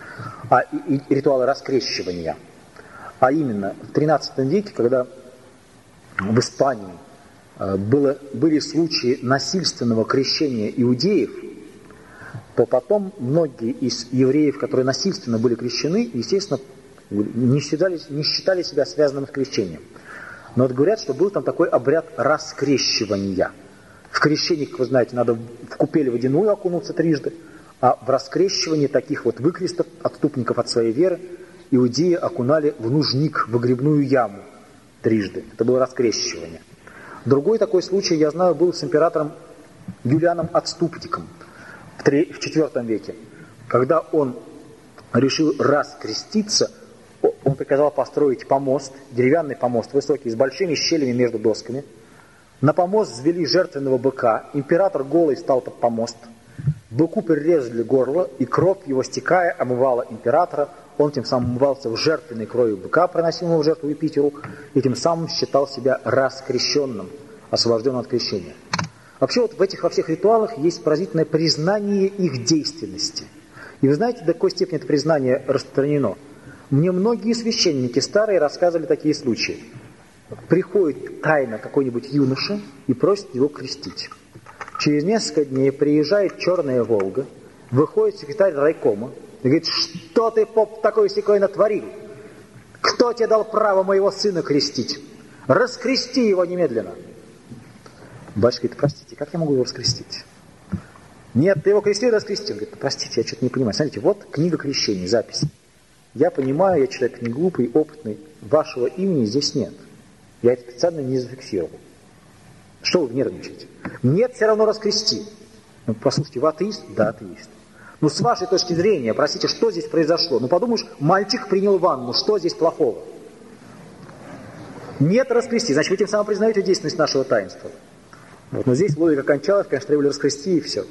И ритуалы раскрещивания. А именно в 13 веке, когда в Испании были случаи насильственного крещения иудеев, то потом многие из евреев, которые насильственно были крещены, естественно, не считали себя связанным с крещением. Но вот говорят, что был там такой обряд раскрещивания. В крещении, как вы знаете, надо в купель водяную окунуться 3, а в раскрещивании таких вот выкрестов, отступников от своей веры, иудеи окунали в нужник, в выгребную яму 3. Это было раскрещивание. Другой такой случай, я знаю, был с императором Юлианом Отступником в IV веке. Когда он решил раскреститься, он приказал построить помост, деревянный помост, высокий, с большими щелями между досками. На помост взвели жертвенного быка, император голый встал под помост, быку перерезали горло, и кровь его, стекая, омывала императора. Он тем самым умывался в жертвенной крови быка, приносимого в жертву Юпитеру, и тем самым считал себя раскрещенным, освобожденным от крещения. Вообще вот во всех ритуалах есть поразительное признание их действенности. И вы знаете, до какой степени это признание распространено? Мне многие священники старые рассказывали такие случаи. Приходит тайно какой-нибудь юноша и просит его крестить. Через несколько дней приезжает черная Волга, выходит секретарь райкома и говорит: что ты, поп, такой-сякой натворил? Кто тебе дал право моего сына крестить? Раскрести его немедленно. Батюшка говорит: простите, как я могу его раскрестить? Нет, ты его крестил, раскрестил. Говорит: простите, я что-то не понимаю. Смотрите, вот книга крещений, запись. Я понимаю, я человек не глупый, опытный. Вашего имени здесь нет. Я это специально не зафиксировал. Что вы нервничаете? Нет, все равно раскрести. Ну, послушайте, вы атеист? Да, атеист. Ну, с вашей точки зрения, простите, что здесь произошло? Ну, подумаешь, мальчик принял ванну, что здесь плохого? Нет, раскрести. Значит, вы тем самым признаете действенность нашего таинства. Вот, но здесь логика кончалась, конечно, требовали раскрести, и все.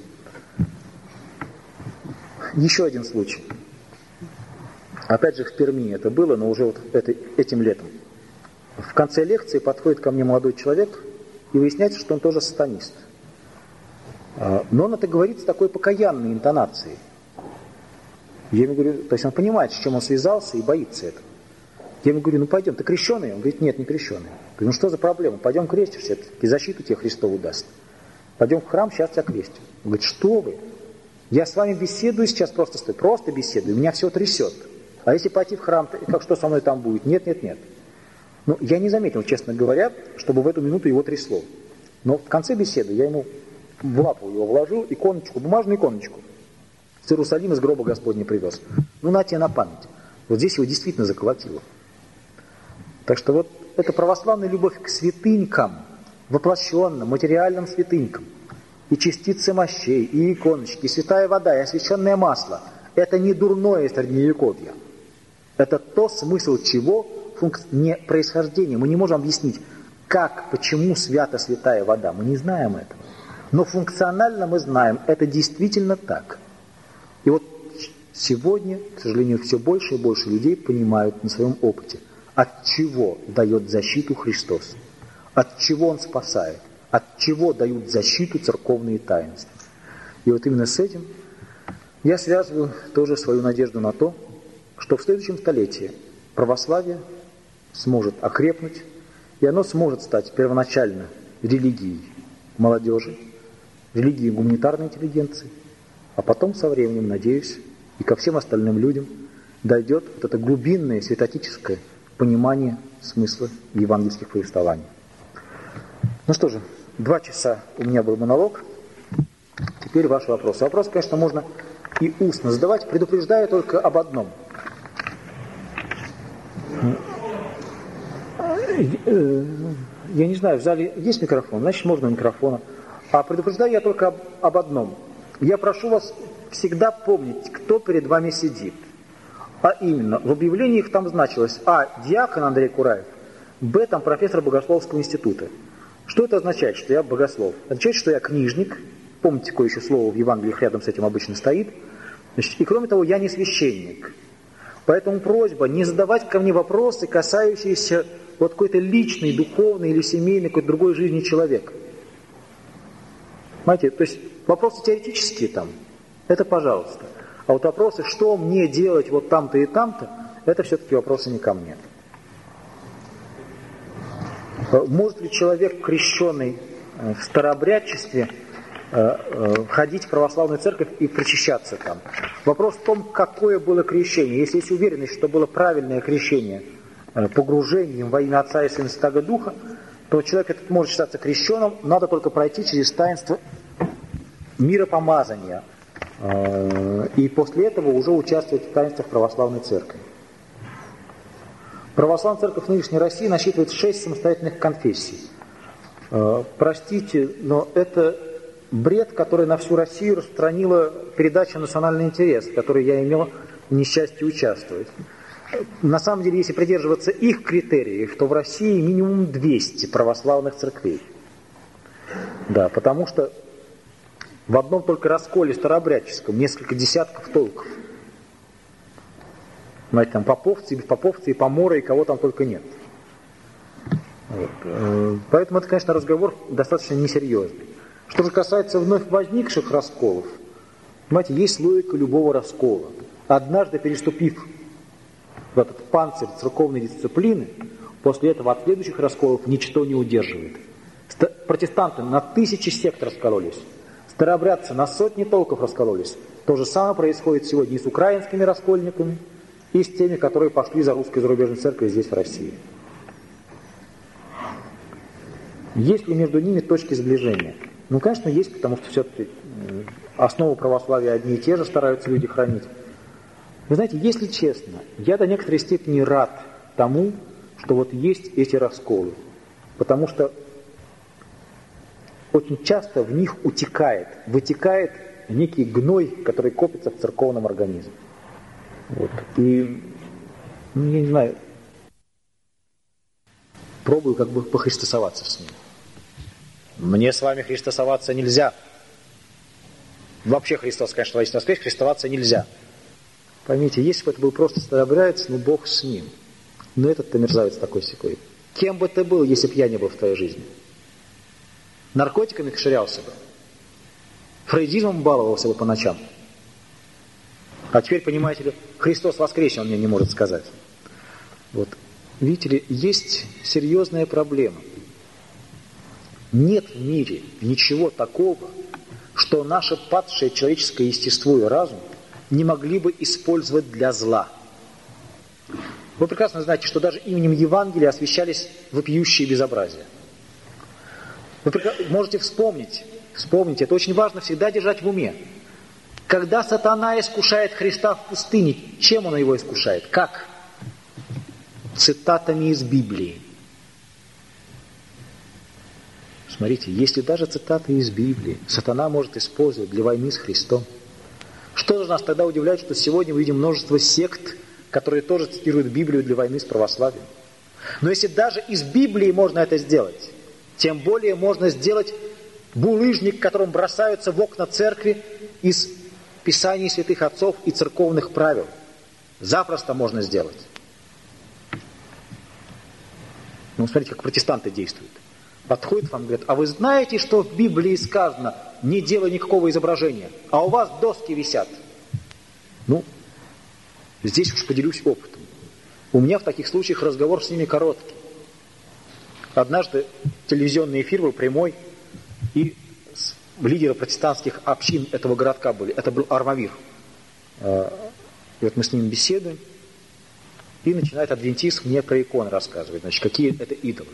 Еще один случай. Опять же, в Перми это было, но уже вот этим летом. В конце лекции подходит ко мне молодой человек, и выясняется, что он тоже сатанист. Но он это говорит с такой покаянной интонацией. Я ему говорю, то есть он понимает, с чем он связался, и боится этого. Я ему говорю: ну пойдем, ты крещеный? Он говорит: нет, не крещеный. Я говорю: ну что за проблема? Пойдем крестишься, и защиту тебе Христову даст. Пойдем в храм, сейчас тебя крестим. Он говорит: что вы? Я с вами беседую сейчас, просто беседую, меня все трясет. А если пойти в храм, как что со мной там будет? Нет. Ну, я не заметил, честно говоря, чтобы в эту минуту его трясло. Но в конце беседы я ему в лапу его вложил иконочку, бумажную иконочку. С Иерусалима, из гроба Господня привез. Ну, на тебе на память. Вот здесь его действительно заколотило. Так что вот это православная любовь к святынькам, воплощенным, материальным святынькам. И частицы мощей, и иконочки, и святая вода, и освященное масло. Это не дурное средневековье. Это то, смысл чего не происхождение. Мы не можем объяснить, как, почему свята святая вода. Мы не знаем этого. Но функционально мы знаем, это действительно так. И вот сегодня, к сожалению, все больше и больше людей понимают на своем опыте, от чего дает защиту Христос, от чего Он спасает, от чего дают защиту церковные таинства. И вот именно с этим я связываю тоже свою надежду на то, что в следующем столетии православие сможет окрепнуть, и оно сможет стать первоначально религией молодежи, религией гуманитарной интеллигенции, а потом со временем, надеюсь, и ко всем остальным людям дойдет вот это глубинное святотическое понимание смысла евангельских повествований. Ну что же, 2 часа у меня был монолог, теперь ваши вопросы. Вопросы, конечно, можно и устно задавать, предупреждая только об одном. Я не знаю, в зале есть микрофон, значит можно микрофона. А предупреждаю я только об одном. Я прошу вас всегда помнить, кто перед вами сидит. А именно, в объявлениях там значилось: а. Диакон Андрей Кураев, б. Там профессор Богословского института. Что это означает, что я богослов? Означает, что я книжник. Помните, какое еще слово в Евангелиях рядом с этим обычно стоит. Значит, и кроме того, я не священник. Поэтому просьба не задавать ко мне вопросы, касающиеся вот какой-то личной, духовной или семейной, какой-то другой жизни человека. Понимаете, то есть вопросы теоретические там, это пожалуйста. А вот вопросы, что мне делать вот там-то и там-то, это все-таки вопросы не ко мне. Может ли человек, крещенный в старообрядчестве, ходить в православную церковь и причащаться там? Вопрос в том, какое было крещение. Если есть уверенность, что было правильное крещение погружением во имя Отца и Сына и Святаго Духа, то человек этот может считаться крещенным, надо только пройти через таинство миропомазания. И после этого уже участвовать в таинствах православной церкви. Православная церковь нынешней России насчитывает 6 самостоятельных конфессий. Простите, но это бред, который на всю Россию распространила передача «Национальный интерес», в которой я имел несчастье участвовать. На самом деле, если придерживаться их критериев, то в России минимум 200 православных церквей. Да, потому что в одном только расколе старообрядческом несколько десятков толков. Знаете, там поповцы, и поморы, и кого там только нет. Вот. Поэтому это, конечно, разговор достаточно несерьезный. Что же касается вновь возникших расколов, понимаете, есть логика любого раскола. Однажды переступив в этот панцирь церковной дисциплины, после этого от следующих расколов ничто не удерживает. Протестанты на 1000 сект раскололись, старообрядцы на сотни толков раскололись. То же самое происходит сегодня и с украинскими раскольниками, и с теми, которые пошли за русской зарубежной церковью здесь, в России. Есть ли между ними точки сближения? Ну, конечно, есть, потому что все-таки основу православия одни и те же стараются люди хранить. Вы знаете, если честно, я до некоторой степени рад тому, что вот есть эти расколы. Потому что очень часто в них вытекает некий гной, который копится в церковном организме. Вот. И, я не знаю, пробую как бы похристосоваться с ним. Мне с вами христосоваться нельзя. Вообще Христос, конечно, если сказать, христоваться нельзя. Поймите, если бы это был просто старообрядец, ну Бог с ним. Но этот-то мерзавец такой-сякой. Кем бы ты был, если бы я не был в твоей жизни? Наркотиками кошерялся бы. Фрейдизмом баловался бы по ночам. А теперь, понимаете ли, Христос воскресен, он мне не может сказать. Вот. Видите ли, есть серьезная проблема. Нет в мире ничего такого, что наше падшее человеческое естество и разум не могли бы использовать для зла. Вы прекрасно знаете, что даже именем Евангелия освящались вопиющие безобразия. Вы можете вспомнить, это очень важно всегда держать в уме. Когда сатана искушает Христа в пустыне, чем он его искушает? Как? Цитатами из Библии. Смотрите, если даже цитаты из Библии сатана может использовать для войны с Христом, что же нас тогда удивляет, что сегодня мы видим множество сект, которые тоже цитируют Библию для войны с православием. Но если даже из Библии можно это сделать, тем более можно сделать булыжник, которым бросаются в окна церкви из Писаний святых отцов и церковных правил. Запросто можно сделать. Ну, смотрите, как протестанты действуют. Подходят вам и говорят: а вы знаете, что в Библии сказано: не делай никакого изображения, а у вас доски висят? Ну, здесь уж поделюсь опытом. У меня в таких случаях разговор с ними короткий. Однажды телевизионный эфир был прямой, и лидеры протестантских общин этого городка были. Это был Армавир. И вот мы с ним беседуем, и начинает адвентист мне про иконы рассказывать, значит, какие это идолы.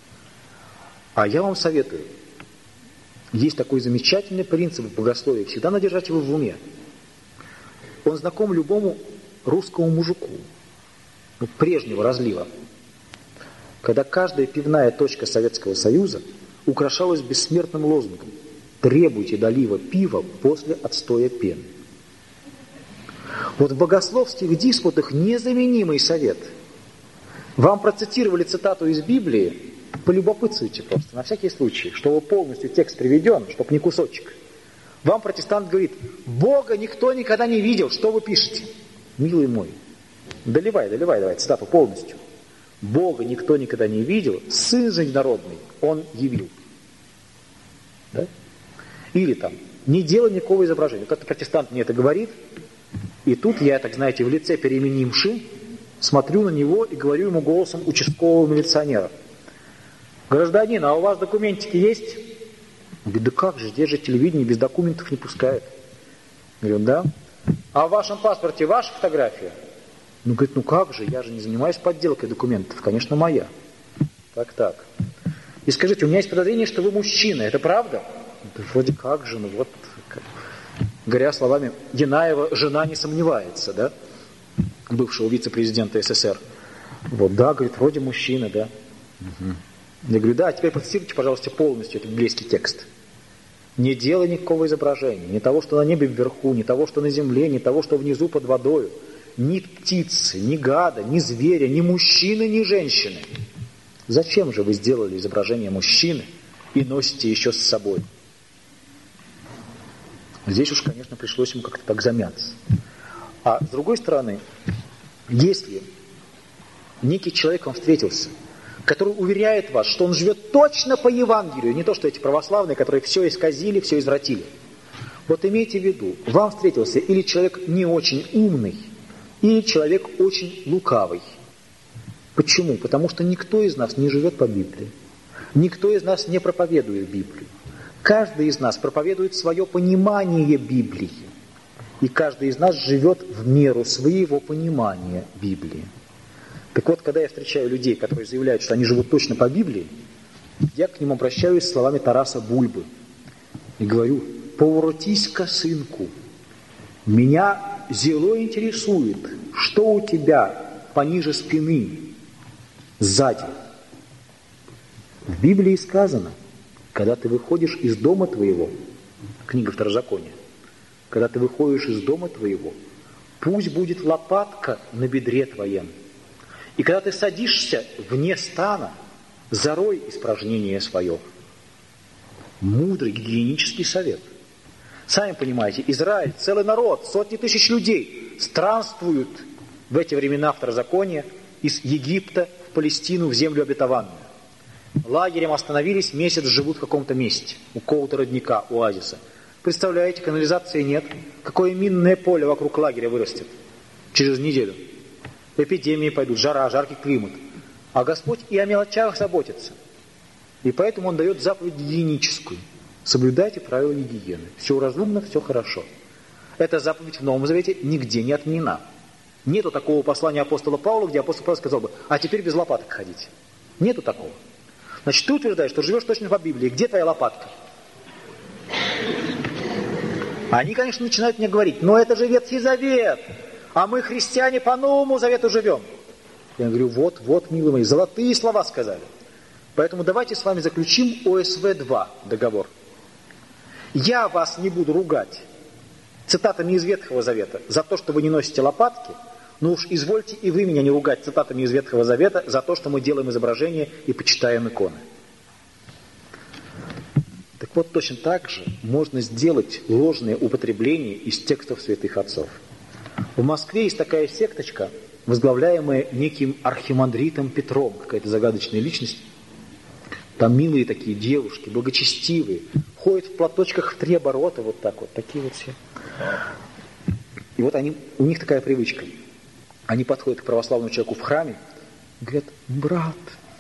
А я вам советую, есть такой замечательный принцип в богословии, всегда надо держать его в уме. Он знаком любому русскому мужику, прежнего разлива, когда каждая пивная точка Советского Союза украшалась бессмертным лозунгом: «Требуйте долива пива после отстоя пены». Вот в богословских диспутах незаменимый совет. Вам процитировали цитату из Библии, полюбопытствуйте просто, на всякий случай, чтобы полностью текст приведен, чтобы не кусочек. Вам протестант говорит: Бога никто никогда не видел, что вы пишете? Милый мой, доливай, цитату полностью. Бога никто никогда не видел, Сын же единородный Он явил. Да? Или там, не делай никакого изображения. Как-то протестант мне это говорит, и тут я, так знаете, в лице переменивши, смотрю на него и говорю ему голосом участкового милиционера: гражданин, а у вас документики есть? Он говорит: да как же, здесь же телевидение без документов не пускает. Я говорю: да. А в вашем паспорте ваша фотография? Ну, говорит: ну как же, я же не занимаюсь подделкой документов, конечно, моя. Так. И скажите, у меня есть подозрение, что вы мужчина, это правда? Да вроде как же, ну вот, говоря словами Янаева, жена не сомневается, да, бывшего вице-президента СССР. Вот, да, говорит, вроде мужчина, да. Угу. Я говорю: да, теперь процитируйте, пожалуйста, полностью этот библейский текст. Не делай никакого изображения, ни того, что на небе вверху, ни того, что на земле, ни того, что внизу под водою, ни птицы, ни гада, ни зверя, ни мужчины, ни женщины. Зачем же вы сделали изображение мужчины и носите еще с собой? Здесь уж, конечно, пришлось ему как-то так замяться. А с другой стороны, если некий человек вам встретился, который уверяет вас, что он живет точно по Евангелию, не то, что эти православные, которые все исказили, все извратили. Вот имейте в виду, вам встретился или человек не очень умный, или человек очень лукавый. Почему? Потому что никто из нас не живет по Библии. Никто из нас не проповедует Библию. Каждый из нас проповедует свое понимание Библии. И каждый из нас живет в меру своего понимания Библии. Так вот, когда я встречаю людей, которые заявляют, что они живут точно по Библии, я к ним обращаюсь словами Тараса Бульбы и говорю: поворотись-ка, сынку, меня зело интересует, что у тебя пониже спины, сзади. В Библии сказано, когда ты выходишь из дома твоего, книга Второзакония, когда ты выходишь из дома твоего, пусть будет лопатка на бедре твоем. И когда ты садишься вне стана, зарой испражнение свое. Мудрый гигиенический совет. Сами понимаете, Израиль, целый народ, сотни тысяч людей странствуют в эти времена Второзакония из Египта в Палестину, в землю обетованную. Лагерем остановились, месяц живут в каком-то месте, у какого-то родника, оазиса. Представляете, канализации нет. Какое минное поле вокруг лагеря вырастет через неделю? Эпидемии пойдут, жара, жаркий климат. А Господь и о мелочах заботится. И поэтому Он дает заповедь гигиеническую. Соблюдайте правила гигиены. Все разумно, все хорошо. Эта заповедь в Новом Завете нигде не отменена. Нету такого послания апостола Павла, где апостол Павел сказал бы: а теперь без лопаток ходите. Нету такого. Значит, ты утверждаешь, что живешь точно по Библии. Где твоя лопатка? Они, конечно, начинают мне говорить: но это же Ветхий Завет, а мы, христиане, по Новому Завету живем. Я говорю: вот, милые мои, золотые слова сказали. Поэтому давайте с вами заключим ОСВ-2 договор. Я вас не буду ругать цитатами из Ветхого Завета за то, что вы не носите лопатки, Ну уж извольте и вы меня не ругать цитатами из Ветхого Завета за то, что мы делаем изображения и почитаем иконы. Так вот, точно так же можно сделать ложное употребление из текстов святых отцов. В Москве есть такая секточка, возглавляемая неким архимандритом Петром, какая-то загадочная личность. Там милые такие девушки, благочестивые, ходят в платочках в 3 оборота, вот так вот, такие вот все. И вот у них такая привычка. Они подходят к православному человеку в храме и говорят: брат,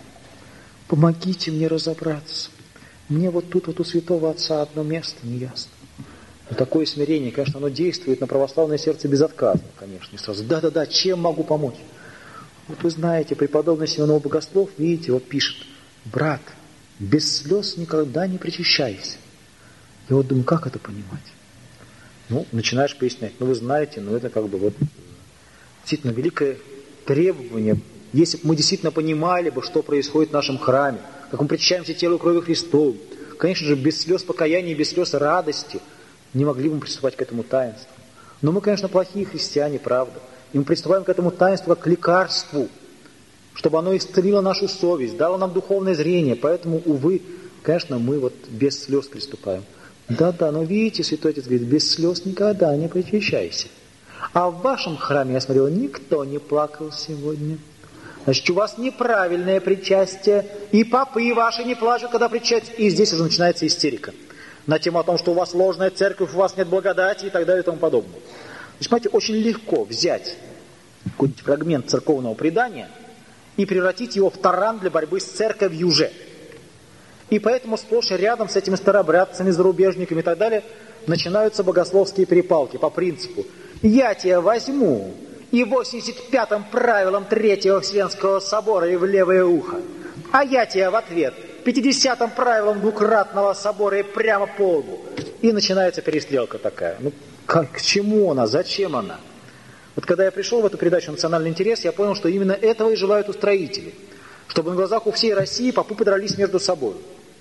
помогите мне разобраться. Мне вот тут вот у святого отца одно место неясно. Но такое смирение, конечно, оно действует на православное сердце безотказно, конечно. И сразу: да-да-да, чем могу помочь? Вот вы знаете, преподобный Симеон Богослов, видите, вот пишет: брат, без слез никогда не причащайся. Я вот думаю, как это понимать? Ну, начинаешь пояснять. Ну, вы знаете, ну, это как бы вот действительно великое требование. Если бы мы действительно понимали бы, что происходит в нашем храме, как мы причащаемся телу и крови Христову, конечно же, без слез покаяния, без слез радости не могли бы мы приступать к этому таинству. Но мы, конечно, плохие христиане, правда. И мы приступаем к этому таинству как к лекарству, чтобы оно исцелило нашу совесть, дало нам духовное зрение. Поэтому, увы, конечно, мы вот без слез приступаем. Да-да, но видите, Святой Отец говорит: без слез никогда не причащайся. А в вашем храме, я смотрел, никто не плакал сегодня. Значит, у вас неправильное причастие, и попы ваши не плачут, когда причастие. И здесь уже начинается истерика на тему о том, что у вас ложная церковь, у вас нет благодати и так далее и тому подобное. Значит, понимаете, очень легко взять какой-нибудь фрагмент церковного предания и превратить его в таран для борьбы с церковью же. И поэтому сплошь и рядом с этими старообрядцами, зарубежниками и так далее начинаются богословские перепалки по принципу: я тебя возьму и 85-м правилом Третьего Вселенского собора и в левое ухо, а я тебя в ответ 50-м правилом Двукратного собора и прямо по лбу. И начинается перестрелка такая. Ну, к чему она? Зачем она? Вот когда я пришел в эту передачу «Национальный интерес», я понял, что именно этого и желают устроители. Чтобы на глазах у всей России попы подрались между собой.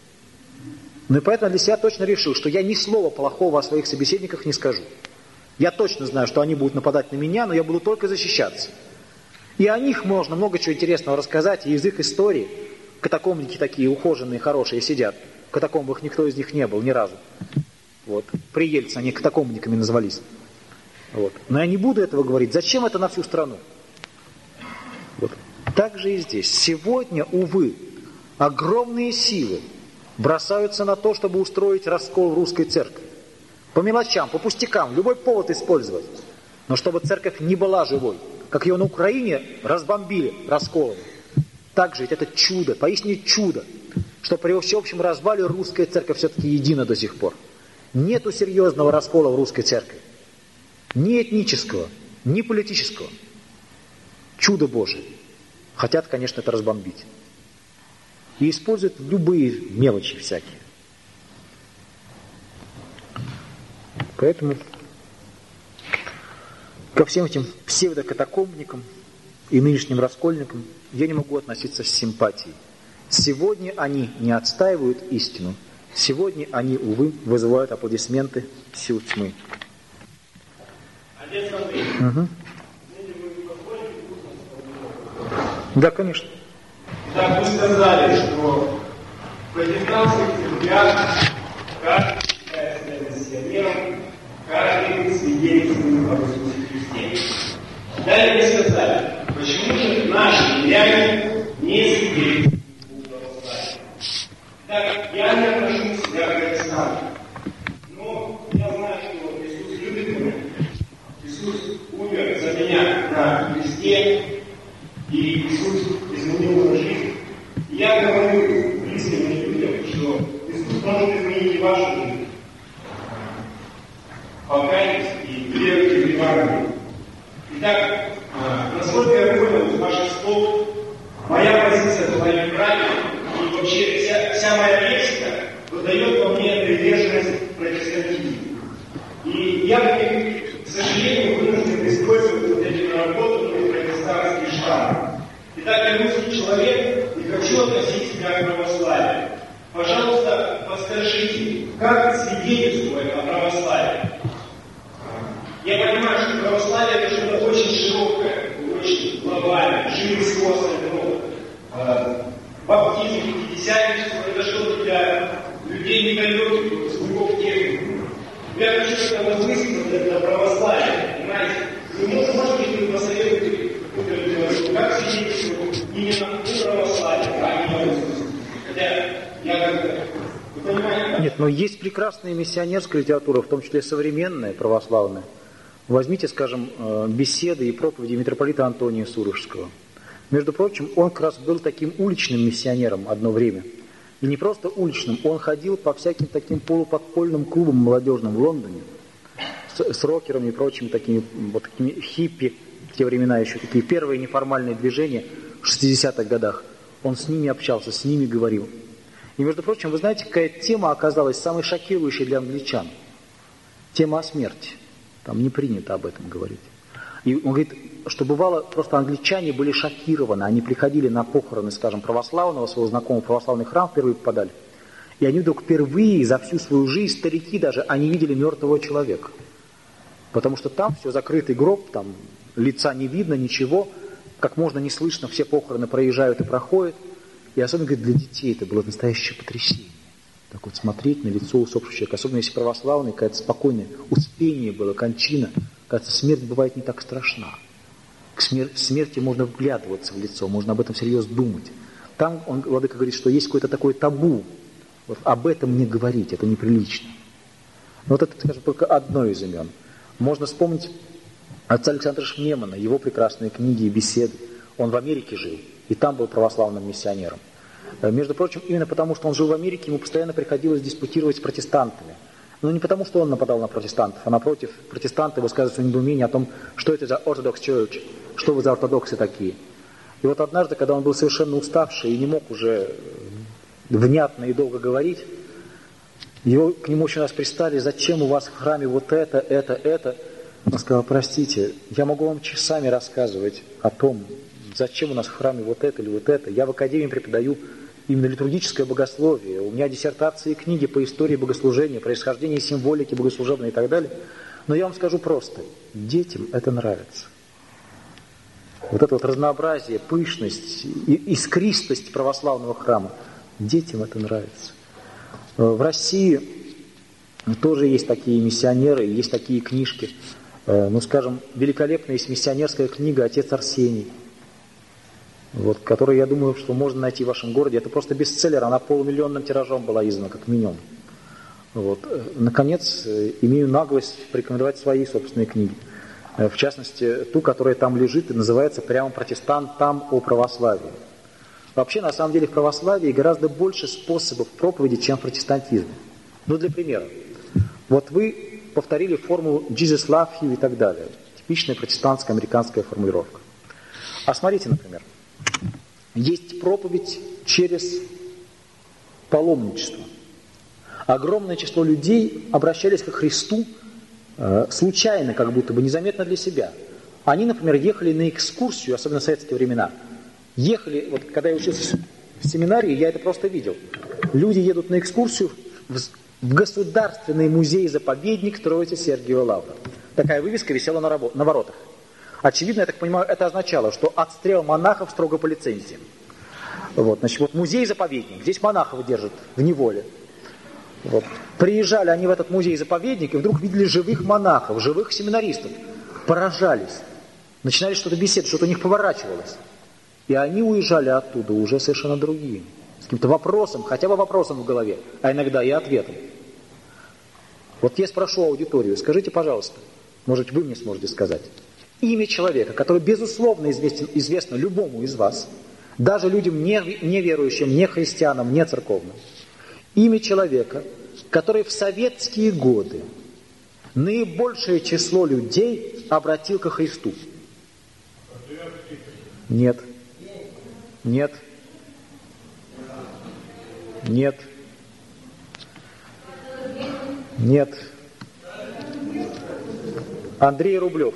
Ну и поэтому для себя точно решил, что я ни слова плохого о своих собеседниках не скажу. Я точно знаю, что они будут нападать на меня, но я буду только защищаться. И о них можно много чего интересного рассказать, и из их истории. Катакомники такие ухоженные, хорошие сидят. В катакомбах никто из них не был ни разу. Вот. При Ельце они катакомниками назвались. Вот. Но я не буду этого говорить. Зачем это на всю страну? Вот. Так же и здесь. Сегодня, увы, огромные силы бросаются на то, чтобы устроить раскол в русской церкви. По мелочам, по пустякам, любой повод использовать. Но чтобы церковь не была живой. Как ее на Украине разбомбили расколом. Так же ведь это чудо, поистине чудо, что при всеобщем развале русская церковь все-таки едина до сих пор. Нету серьезного раскола в русской церкви. Ни этнического, ни политического. Чудо Божие. Хотят, конечно, это разбомбить. И используют любые мелочи всякие. Поэтому ко всем этим псевдокатакомбникам и нынешним раскольникам я не могу относиться с симпатией. Сегодня они не отстаивают истину. Сегодня они, увы, вызывают аплодисменты сил тьмы. Угу. Да, конечно. Так вы сказали, что по 19 церквях каждый считается миссионером, каждый свидетельствует об Иисусе Христе. Далее вы сказали, почему же наши миряне не свидетельствуют о православии. Так, я не отношу себя к Александру. Но я знаю, что Иисус любит меня. Иисус умер за меня на кресте, и Иисус изменил мою жизнь. И я говорю близким мне людям, что Иисус может изменить и вашу жизнь. Покайтесь и веруйте в Евангелие. Итак, насколько я понял из ваших слов, моя позиция была неправильной, и вообще вся моя лексика выдает во мне приверженность протестантизму. И я, к сожалению, вынужден использовать вот эти наработанные протестантские штампы. Итак, я русский человек и хочу относить себя к православию. Пожалуйста, подскажите, как свидетельствовать о православии? Я понимаю, что православие это что-то очень широкое. Но есть прекрасная миссионерская литература, в том числе современная, православная. Возьмите, скажем, беседы и проповеди митрополита Антония Сурожского. Между прочим, он как раз был таким уличным миссионером одно время. И не просто уличным, он ходил по всяким таким полуподпольным клубам молодежным в Лондоне с рокерами и прочими такими, вот такими хиппи, в те времена еще такие первые неформальные движения в 60-х годах. Он с ними общался, с ними говорил. И, между прочим, вы знаете, какая тема оказалась самой шокирующей для англичан? Тема о смерти. Там не принято об этом говорить. И он говорит, что бывало, просто англичане были шокированы. Они приходили на похороны, скажем, православного, своего знакомого православный храм впервые попадали. И они вдруг впервые за всю свою жизнь, старики даже, они видели мертвого человека. Потому что там все закрытый гроб, там лица не видно, ничего. Как можно не слышно, все похороны проезжают и проходят. И особенно, говорит, для детей это было настоящее потрясение. Так вот смотреть на лицо усопшего человека, особенно если православный, какая-то спокойное успение было, кончина. Кажется, смерть бывает не так страшна. К смерти можно вглядываться в лицо, можно об этом серьезно думать. Там, владыка говорит, что есть какое-то такое табу. Вот об этом не говорить, это неприлично. Но вот это, скажем, только одно из имен. Можно вспомнить отца Александра Шмемана, его прекрасные книги и беседы. Он в Америке жил, и там был православным миссионером. Между прочим, именно потому, что он жил в Америке, ему постоянно приходилось диспутировать с протестантами. Но не потому, что он нападал на протестантов, а напротив, протестанты высказывают свое недоумение о том, что это за Orthodox Church, что вы за ортодоксы такие. И вот однажды, когда он был совершенно уставший и не мог уже внятно и долго говорить, к нему очень раз пристали, зачем у вас в храме вот это. Он сказал, простите, я могу вам часами рассказывать о том, зачем у нас в храме вот это или вот это. Я в академии преподаю именно литургическое богословие. У меня диссертации и книги по истории богослужения, происхождению символики богослужебной и так далее. Но я вам скажу просто, детям это нравится. Вот это вот разнообразие, пышность, искристость православного храма, детям это нравится. В России тоже есть такие миссионеры, есть такие книжки. Ну, скажем, великолепная есть миссионерская книга «Отец Арсений», вот, которую, я думаю, что можно найти в вашем городе. Это просто бестселлер, она 500 000 тиражом была издана, как минимум. Вот. Наконец, имею наглость порекомендовать свои собственные книги. В частности, ту, которая там лежит и называется прямо «Протестантам о православии». Вообще, на самом деле, в православии гораздо больше способов проповеди, чем в протестантизме. Ну, для примера. Вот вы повторили формулу «Jesus love you» и так далее. Типичная протестантская американская формулировка. А смотрите, например. Есть проповедь через паломничество. Огромное число людей обращались ко Христу случайно, как будто бы незаметно для себя. Они, например, ехали на экскурсию, особенно в советские времена. Ехали, вот когда я учился в семинарии, я это просто видел. Люди едут на экскурсию в Государственный музей-заповедник Троицы-Сергиева Лавра. Такая вывеска висела на воротах. Очевидно, я так понимаю, это означало, что отстрел монахов строго по лицензии. Вот, значит, вот музей-заповедник, здесь монахов держат в неволе. Вот. Приезжали они в этот музей-заповедник и вдруг видели живых монахов, живых семинаристов. Поражались. Начинали что-то беседовать, что-то у них поворачивалось. И они уезжали оттуда уже совершенно другими. С каким-то вопросом, хотя бы вопросом в голове, а иногда и ответом. Вот я спрошу аудиторию, скажите, пожалуйста, может, вы мне сможете сказать, имя человека, который, безусловно, известно любому из вас, даже людям неверующим, не христианам, не церковным. Имя человека, который в советские годы наибольшее число людей обратил ко Христу. Нет. Нет. Нет. Нет. Андрей Рублев.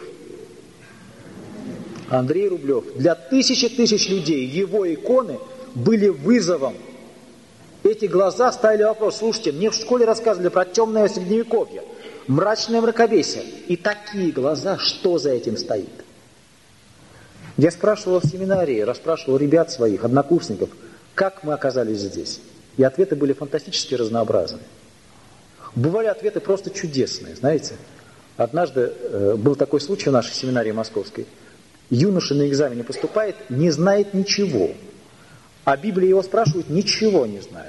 Андрей Рублев. Для тысяч людей его иконы были вызовом. Эти глаза ставили вопрос. Слушайте, мне в школе рассказывали про темное средневековье, мрачное мракобесие. И такие глаза, что за этим стоит? Я спрашивал в семинарии, расспрашивал ребят своих, однокурсников, как мы оказались здесь. И ответы были фантастически разнообразные. Бывали ответы просто чудесные, знаете. Однажды был такой случай в нашей семинарии московской. Юноша на экзамене поступает, не знает ничего. А Библия его спрашивает, ничего не знает.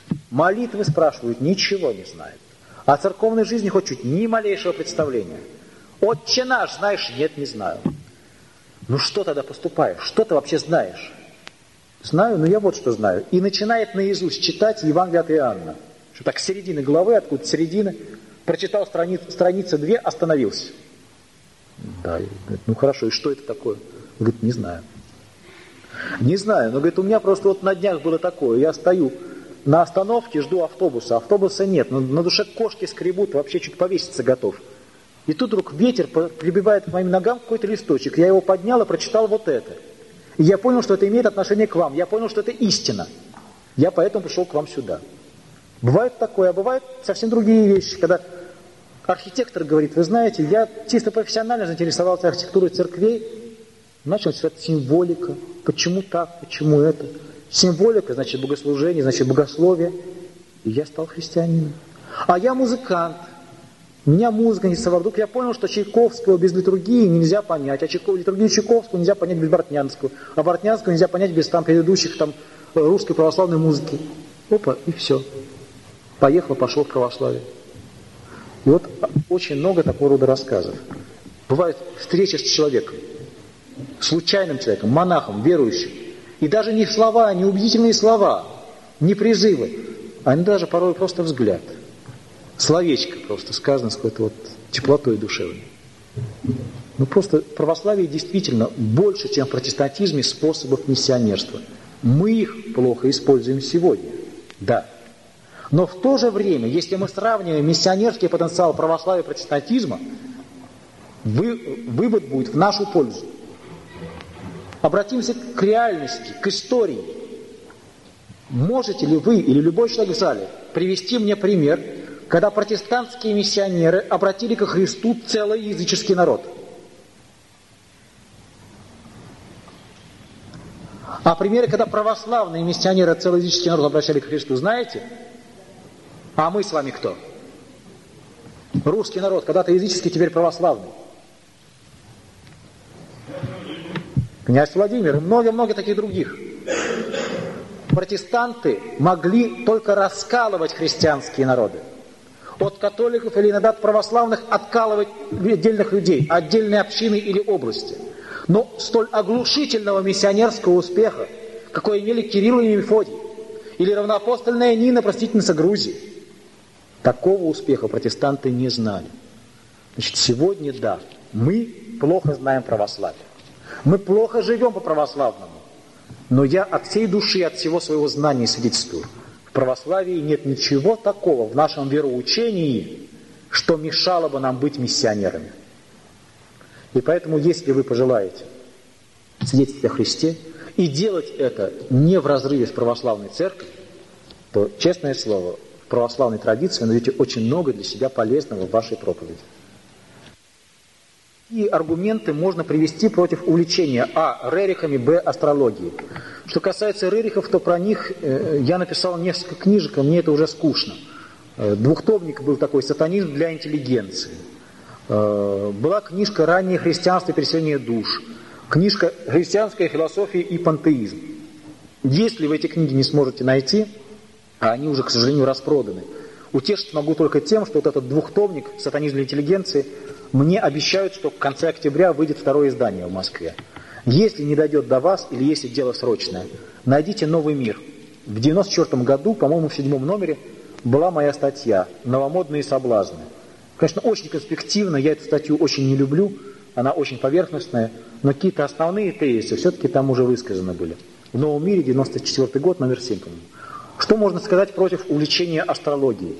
Молитвы спрашивают, ничего не знают. О церковной жизни хоть чуть ни малейшего представления. Отче наш, знаешь? Нет, не знаю. Ну что тогда поступаешь? Что ты вообще знаешь? Знаю, но я вот что знаю. И начинает наизусть читать Евангелие от Иоанна. Что так с середины главы, откуда с середины, прочитал страницы 2, остановился. Да, говорит, ну хорошо, и что это такое? Говорит, не знаю. Не знаю, но говорит, у меня просто вот на днях было такое. Я стою на остановке, жду автобуса. Автобуса нет, на душе кошки скребут, вообще чуть повеситься готов. И тут вдруг ветер прибивает к моим ногам какой-то листочек. Я его поднял и прочитал вот это. И я понял, что это имеет отношение к вам. Я понял, что это истина. Я поэтому пришел к вам сюда. Бывает такое, а бывают совсем другие вещи. Когда архитектор говорит, вы знаете, я чисто профессионально заинтересовался архитектурой церквей. Начал читать символика. Почему так, почему это? Символика, значит, богослужение, значит, богословие. И я стал христианином. А я музыкант. Меня музыка интересовала. Вдруг я понял, что Чайковского без литургии нельзя понять, а литургию Чайковского нельзя понять без Бортнянского, а Бортнянского нельзя понять без там предыдущих там русской православной музыки. Опа, и все. Поехал, пошел в православие. И вот очень много такого рода рассказов. Бывает встреча с человеком, случайным человеком, монахом, верующим. И даже не слова, не убедительные слова, не призывы, а даже порой просто взгляд. Словечко просто сказано с какой-то вот теплотой душевной. Ну просто в православии действительно больше, чем в протестантизме, способов миссионерства. Мы их плохо используем сегодня. Да. Но в то же время, если мы сравниваем миссионерский потенциал православия и протестантизма, вывод будет в нашу пользу. Обратимся к реальности, к истории. Можете ли вы или любой человек в зале привести мне пример, когда протестантские миссионеры обратили ко Христу целый языческий народ? А примеры, когда православные миссионеры целый языческий народ обращали к Христу, знаете? А мы с вами кто? Русский народ, когда-то языческий, теперь православный. Князь Владимир и много-много таких других. Протестанты могли только раскалывать христианские народы. От католиков или иногда от православных откалывать отдельных людей, отдельные общины или области. Но столь оглушительного миссионерского успеха, какой имели Кирилл и Мефодий, или равноапостольная Нина, простительница Грузии, такого успеха протестанты не знали. Значит, сегодня да, мы плохо знаем православие. Мы плохо живем по православному. Но я от всей души, от всего своего знания свидетельствую. В православии нет ничего такого в нашем вероучении, что мешало бы нам быть миссионерами. И поэтому, если вы пожелаете свидетельствовать о Христе и делать это не в разрыве с православной церковью, то, честное слово, в православной традиции вы найдете очень много для себя полезного в вашей проповеди. И аргументы можно привести против увлечения рерихами, астрологией. Что касается рерихов, то про них я написал несколько книжек, а мне это уже скучно. Двухтомник был такой «Сатанизм для интеллигенции». Была книжка «Раннее христианство и переселение душ», книжка «Христианская философия и пантеизм». Если вы эти книги не сможете найти, а они уже, к сожалению, распроданы, утешить могу только тем, что вот этот двухтомник «Сатанизм для интеллигенции» мне обещают, что в конце октября выйдет второе издание в Москве. Если не дойдет до вас, или если дело срочное, найдите «Новый мир». В 1994 году, по-моему, в 7 номере была моя статья «Новомодные соблазны». Конечно, очень конспективно, я эту статью очень не люблю, она очень поверхностная, но какие-то основные тезисы все-таки там уже высказаны были. В «Новом мире», 1994 год, номер 7, по-моему. Что можно сказать против увлечения астрологией?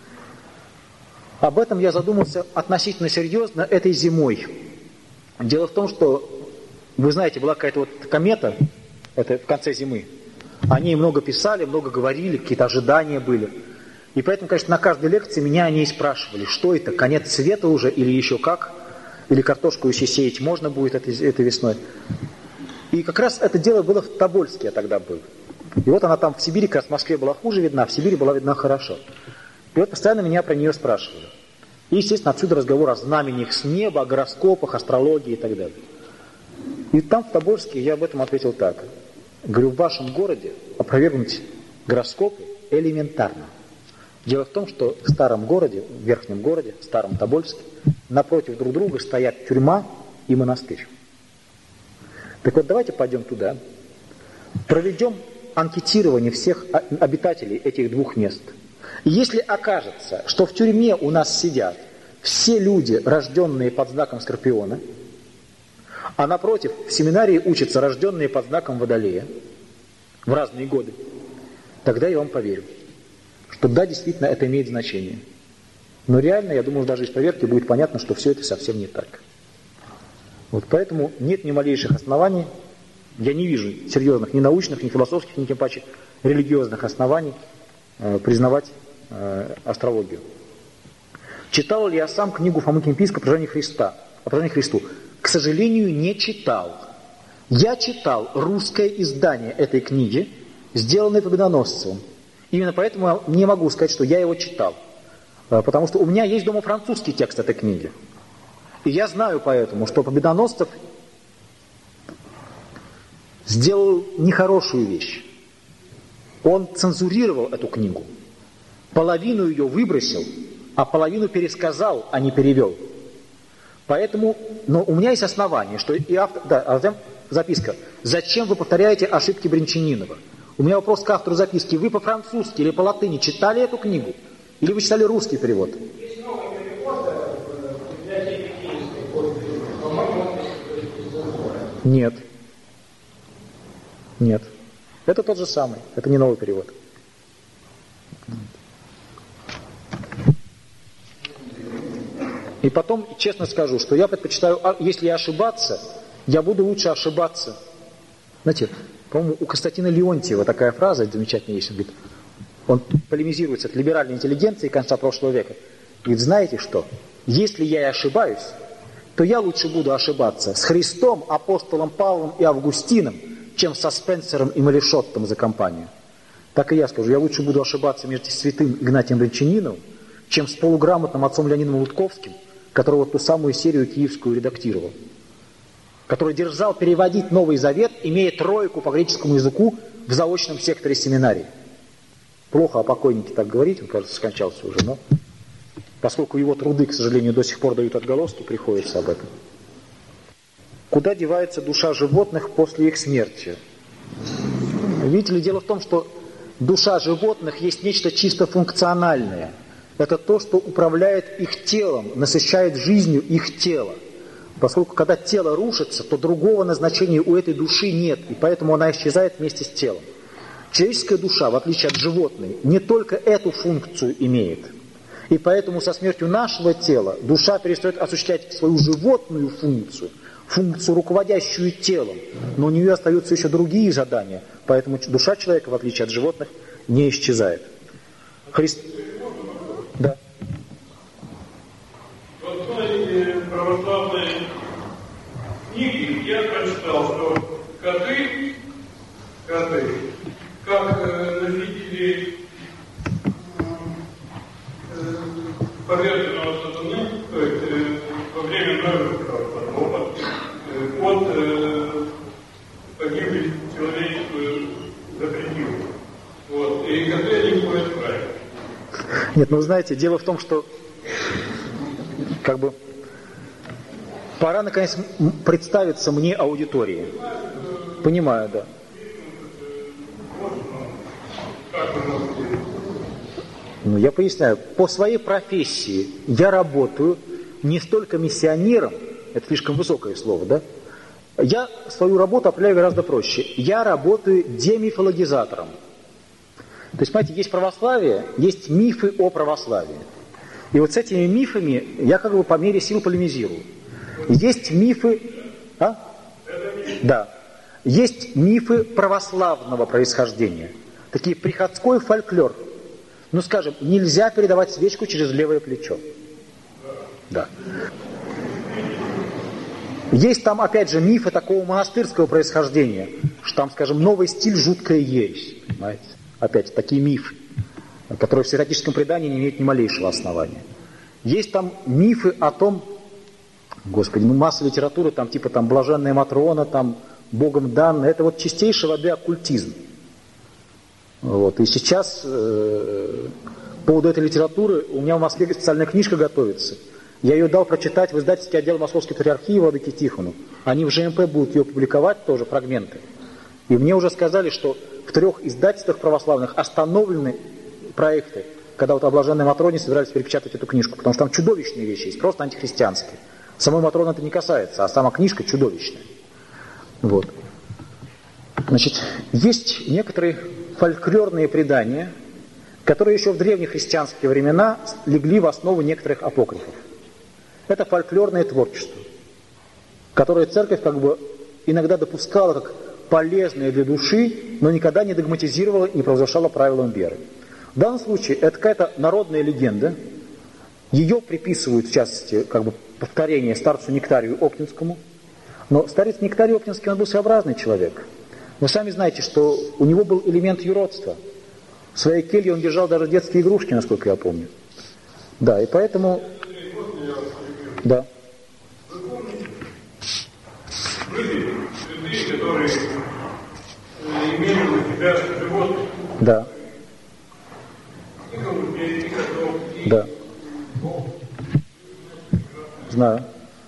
Об этом я задумался относительно серьезно этой зимой. Дело в том, что, вы знаете, была какая-то вот комета, это в конце зимы. О ней много писали, много говорили, какие-то ожидания были. И поэтому, конечно, на каждой лекции меня о ней спрашивали, что это, конец света уже или еще как, или картошку еще сеять можно будет этой весной. И как раз это дело было в Тобольске, я тогда был. И вот она там в Сибири, как раз в Москве была хуже видна, в Сибири была видна хорошо. И вот постоянно меня про нее спрашивали. И, естественно, отсюда разговор о знамениях с неба, о гороскопах, астрологии и так далее. И там, в Тобольске, я об этом ответил так. Говорю, в вашем городе опровергнуть гороскопы элементарно. Дело в том, что в старом городе, в верхнем городе, в старом Тобольске, напротив друг друга стоят тюрьма и монастырь. Так вот, давайте пойдем туда, проведем анкетирование всех обитателей этих двух мест. И если окажется, что в тюрьме у нас сидят все люди, рожденные под знаком Скорпиона, а напротив, в семинарии учатся рожденные под знаком Водолея в разные годы, тогда я вам поверю, что да, действительно, это имеет значение. Но реально, я думаю, даже из проверки будет понятно, что все это совсем не так. Вот поэтому нет ни малейших оснований, я не вижу серьезных ни научных, ни философских, ни тем паче религиозных оснований признавать астрологию. Читал ли я сам книгу Фомы Кемпийского «О поражении Христу»? К сожалению, не читал. Я читал русское издание этой книги, сделанное Победоносцевым. Именно поэтому я не могу сказать, что я его читал. Потому что у меня есть дома французский текст этой книги. И я знаю поэтому, что Победоносцев сделал нехорошую вещь. Он цензурировал эту книгу. Половину ее выбросил, а половину пересказал, а не перевел. Поэтому, но у меня есть основание, что и автор... Да, а затем записка. Зачем вы повторяете ошибки Брянчанинова? У меня вопрос к автору записки. Вы по-французски или по-латыни читали эту книгу? Или вы читали русский перевод? Есть много переводов в библиотеке Киевской, по-моему, Нет. Нет. Это тот же самый. Это не новый перевод. И потом, честно скажу, что я предпочитаю, если я ошибаться, я буду лучше ошибаться. Знаете, по-моему, у Константина Леонтьева такая фраза замечательная есть. Он говорит, он полемизирует с либеральной интеллигенцией конца прошлого века. Говорит, знаете что? Если я и ошибаюсь, то я лучше буду ошибаться с Христом, апостолом Павлом и Августином, чем со Спенсером и Малишоттом за компанию. Так и я скажу, я лучше буду ошибаться между святым Игнатием Брянчаниновым, чем с полуграмотным отцом Леонидом Лутковским, который вот ту самую серию киевскую редактировал, который дерзал переводить Новый Завет, имея тройку по греческому языку в заочном секторе семинарии. Плохо о покойнике так говорить, он, кажется, скончался уже, но поскольку его труды, к сожалению, до сих пор дают отголоски, приходится об этом. Куда девается душа животных после их смерти? Видите ли, дело в том, что душа животных есть нечто чисто функциональное. Это то, что управляет их телом, насыщает жизнью их тело. Поскольку когда тело рушится, то другого назначения у этой души нет, и поэтому она исчезает вместе с телом. Человеческая душа, в отличие от животной, не только эту функцию имеет. И поэтому со смертью нашего тела душа перестает осуществлять свою животную функцию, функцию, руководящую телом, но у нее остаются еще другие задания, поэтому душа человека, в отличие от животных, не исчезает. Да. В одной православной книге я прочитал, что коты, как носители поверженного сатаны, то есть во время Ноева от погибли человечеству запретил. Вот. И коты они ходят в рай. Нет, ну знаете, дело в том, что как бы пора наконец представиться мне аудитории. Понимаю, да. Ну, я поясняю. По своей профессии я работаю не столько миссионером, это слишком высокое слово, да? Я свою работу определяю гораздо проще. Я работаю демифологизатором. То есть, понимаете, есть православие, есть мифы о православии. И вот с этими мифами я как бы по мере сил полемизирую. Есть мифы... Да. Есть мифы православного происхождения. Такие приходской фольклор. Ну, скажем, нельзя передавать свечку через левое плечо. Да. Есть там, опять же, мифы такого монастырского происхождения, что там, скажем, новый стиль, жуткая ересь. Понимаете? Опять такие мифы, которые в синодическом предании не имеют ни малейшего основания. Есть там мифы о том, господи, ну масса литературы, там типа там блаженная Матрона, там Богом данная, это вот чистейшей воды оккультизм. Вот. И сейчас по поводу этой литературы у меня в Москве специальная книжка готовится. Я ее дал прочитать в издательский отдел Московской Патриархии Владыке Тихону. Они в ЖМП будут ее публиковать, тоже фрагменты. И мне уже сказали, что в 3 издательствах православных остановлены проекты, когда вот о блаженной Матроне собирались перепечатать эту книжку, потому что там чудовищные вещи есть, просто антихристианские. Самой Матроны это не касается, а сама книжка чудовищная. Вот. Значит, есть некоторые фольклорные предания, которые еще в древние христианские времена легли в основу некоторых апокрифов. Это фольклорное творчество, которое церковь как бы иногда допускала как полезное для души, но никогда не догматизировала и не провозглашала правилам веры. В данном случае это какая-то народная легенда, ее приписывают, в частности, как бы повторение старцу Нектарию Оптинскому, но старец Нектарий Оптинский, он был своеобразный человек. Вы сами знаете, что у него был элемент юродства. В своей келье он держал даже детские игрушки, насколько я помню. Да, и поэтому... Да. Вы помните, были люди, которые имели у себя животных? Да. Да. Знаю.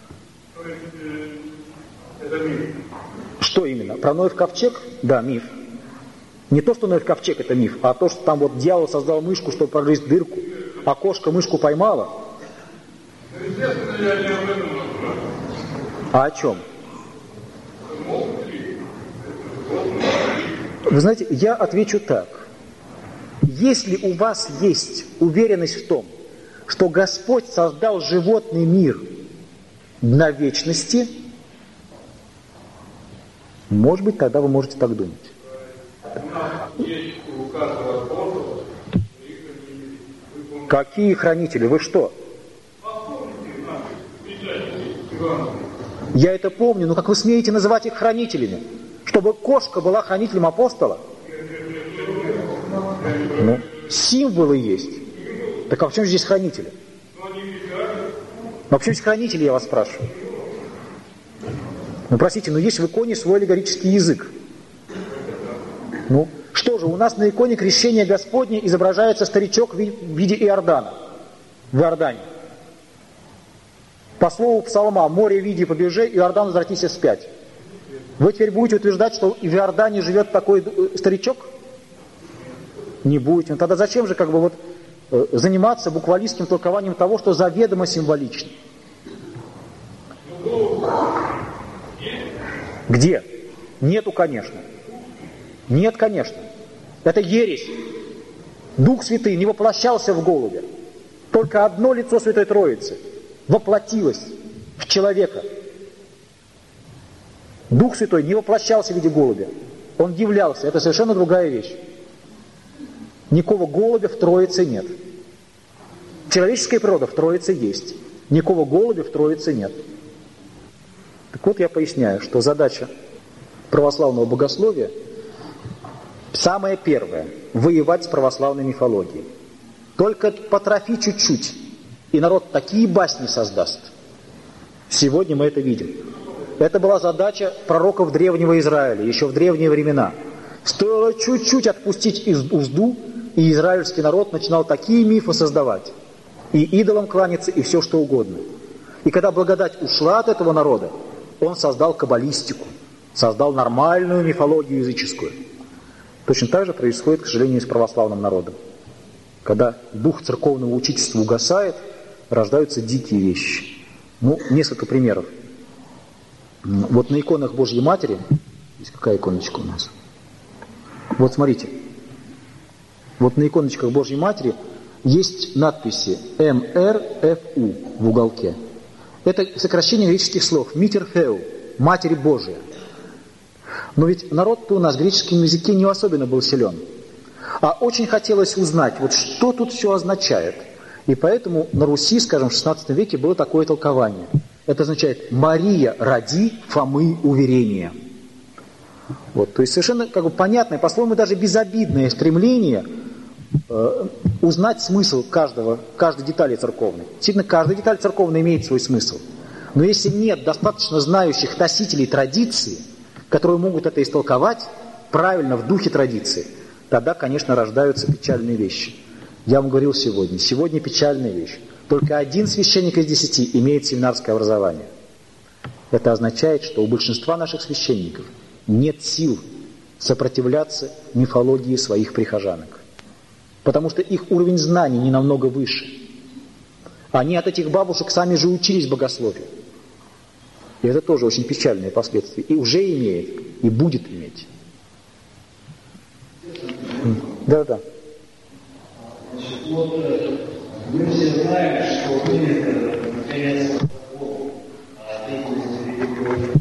Это миф. Что именно? Про Ноев ковчег? Да, миф. Не то, что Ноев ковчег это миф, а то, что там вот дьявол создал мышку, чтобы прогрызть дырку, а кошка мышку поймала. Естественно, я не об этом говорю. А о чем? Вы знаете, я отвечу так. Если у вас есть уверенность в том, что Господь создал животный мир на вечности, может быть, тогда вы можете так думать. Какие хранители? Вы что? Я это помню, но как вы смеете называть их хранителями? Чтобы кошка была хранителем апостола? Ну, символы есть. Так а в чем здесь хранители? Ну, а в чем здесь хранители, я вас спрашиваю? Ну, простите, но есть в иконе свой аллегорический язык. Ну, что же, у нас на иконе крещения Господне изображается старичок в виде Иордана. В Иордане. По слову псалма: «Море, види, побежи, Иордан, возвратись вспять». Вы теперь будете утверждать, что в Иордане живет такой старичок? Не будете. Ну, тогда зачем же как бы вот заниматься буквалистским толкованием того, что заведомо символично? Где? Нету, конечно. Нет, конечно. Это ересь. Дух Святый не воплощался в голубя. Только одно лицо Святой Троицы воплотилось в человека. Дух Святой не воплощался в виде голубя. Он являлся. Это совершенно другая вещь. Никакого голубя в Троице нет. Человеческая природа в Троице есть. Никакого голубя в Троице нет. Так вот, я поясняю, что задача православного богословия самое первое – воевать с православной мифологией. Только потрофи чуть-чуть, и народ такие басни создаст. Сегодня мы это видим. Это была задача пророков древнего Израиля, еще в древние времена. Стоило чуть-чуть отпустить узду, и израильский народ начинал такие мифы создавать. И идолам кланяться, и все что угодно. И когда благодать ушла от этого народа, он создал каббалистику, создал нормальную мифологию языческую. Точно так же происходит, к сожалению, и с православным народом. Когда дух церковного учительства угасает, рождаются дикие вещи. Ну, несколько примеров. Вот на иконах Божьей Матери, здесь какая иконочка у нас? Вот смотрите. Вот на иконочках Божьей Матери есть надписи МРФУ в уголке. Это сокращение греческих слов «Митерфеу», «Матерь Божия». Но ведь народ-то у нас в греческом языке не особенно был силен. А очень хотелось узнать, вот что тут все означает. И поэтому на Руси, скажем, в XVI веке было такое толкование. Это означает «Мария, роди Фомы уверения». Вот, то есть совершенно как бы понятное, по-своему даже безобидное стремление узнать смысл каждой детали церковной. Действительно, каждая деталь церковная имеет свой смысл. Но если нет достаточно знающих носителей традиции, которые могут это истолковать правильно в духе традиции, тогда, конечно, рождаются печальные вещи. Я вам говорил сегодня печальная вещь. Только 1 священник из 10 имеет семинарское образование. Это означает, что у большинства наших священников нет сил сопротивляться мифологии своих прихожанок. Потому что их уровень знаний не намного выше. Они от этих бабушек сами же учились богословию. И это тоже очень печальные последствия. И уже имеет, и будет иметь. Да. Значит, вот мы все знаем, что вынесено, наконец, закон о деятельности религиозных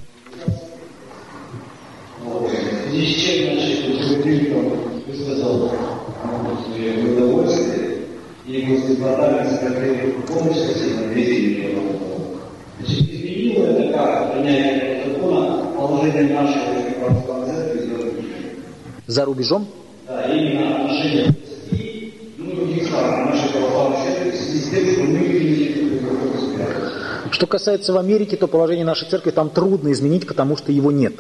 организаций. В связи с чем, значит, Григорий высказал свое удовольствие, и Госдепартамент скрытый помощь совсем 200 миллионов долларов. Значит, изменило это как принятие этого закона положение нашей православной церкви за рубежом? За рубежом? Да, именно отношения других стран, нашей православной церкви, в связи с тем, что мы видим. Что касается в Америке, то положение нашей церкви там трудно изменить, потому что его нет.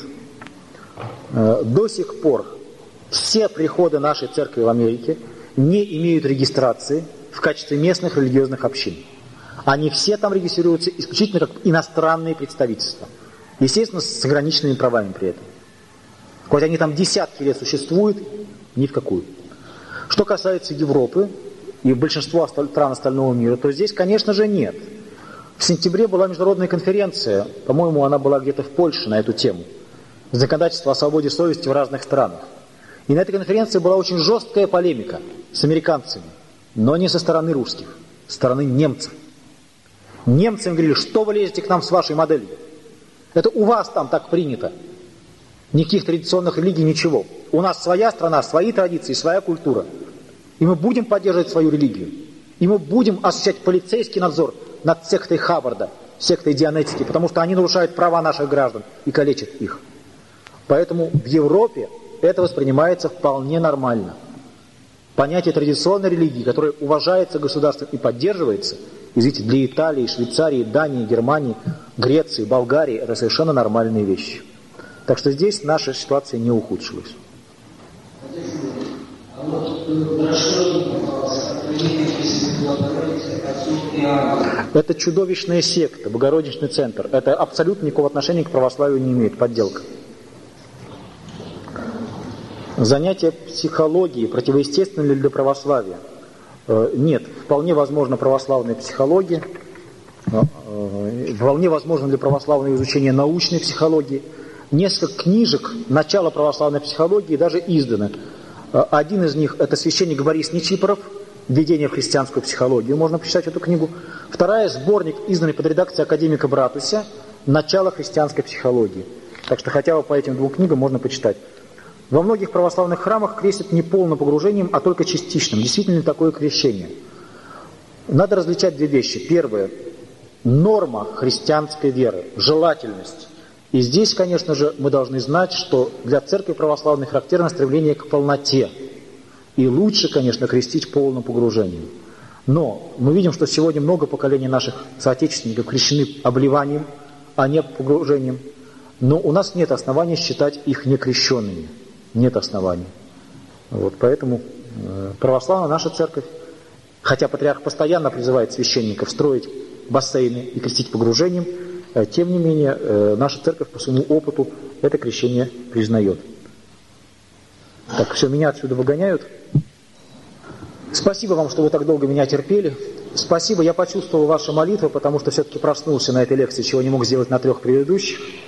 До сих пор все приходы нашей церкви в Америке не имеют регистрации в качестве местных религиозных общин. Они все там регистрируются исключительно как иностранные представительства. Естественно, с ограниченными правами при этом. Хоть они там десятки лет существуют, ни в какую. Что касается Европы и большинства стран остального мира, то здесь, конечно же, нет. В сентябре была международная конференция, по-моему, она была где-то в Польше на эту тему. Законодательство о свободе совести в разных странах. И на этой конференции была очень жесткая полемика с американцами, но не со стороны русских, со стороны немцев. Немцы говорили, что вы лезете к нам с вашей моделью? Это у вас там так принято. Никаких традиционных религий, ничего. У нас своя страна, свои традиции, своя культура. И мы будем поддерживать свою религию. И мы будем осуществлять полицейский надзор над сектой Хаббарда, сектой Дианетики, потому что они нарушают права наших граждан и калечат их. Поэтому в Европе это воспринимается вполне нормально. Понятие традиционной религии, которое уважается государством и поддерживается, извините, для Италии, Швейцарии, Дании, Германии, Греции, Болгарии, это совершенно нормальные вещи. Так что здесь наша ситуация не ухудшилась. Это чудовищная секта, Богородичный центр. Это абсолютно никакого отношения к православию не имеет, подделка. Занятие психологией противоестественно ли для православия? Нет, вполне возможно православная психология, вполне возможно для православного изучения научной психологии. Несколько книжек начала православной психологии даже изданы. Один из них — это священник Борис Нечипоров, «Введение в христианскую психологию», можно почитать эту книгу. Вторая — сборник, изданный под редакцией академика Братуся, «Начало христианской психологии». Так что хотя бы по этим 2 книгам можно почитать. Во многих православных храмах крестят не полным погружением, а только частичным. Действительно ли такое крещение? Надо различать 2 вещи. Первое — норма христианской веры, желательность. И здесь, конечно же, мы должны знать, что для церкви православной характерно стремление к полноте. И лучше, конечно, крестить полным погружением. Но мы видим, что сегодня много поколений наших соотечественников крещены обливанием, а не погружением. Но у нас нет оснований считать их некрещенными. Нет оснований. Вот, поэтому православная наша церковь, хотя патриарх постоянно призывает священников строить бассейны и крестить погружением, тем не менее, наша церковь по своему опыту это крещение признает. Так, все, меня отсюда выгоняют. Спасибо вам, что вы так долго меня терпели. Спасибо, я почувствовал ваши молитвы, потому что все-таки проснулся на этой лекции, чего не мог сделать на 3 предыдущих.